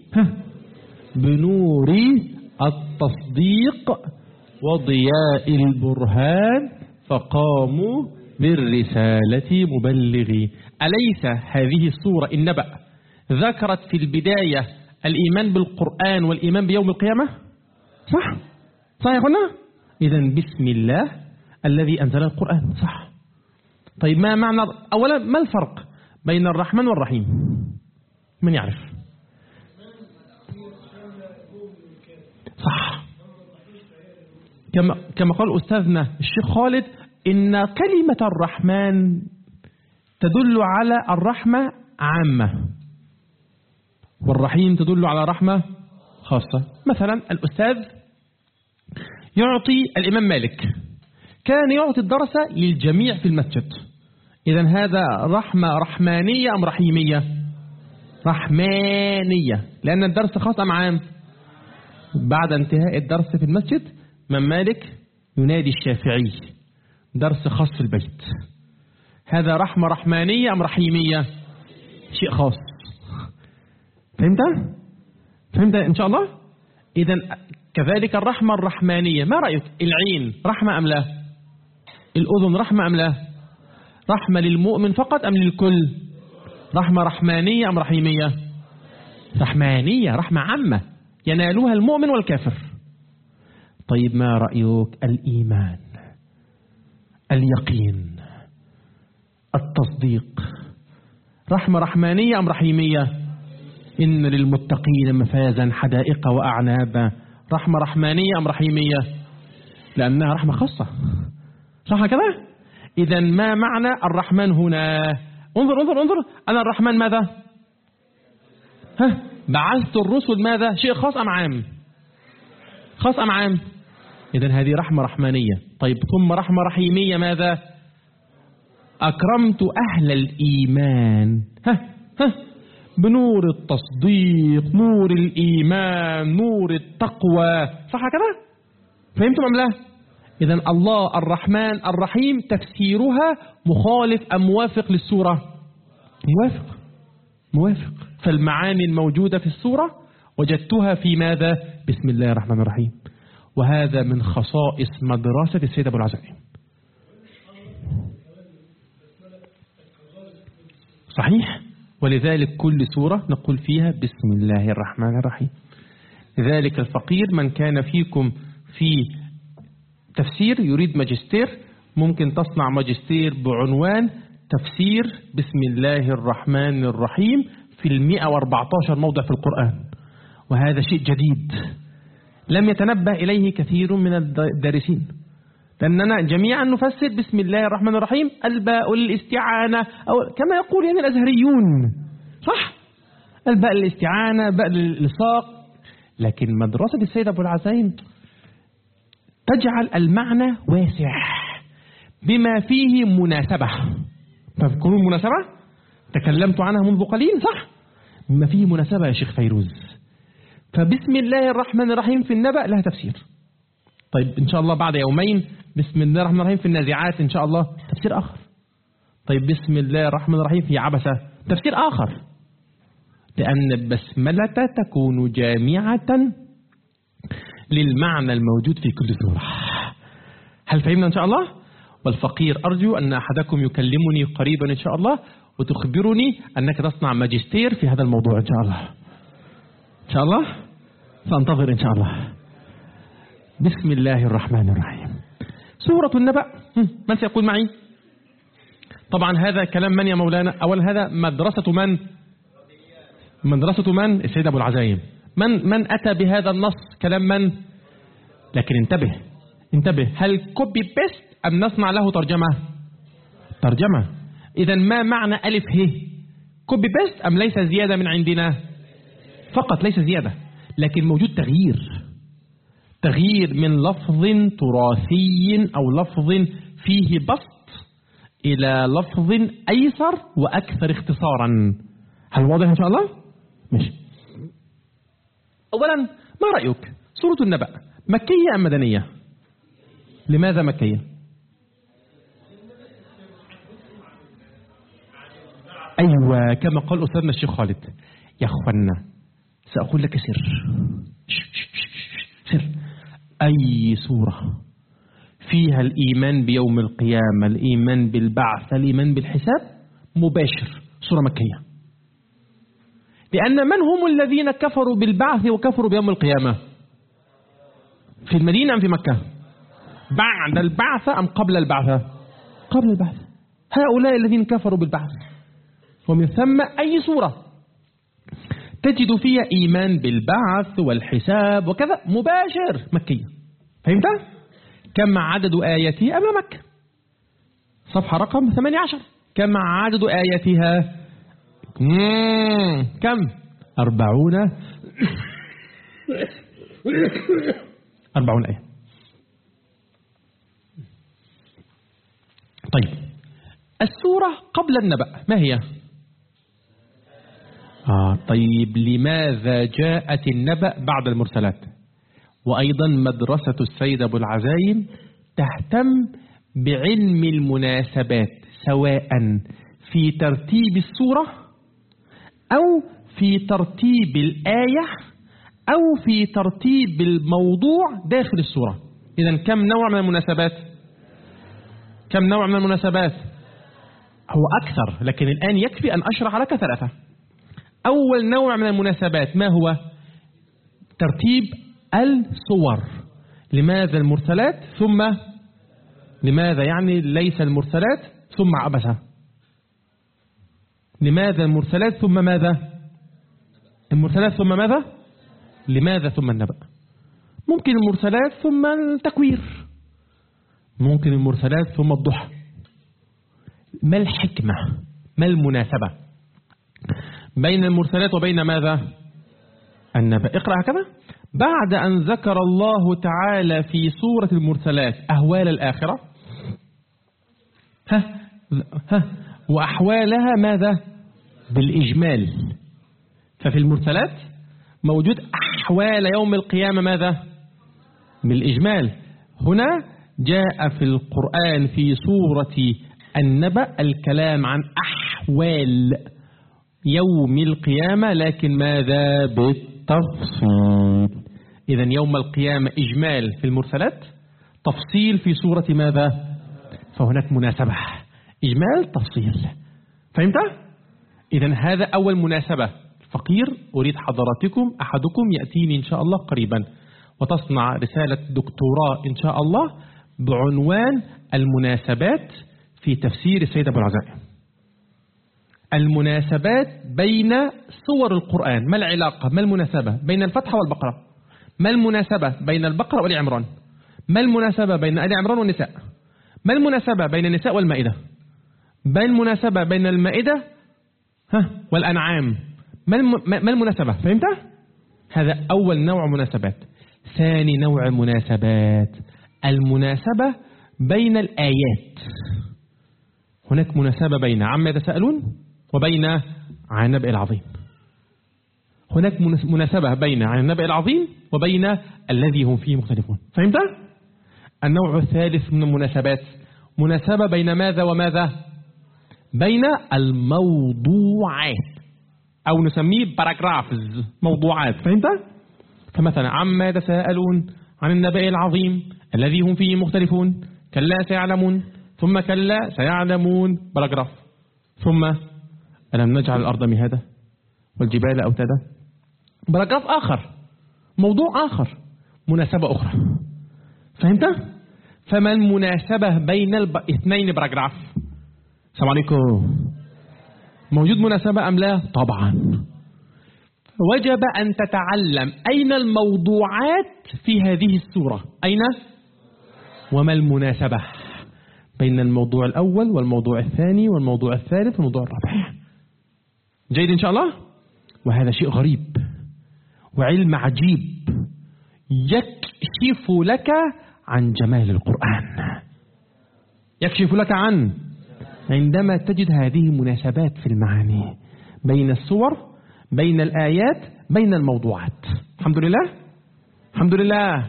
بنور التصديق وضياء البرهان فقاموا بالرسالة مبلغين. أليس هذه السورة النبأ ذكرت في البداية الإيمان بالقرآن والإيمان بيوم القيامة؟ صح؟ صح يا أخوانا؟ إذن بسم الله الذي أنزل القرآن. صح. طيب ما معنى أولا ما الفرق بين الرحمن والرحيم؟ من يعرف؟ صح. كما قال أستاذنا الشيخ خالد إن كلمة الرحمن تدل على الرحمة عامة والرحيم تدل على رحمة خاصة. مثلا الأستاذ يعطي الإمام مالك كان يعطي الدرس للجميع في المسجد. إذن هذا رحمة رحمانية أم رحيمية؟ رحمانية، لأن الدرس خاص أم عام؟ بعد انتهاء الدرس في المسجد من مالك ينادي الشافعي درس خاص في البيت. هذا رحمة رحمانية أم رحيمية؟ شيء خاص. فهمت إن شاء الله؟ إذن كذلك الرحمة الرحمانية. ما رأيك العين رحمة أم لا؟ الأذن رحمة أم لا؟ رحمة للمؤمن فقط أم للكل؟ رحمة رحمانية أم رحيمية؟ رحمانية، رحمة عامة ينالها المؤمن والكافر. طيب ما رأيك؟ الإيمان، اليقين، التصديق، رحمة رحمانية أم رحيمية؟ إن للمتقين مفازا حدائق وأعنابا. رحمة رحمانية أم رحيمية؟ لأنها رحمة خاصة، صح كده؟ إذا ما معنى الرحمن هنا؟ انظر أنا الرحمن ماذا؟ بعثت الرسل ماذا؟ شيء خاص أم عام؟ خاص أم عام؟ إذا هذه رحمة رحمانية. طيب ثم رحمة رحيمية ماذا؟ أكرمت أهل الإيمان بنور التصديق، نور الإيمان، نور التقوى، صح كده؟ فهمتم أم لا؟ إذا الله الرحمن الرحيم تفسيرها مخالف أم موافق للسورة؟ موافق. فالمعاني الموجودة في السورة وجدتها في ماذا؟ بسم الله الرحمن الرحيم. وهذا من خصائص مدرسة السيد أبو العزائم. صحيح. ولذلك كل سورة نقول فيها بسم الله الرحمن الرحيم. لذلك الفقير من كان فيكم في تفسير يريد ماجستير ممكن تصنع ماجستير بعنوان تفسير بسم الله الرحمن الرحيم في 114 موضع في القرآن. وهذا شيء جديد لم يتنبه إليه كثير من الدارسين، لأننا جميعا نفسر بسم الله الرحمن الرحيم الباء الاستعانة، أو كما يقول يعني الأزهريون، صح؟ الباء الاستعانة، باء الإلصاق. لكن مدرسة السيد أبو العزائم تجعل المعنى واسع بما فيه مناسبة. تذكرون المناسبة؟ تكلمت عنها منذ قليل، صح؟ بما فيه مناسبة يا شيخ فيروز. فبسم الله الرحمن الرحيم في النبأ لها تفسير. طيب إن شاء الله بعد يومين بسم الله الرحمن الرحيم في النازعات إن شاء الله تفسير آخر. طيب بسم الله الرحمن الرحيم في عبسة تفسير آخر، لأن البسملة تكون جامعة للمعنى الموجود في كل سورة. هل فهمنا إن شاء الله؟ والفقير أرجو أن أحدكم يكلمني قريبا إن شاء الله وتخبرني أنك تصنع ماجستير في هذا الموضوع إن شاء الله. إن شاء الله سأنتظر إن شاء الله. بسم الله الرحمن الرحيم. سورة النبأ، من سيقول معي؟ طبعا هذا كلام من يا مولانا؟ أولا هذا مدرسة من؟ مدرسة من؟ السيد أبو العزائم. من أتى بهذا النص؟ كلام من؟ لكن انتبه، هل كوبي بيست أم نصنع له ترجمة؟ إذا ما معنى ألف ه؟ كوبي بيست أم ليس زيادة من عندنا؟ فقط ليس زيادة، لكن موجود تغيير من لفظ تراثي أو لفظ فيه بسط إلى لفظ أيسر وأكثر اختصارا. هل واضح إن شاء الله؟ ماشي. أولا ما رأيك؟ سورة النبأ مكية أم مدنية؟ لماذا مكية؟ أيوة كما قال أستاذنا الشيخ خالد. يا أخوانا سأقول لك سر. أي سورة فيها الإيمان بيوم القيامة، الإيمان بالبعث، الإيمان بالحساب مباشر سورة مكية. لأن من هم الذين كفروا بالبعث وكفروا بيوم القيامة؟ في المدينة أم في مكة؟ بعد البعث أم قبل البعث؟ قبل البعث. هؤلاء الذين كفروا بالبعث. ومن ثم أي سورة تجد فيها إيمان بالبعث والحساب وكذا مباشر مكية. فهمت؟ كم عدد آياتها أمامك؟ صفحة رقم 18. كم عدد آياتها؟ كم؟ 40 آية. طيب السورة قبل النبأ ما هي؟ طيب لماذا جاءت النبأ بعد المرسلات؟ وأيضا مدرسة السيد أبو العزائم تهتم بعلم المناسبات سواء في ترتيب السورة أو في ترتيب الآية أو في ترتيب الموضوع داخل السورة. إذن كم نوع من المناسبات؟ كم نوع من المناسبات؟ هو أكثر، لكن الآن يكفي أن أشرح لك 3. أول نوع من المناسبات ما هو؟ ترتيب الصور. لماذا المرسلات ثم لماذا يعني ليس المرسلات ثم عبسة؟ لماذا المرسلات ثم ماذا؟ المرسلات ثم ماذا؟ لماذا ثم النبأ؟ ممكن المرسلات ثم التكوير، ممكن المرسلات ثم الضحى. ما الحكمة؟ ما المناسبة بين المرسلات وبين ماذا؟ النبأ. اقرأ هكذا: بعد أن ذكر الله تعالى في سورة المرسلات أهوال الآخرة وأحوالها ماذا؟ بالإجمال. ففي المرسلات موجود أحوال يوم القيامة ماذا؟ بالإجمال. هنا جاء في القرآن في سورة النبأ الكلام عن أحوال يوم القيامة، لكن ماذا؟ بالتفصيل. إذن يوم القيامة إجمال في المرسلات، تفصيل في سورة ماذا؟ فهناك مناسبة، إجمال تفصيل. فهمت؟ إذن هذا أول مناسبة. فقير أريد حضراتكم أحدكم يأتيني إن شاء الله قريبا وتصنع رسالة دكتوراه إن شاء الله بعنوان المناسبات في تفسير السيد أبو العزائم. المناسبات بين سور القرآن. ما العلاقة؟ ما المناسبة بين الفتح والبقرة؟ ما المناسبة بين البقرة وآل عمران؟ ما المناسبة بين آل عمران والنساء؟ ما المناسبة بين النساء والمائدة؟ ما المناسبة بين المائدة والأنعام؟ ما المناسبة؟ فهمت؟ هذا أول نوع مناسبات. ثاني نوع مناسبات المناسبة بين الآيات. هناك مناسبة بين عما يتساءلون وبين عن النبأ العظيم. هناك مناسبة بين عن النبأ العظيم وبين الذي هم فيه مختلفون. فهمت؟ النوع الثالث من المناسبات مناسبة بين ماذا وماذا؟ بين الموضوعات، أو نسميه باراجرافز، موضوعات. فهمت؟ فمثلا عما يتساءلون عن النبأ العظيم الذي هم فيه مختلفون، كلا سيعلمون، ثم كلا سيعلمون، باراجراف. ثم ألم نجعل الأرض مهادا والجبال أوتادا، باراجراف آخر، موضوع آخر، مناسبة أخرى. فهمت؟ فما المناسبة بين اثنين باراجراف؟ السلام عليكم. موجود مناسبة أم لا؟ طبعا. وجب أن تتعلم أين الموضوعات في هذه السورة. أين؟ وما المناسبة بين الموضوع الأول والموضوع الثاني والموضوع الثالث والموضوع الرابع. جيد إن شاء الله. وهذا شيء غريب وعلم عجيب يكشف لك عن جمال القرآن. يكشف لك عن عندما تجد هذه المناسبات في المعاني بين السور، بين الآيات، بين الموضوعات. الحمد لله. الحمد لله.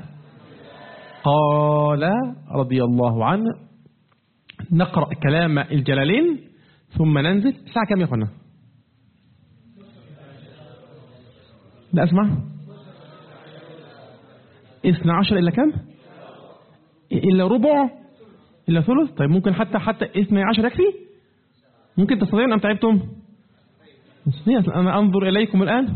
قال رضي الله عنه. نقرأ كلام الجلالين ثم ننزل. الساعة كم يا أخوانا؟ لا أسمع. 12 إلا كم؟ إلا ربع، إلا ثلث. طيب ممكن حتى 12 يكفي؟ ممكن تستطيعون أم تعبتم؟ أنا أنظر إليكم الآن.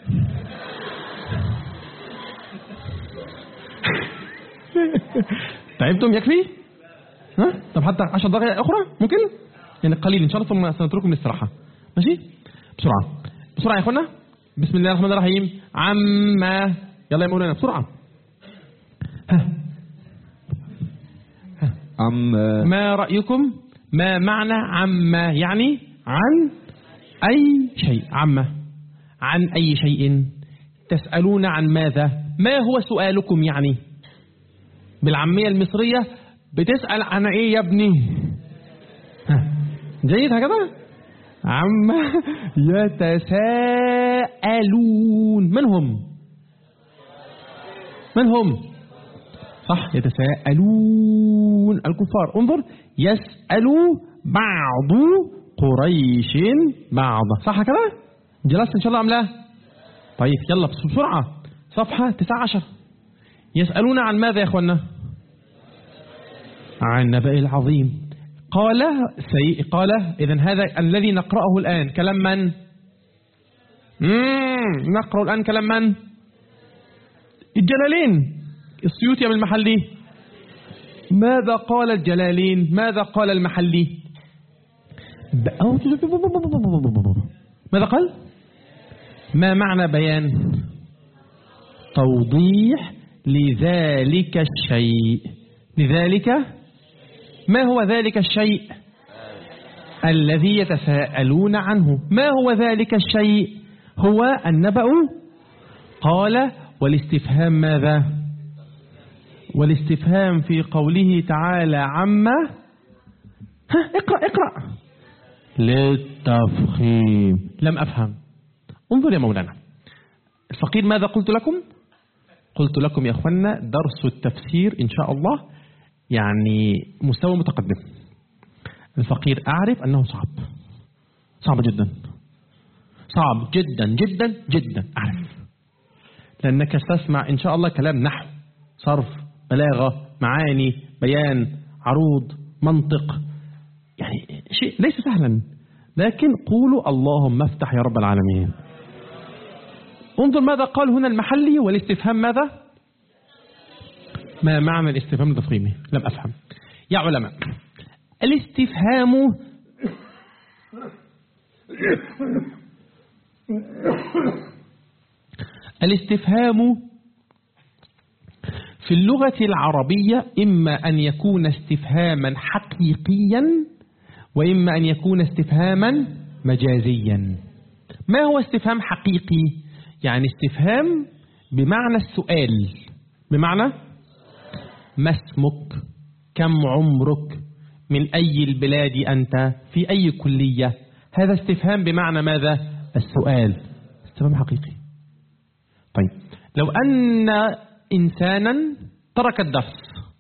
تعبتم يكفي؟ ها؟ طب حتى 10 دقائق أخرى ممكن؟ يعني قليل إن شاء الله، ثم سنترككم للاستراحة. ماشي؟ بسرعة بسرعة يا أخوانا. بسم الله الرحمن الرحيم. عما، يلا يا مولانا بسرعة. ما رأيكم؟ ما معنى عما؟ يعني عن أي شيء. عما عن أي شيء. تسألون عن ماذا؟ ما هو سؤالكم؟ يعني بالعامية المصرية بتسأل عن إيه يا ابني؟ جيد هكذا. عما يتساءلون. من هم؟ من هم؟ صح، يتساءلون الكفار. انظر، يسأل بعض قريش بعضا. صح كده؟ جلست إن شاء الله أم لا؟ طيب يلا بسرعة. صفحة 19. يسألون عن ماذا يا أخوانا؟ عن النبأ العظيم. قال إذن هذا الذي نقرأه الآن كلام من؟ نقرأ الآن كلام من؟ الجلالين، السيوطي أم المحلي؟ ماذا قال الجلالين؟ ماذا قال المحلي؟ ماذا قال؟ ما معنى بيان؟ توضيح لذلك الشيء. لذلك، ما هو ذلك الشيء الذي يتساءلون عنه؟ ما هو ذلك الشيء؟ هو النبأ. قال والاستفهام ماذا؟ والاستفهام في قوله تعالى عما اقرأ للتفخيم. لم أفهم. انظر يا مولانا الفقير، ماذا قلت لكم؟ قلت لكم يا أخوانا درس التفسير إن شاء الله يعني مستوى متقدم. الفقير أعرف أنه صعب جدا، صعب جدا جدا جدا، أعرف، لأنك ستسمع إن شاء الله كلام نحو، صرف، بلاغة، معاني، بيان، عروض، منطق، يعني شيء ليس سهلا، لكن قولوا اللهم افتح يا رب العالمين. انظر ماذا قال هنا المحلي والاستفهام ماذا؟ ما معنى الاستفهام التفخيمي؟ لم أفهم يا علماء. الاستفهام في اللغة العربية إما أن يكون استفهاما حقيقيا وإما أن يكون استفهاما مجازيا. ما هو استفهام حقيقي؟ يعني استفهام بمعنى السؤال، بمعنى ما اسمك، كم عمرك، من أي البلاد أنت، في أي كلية. هذا استفهام بمعنى ماذا؟ السؤال، استفهام حقيقي. طيب لو أن إنسانا ترك الدرس،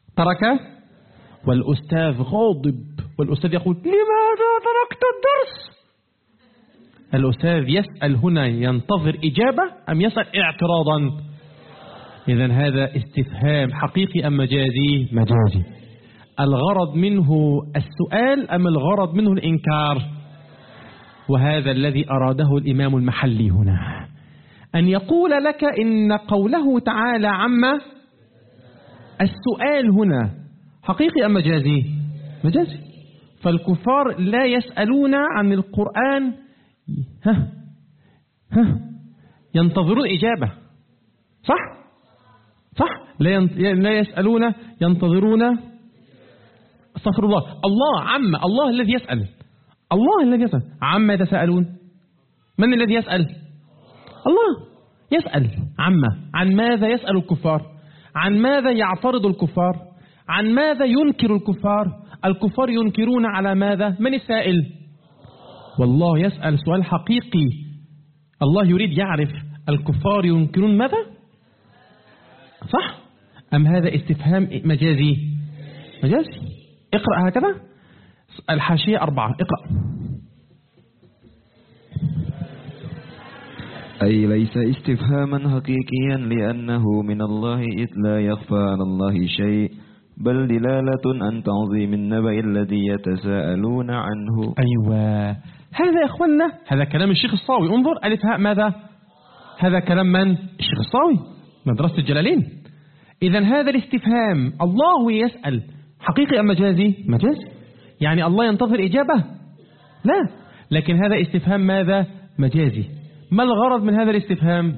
والأستاذ غاضب، والأستاذ يقول لماذا تركت الدرس؟ الأستاذ يسأل هنا ينتظر إجابة أم يسأل اعتراضا؟ إذن هذا استفهام حقيقي أم مجازي؟ مجازي. الغرض منه السؤال أم الغرض منه الإنكار؟ وهذا الذي أراده الإمام المحلي هنا، أن يقول لك إن قوله تعالى عما، السؤال هنا حقيقي أم مجازي؟ مجازي. فالكفار لا يسألون عن القرآن ينتظرون إجابة، صح؟ لا يسألون، ينتظرون. استغفر الله عما، الله الذي يسأل، عما يتساءلون. من الذي يسأل؟ الله يسأل عما. عن ماذا يسأل الكفار؟ عن ماذا يعترض الكفار؟ عن ماذا ينكر الكفار؟ الكفار ينكرون على ماذا؟ من السائل؟ والله يسأل سؤال حقيقي. الله يريد يعرف الكفار ينكرون ماذا؟ صح؟ أم هذا استفهام مجازي؟ مجازي. اقرأ هكذا الحاشية 4، اقرأ.
أي ليس استفهاما حقيقيا لأنه من الله إذ لا يخفى على الله شيء، بل دلالة عن تعظيم النبأ الذي يتساءلون عنه. أيوة،
هذا يا أخوانا هذا كلام الشيخ الصاوي. انظر ألف هاء ماذا؟ هذا كلام من؟ الشيخ الصاوي، مدرسة الجلالين. إذن هذا الاستفهام الله يسأل حقيقي أم مجازي؟ مجازي. يعني الله ينتظر إجابة؟ لا، لكن هذا استفهام ماذا؟ مجازي. ما الغرض من هذا الاستفهام؟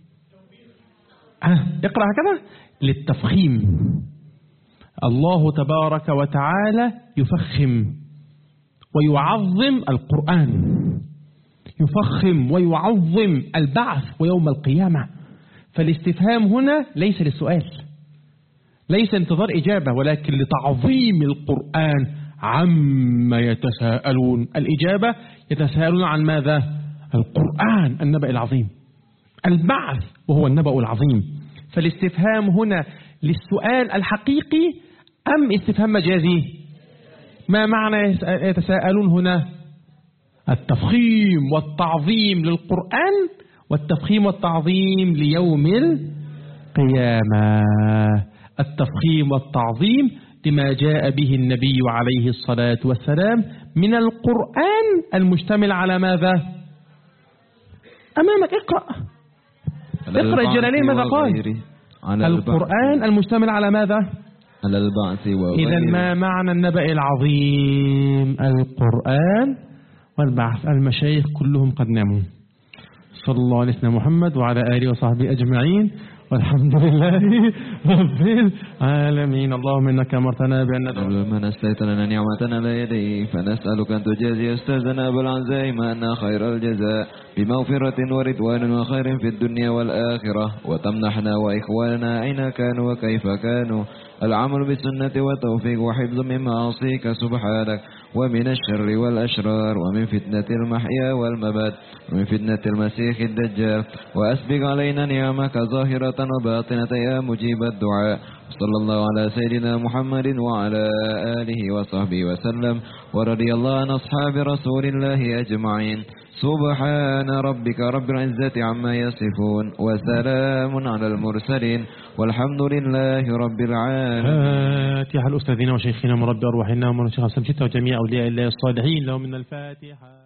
اقرأ هكذا للتفخيم. الله تبارك وتعالى يفخم ويعظم القرآن، يفخم ويعظم البعث ويوم القيامة. فالاستفهام هنا ليس للسؤال، ليس انتظار إجابة، ولكن لتعظيم القرآن. عما يتساءلون، الإجابة يتساءلون عن ماذا؟ القرآن، النبأ العظيم، البعث وهو النبأ العظيم. فالاستفهام هنا للسؤال الحقيقي أم استفهام مجازي؟ ما معنى يتساءلون هنا؟ التفخيم والتعظيم للقرآن، والتفخيم والتعظيم ليوم القيامة. التفخيم والتعظيم لما جاء به النبي عليه الصلاة والسلام من القرآن المشتمل على ماذا؟ أمامك اقرأ الجلالين ماذا قال؟ القرآن المشتمل على ماذا؟
على البعث وغيره.
إذا ما معنى النبأ العظيم؟ القرآن والبعث. المشايخ كلهم قد ناموا. صلى الله عليه وسلم محمد وعلى آله وصحبه أجمعين، والحمد لله رب العالمين. اللهم إنك أمرتنا بأن
من أسليت لنا نعمتنا لا يديه، فنسألك أن تجازي أستاذنا أبو العزائم أن خير الجزاء بمغفرة ورضوان وخير في الدنيا والآخرة، وتمنحنا وإخواننا أين كانوا وكيف كانوا العمل بالسنة والتوفيق وحفظ من معاصيك سبحانك، ومن الشر والأشرار، ومن فتنة المحيا والممات، ومن فتنة المسيح الدجال، وأسبق علينا نعمك ظاهرة وباطنة يا مجيب الدعاء. صلى الله على سيدنا محمد وعلى آله وصحبه وسلم، ورضي الله عن أصحاب رسول الله أجمعين. سبحان ربك رب العزة عما يصفون، وسلام على المرسلين، والحمد لله رب العالمين.
فاتحة الأستاذين وشيخنا مربي أرواحنا ومرشد خمسة وجميع أولياء الله الصالحين لهم من الفاتحة.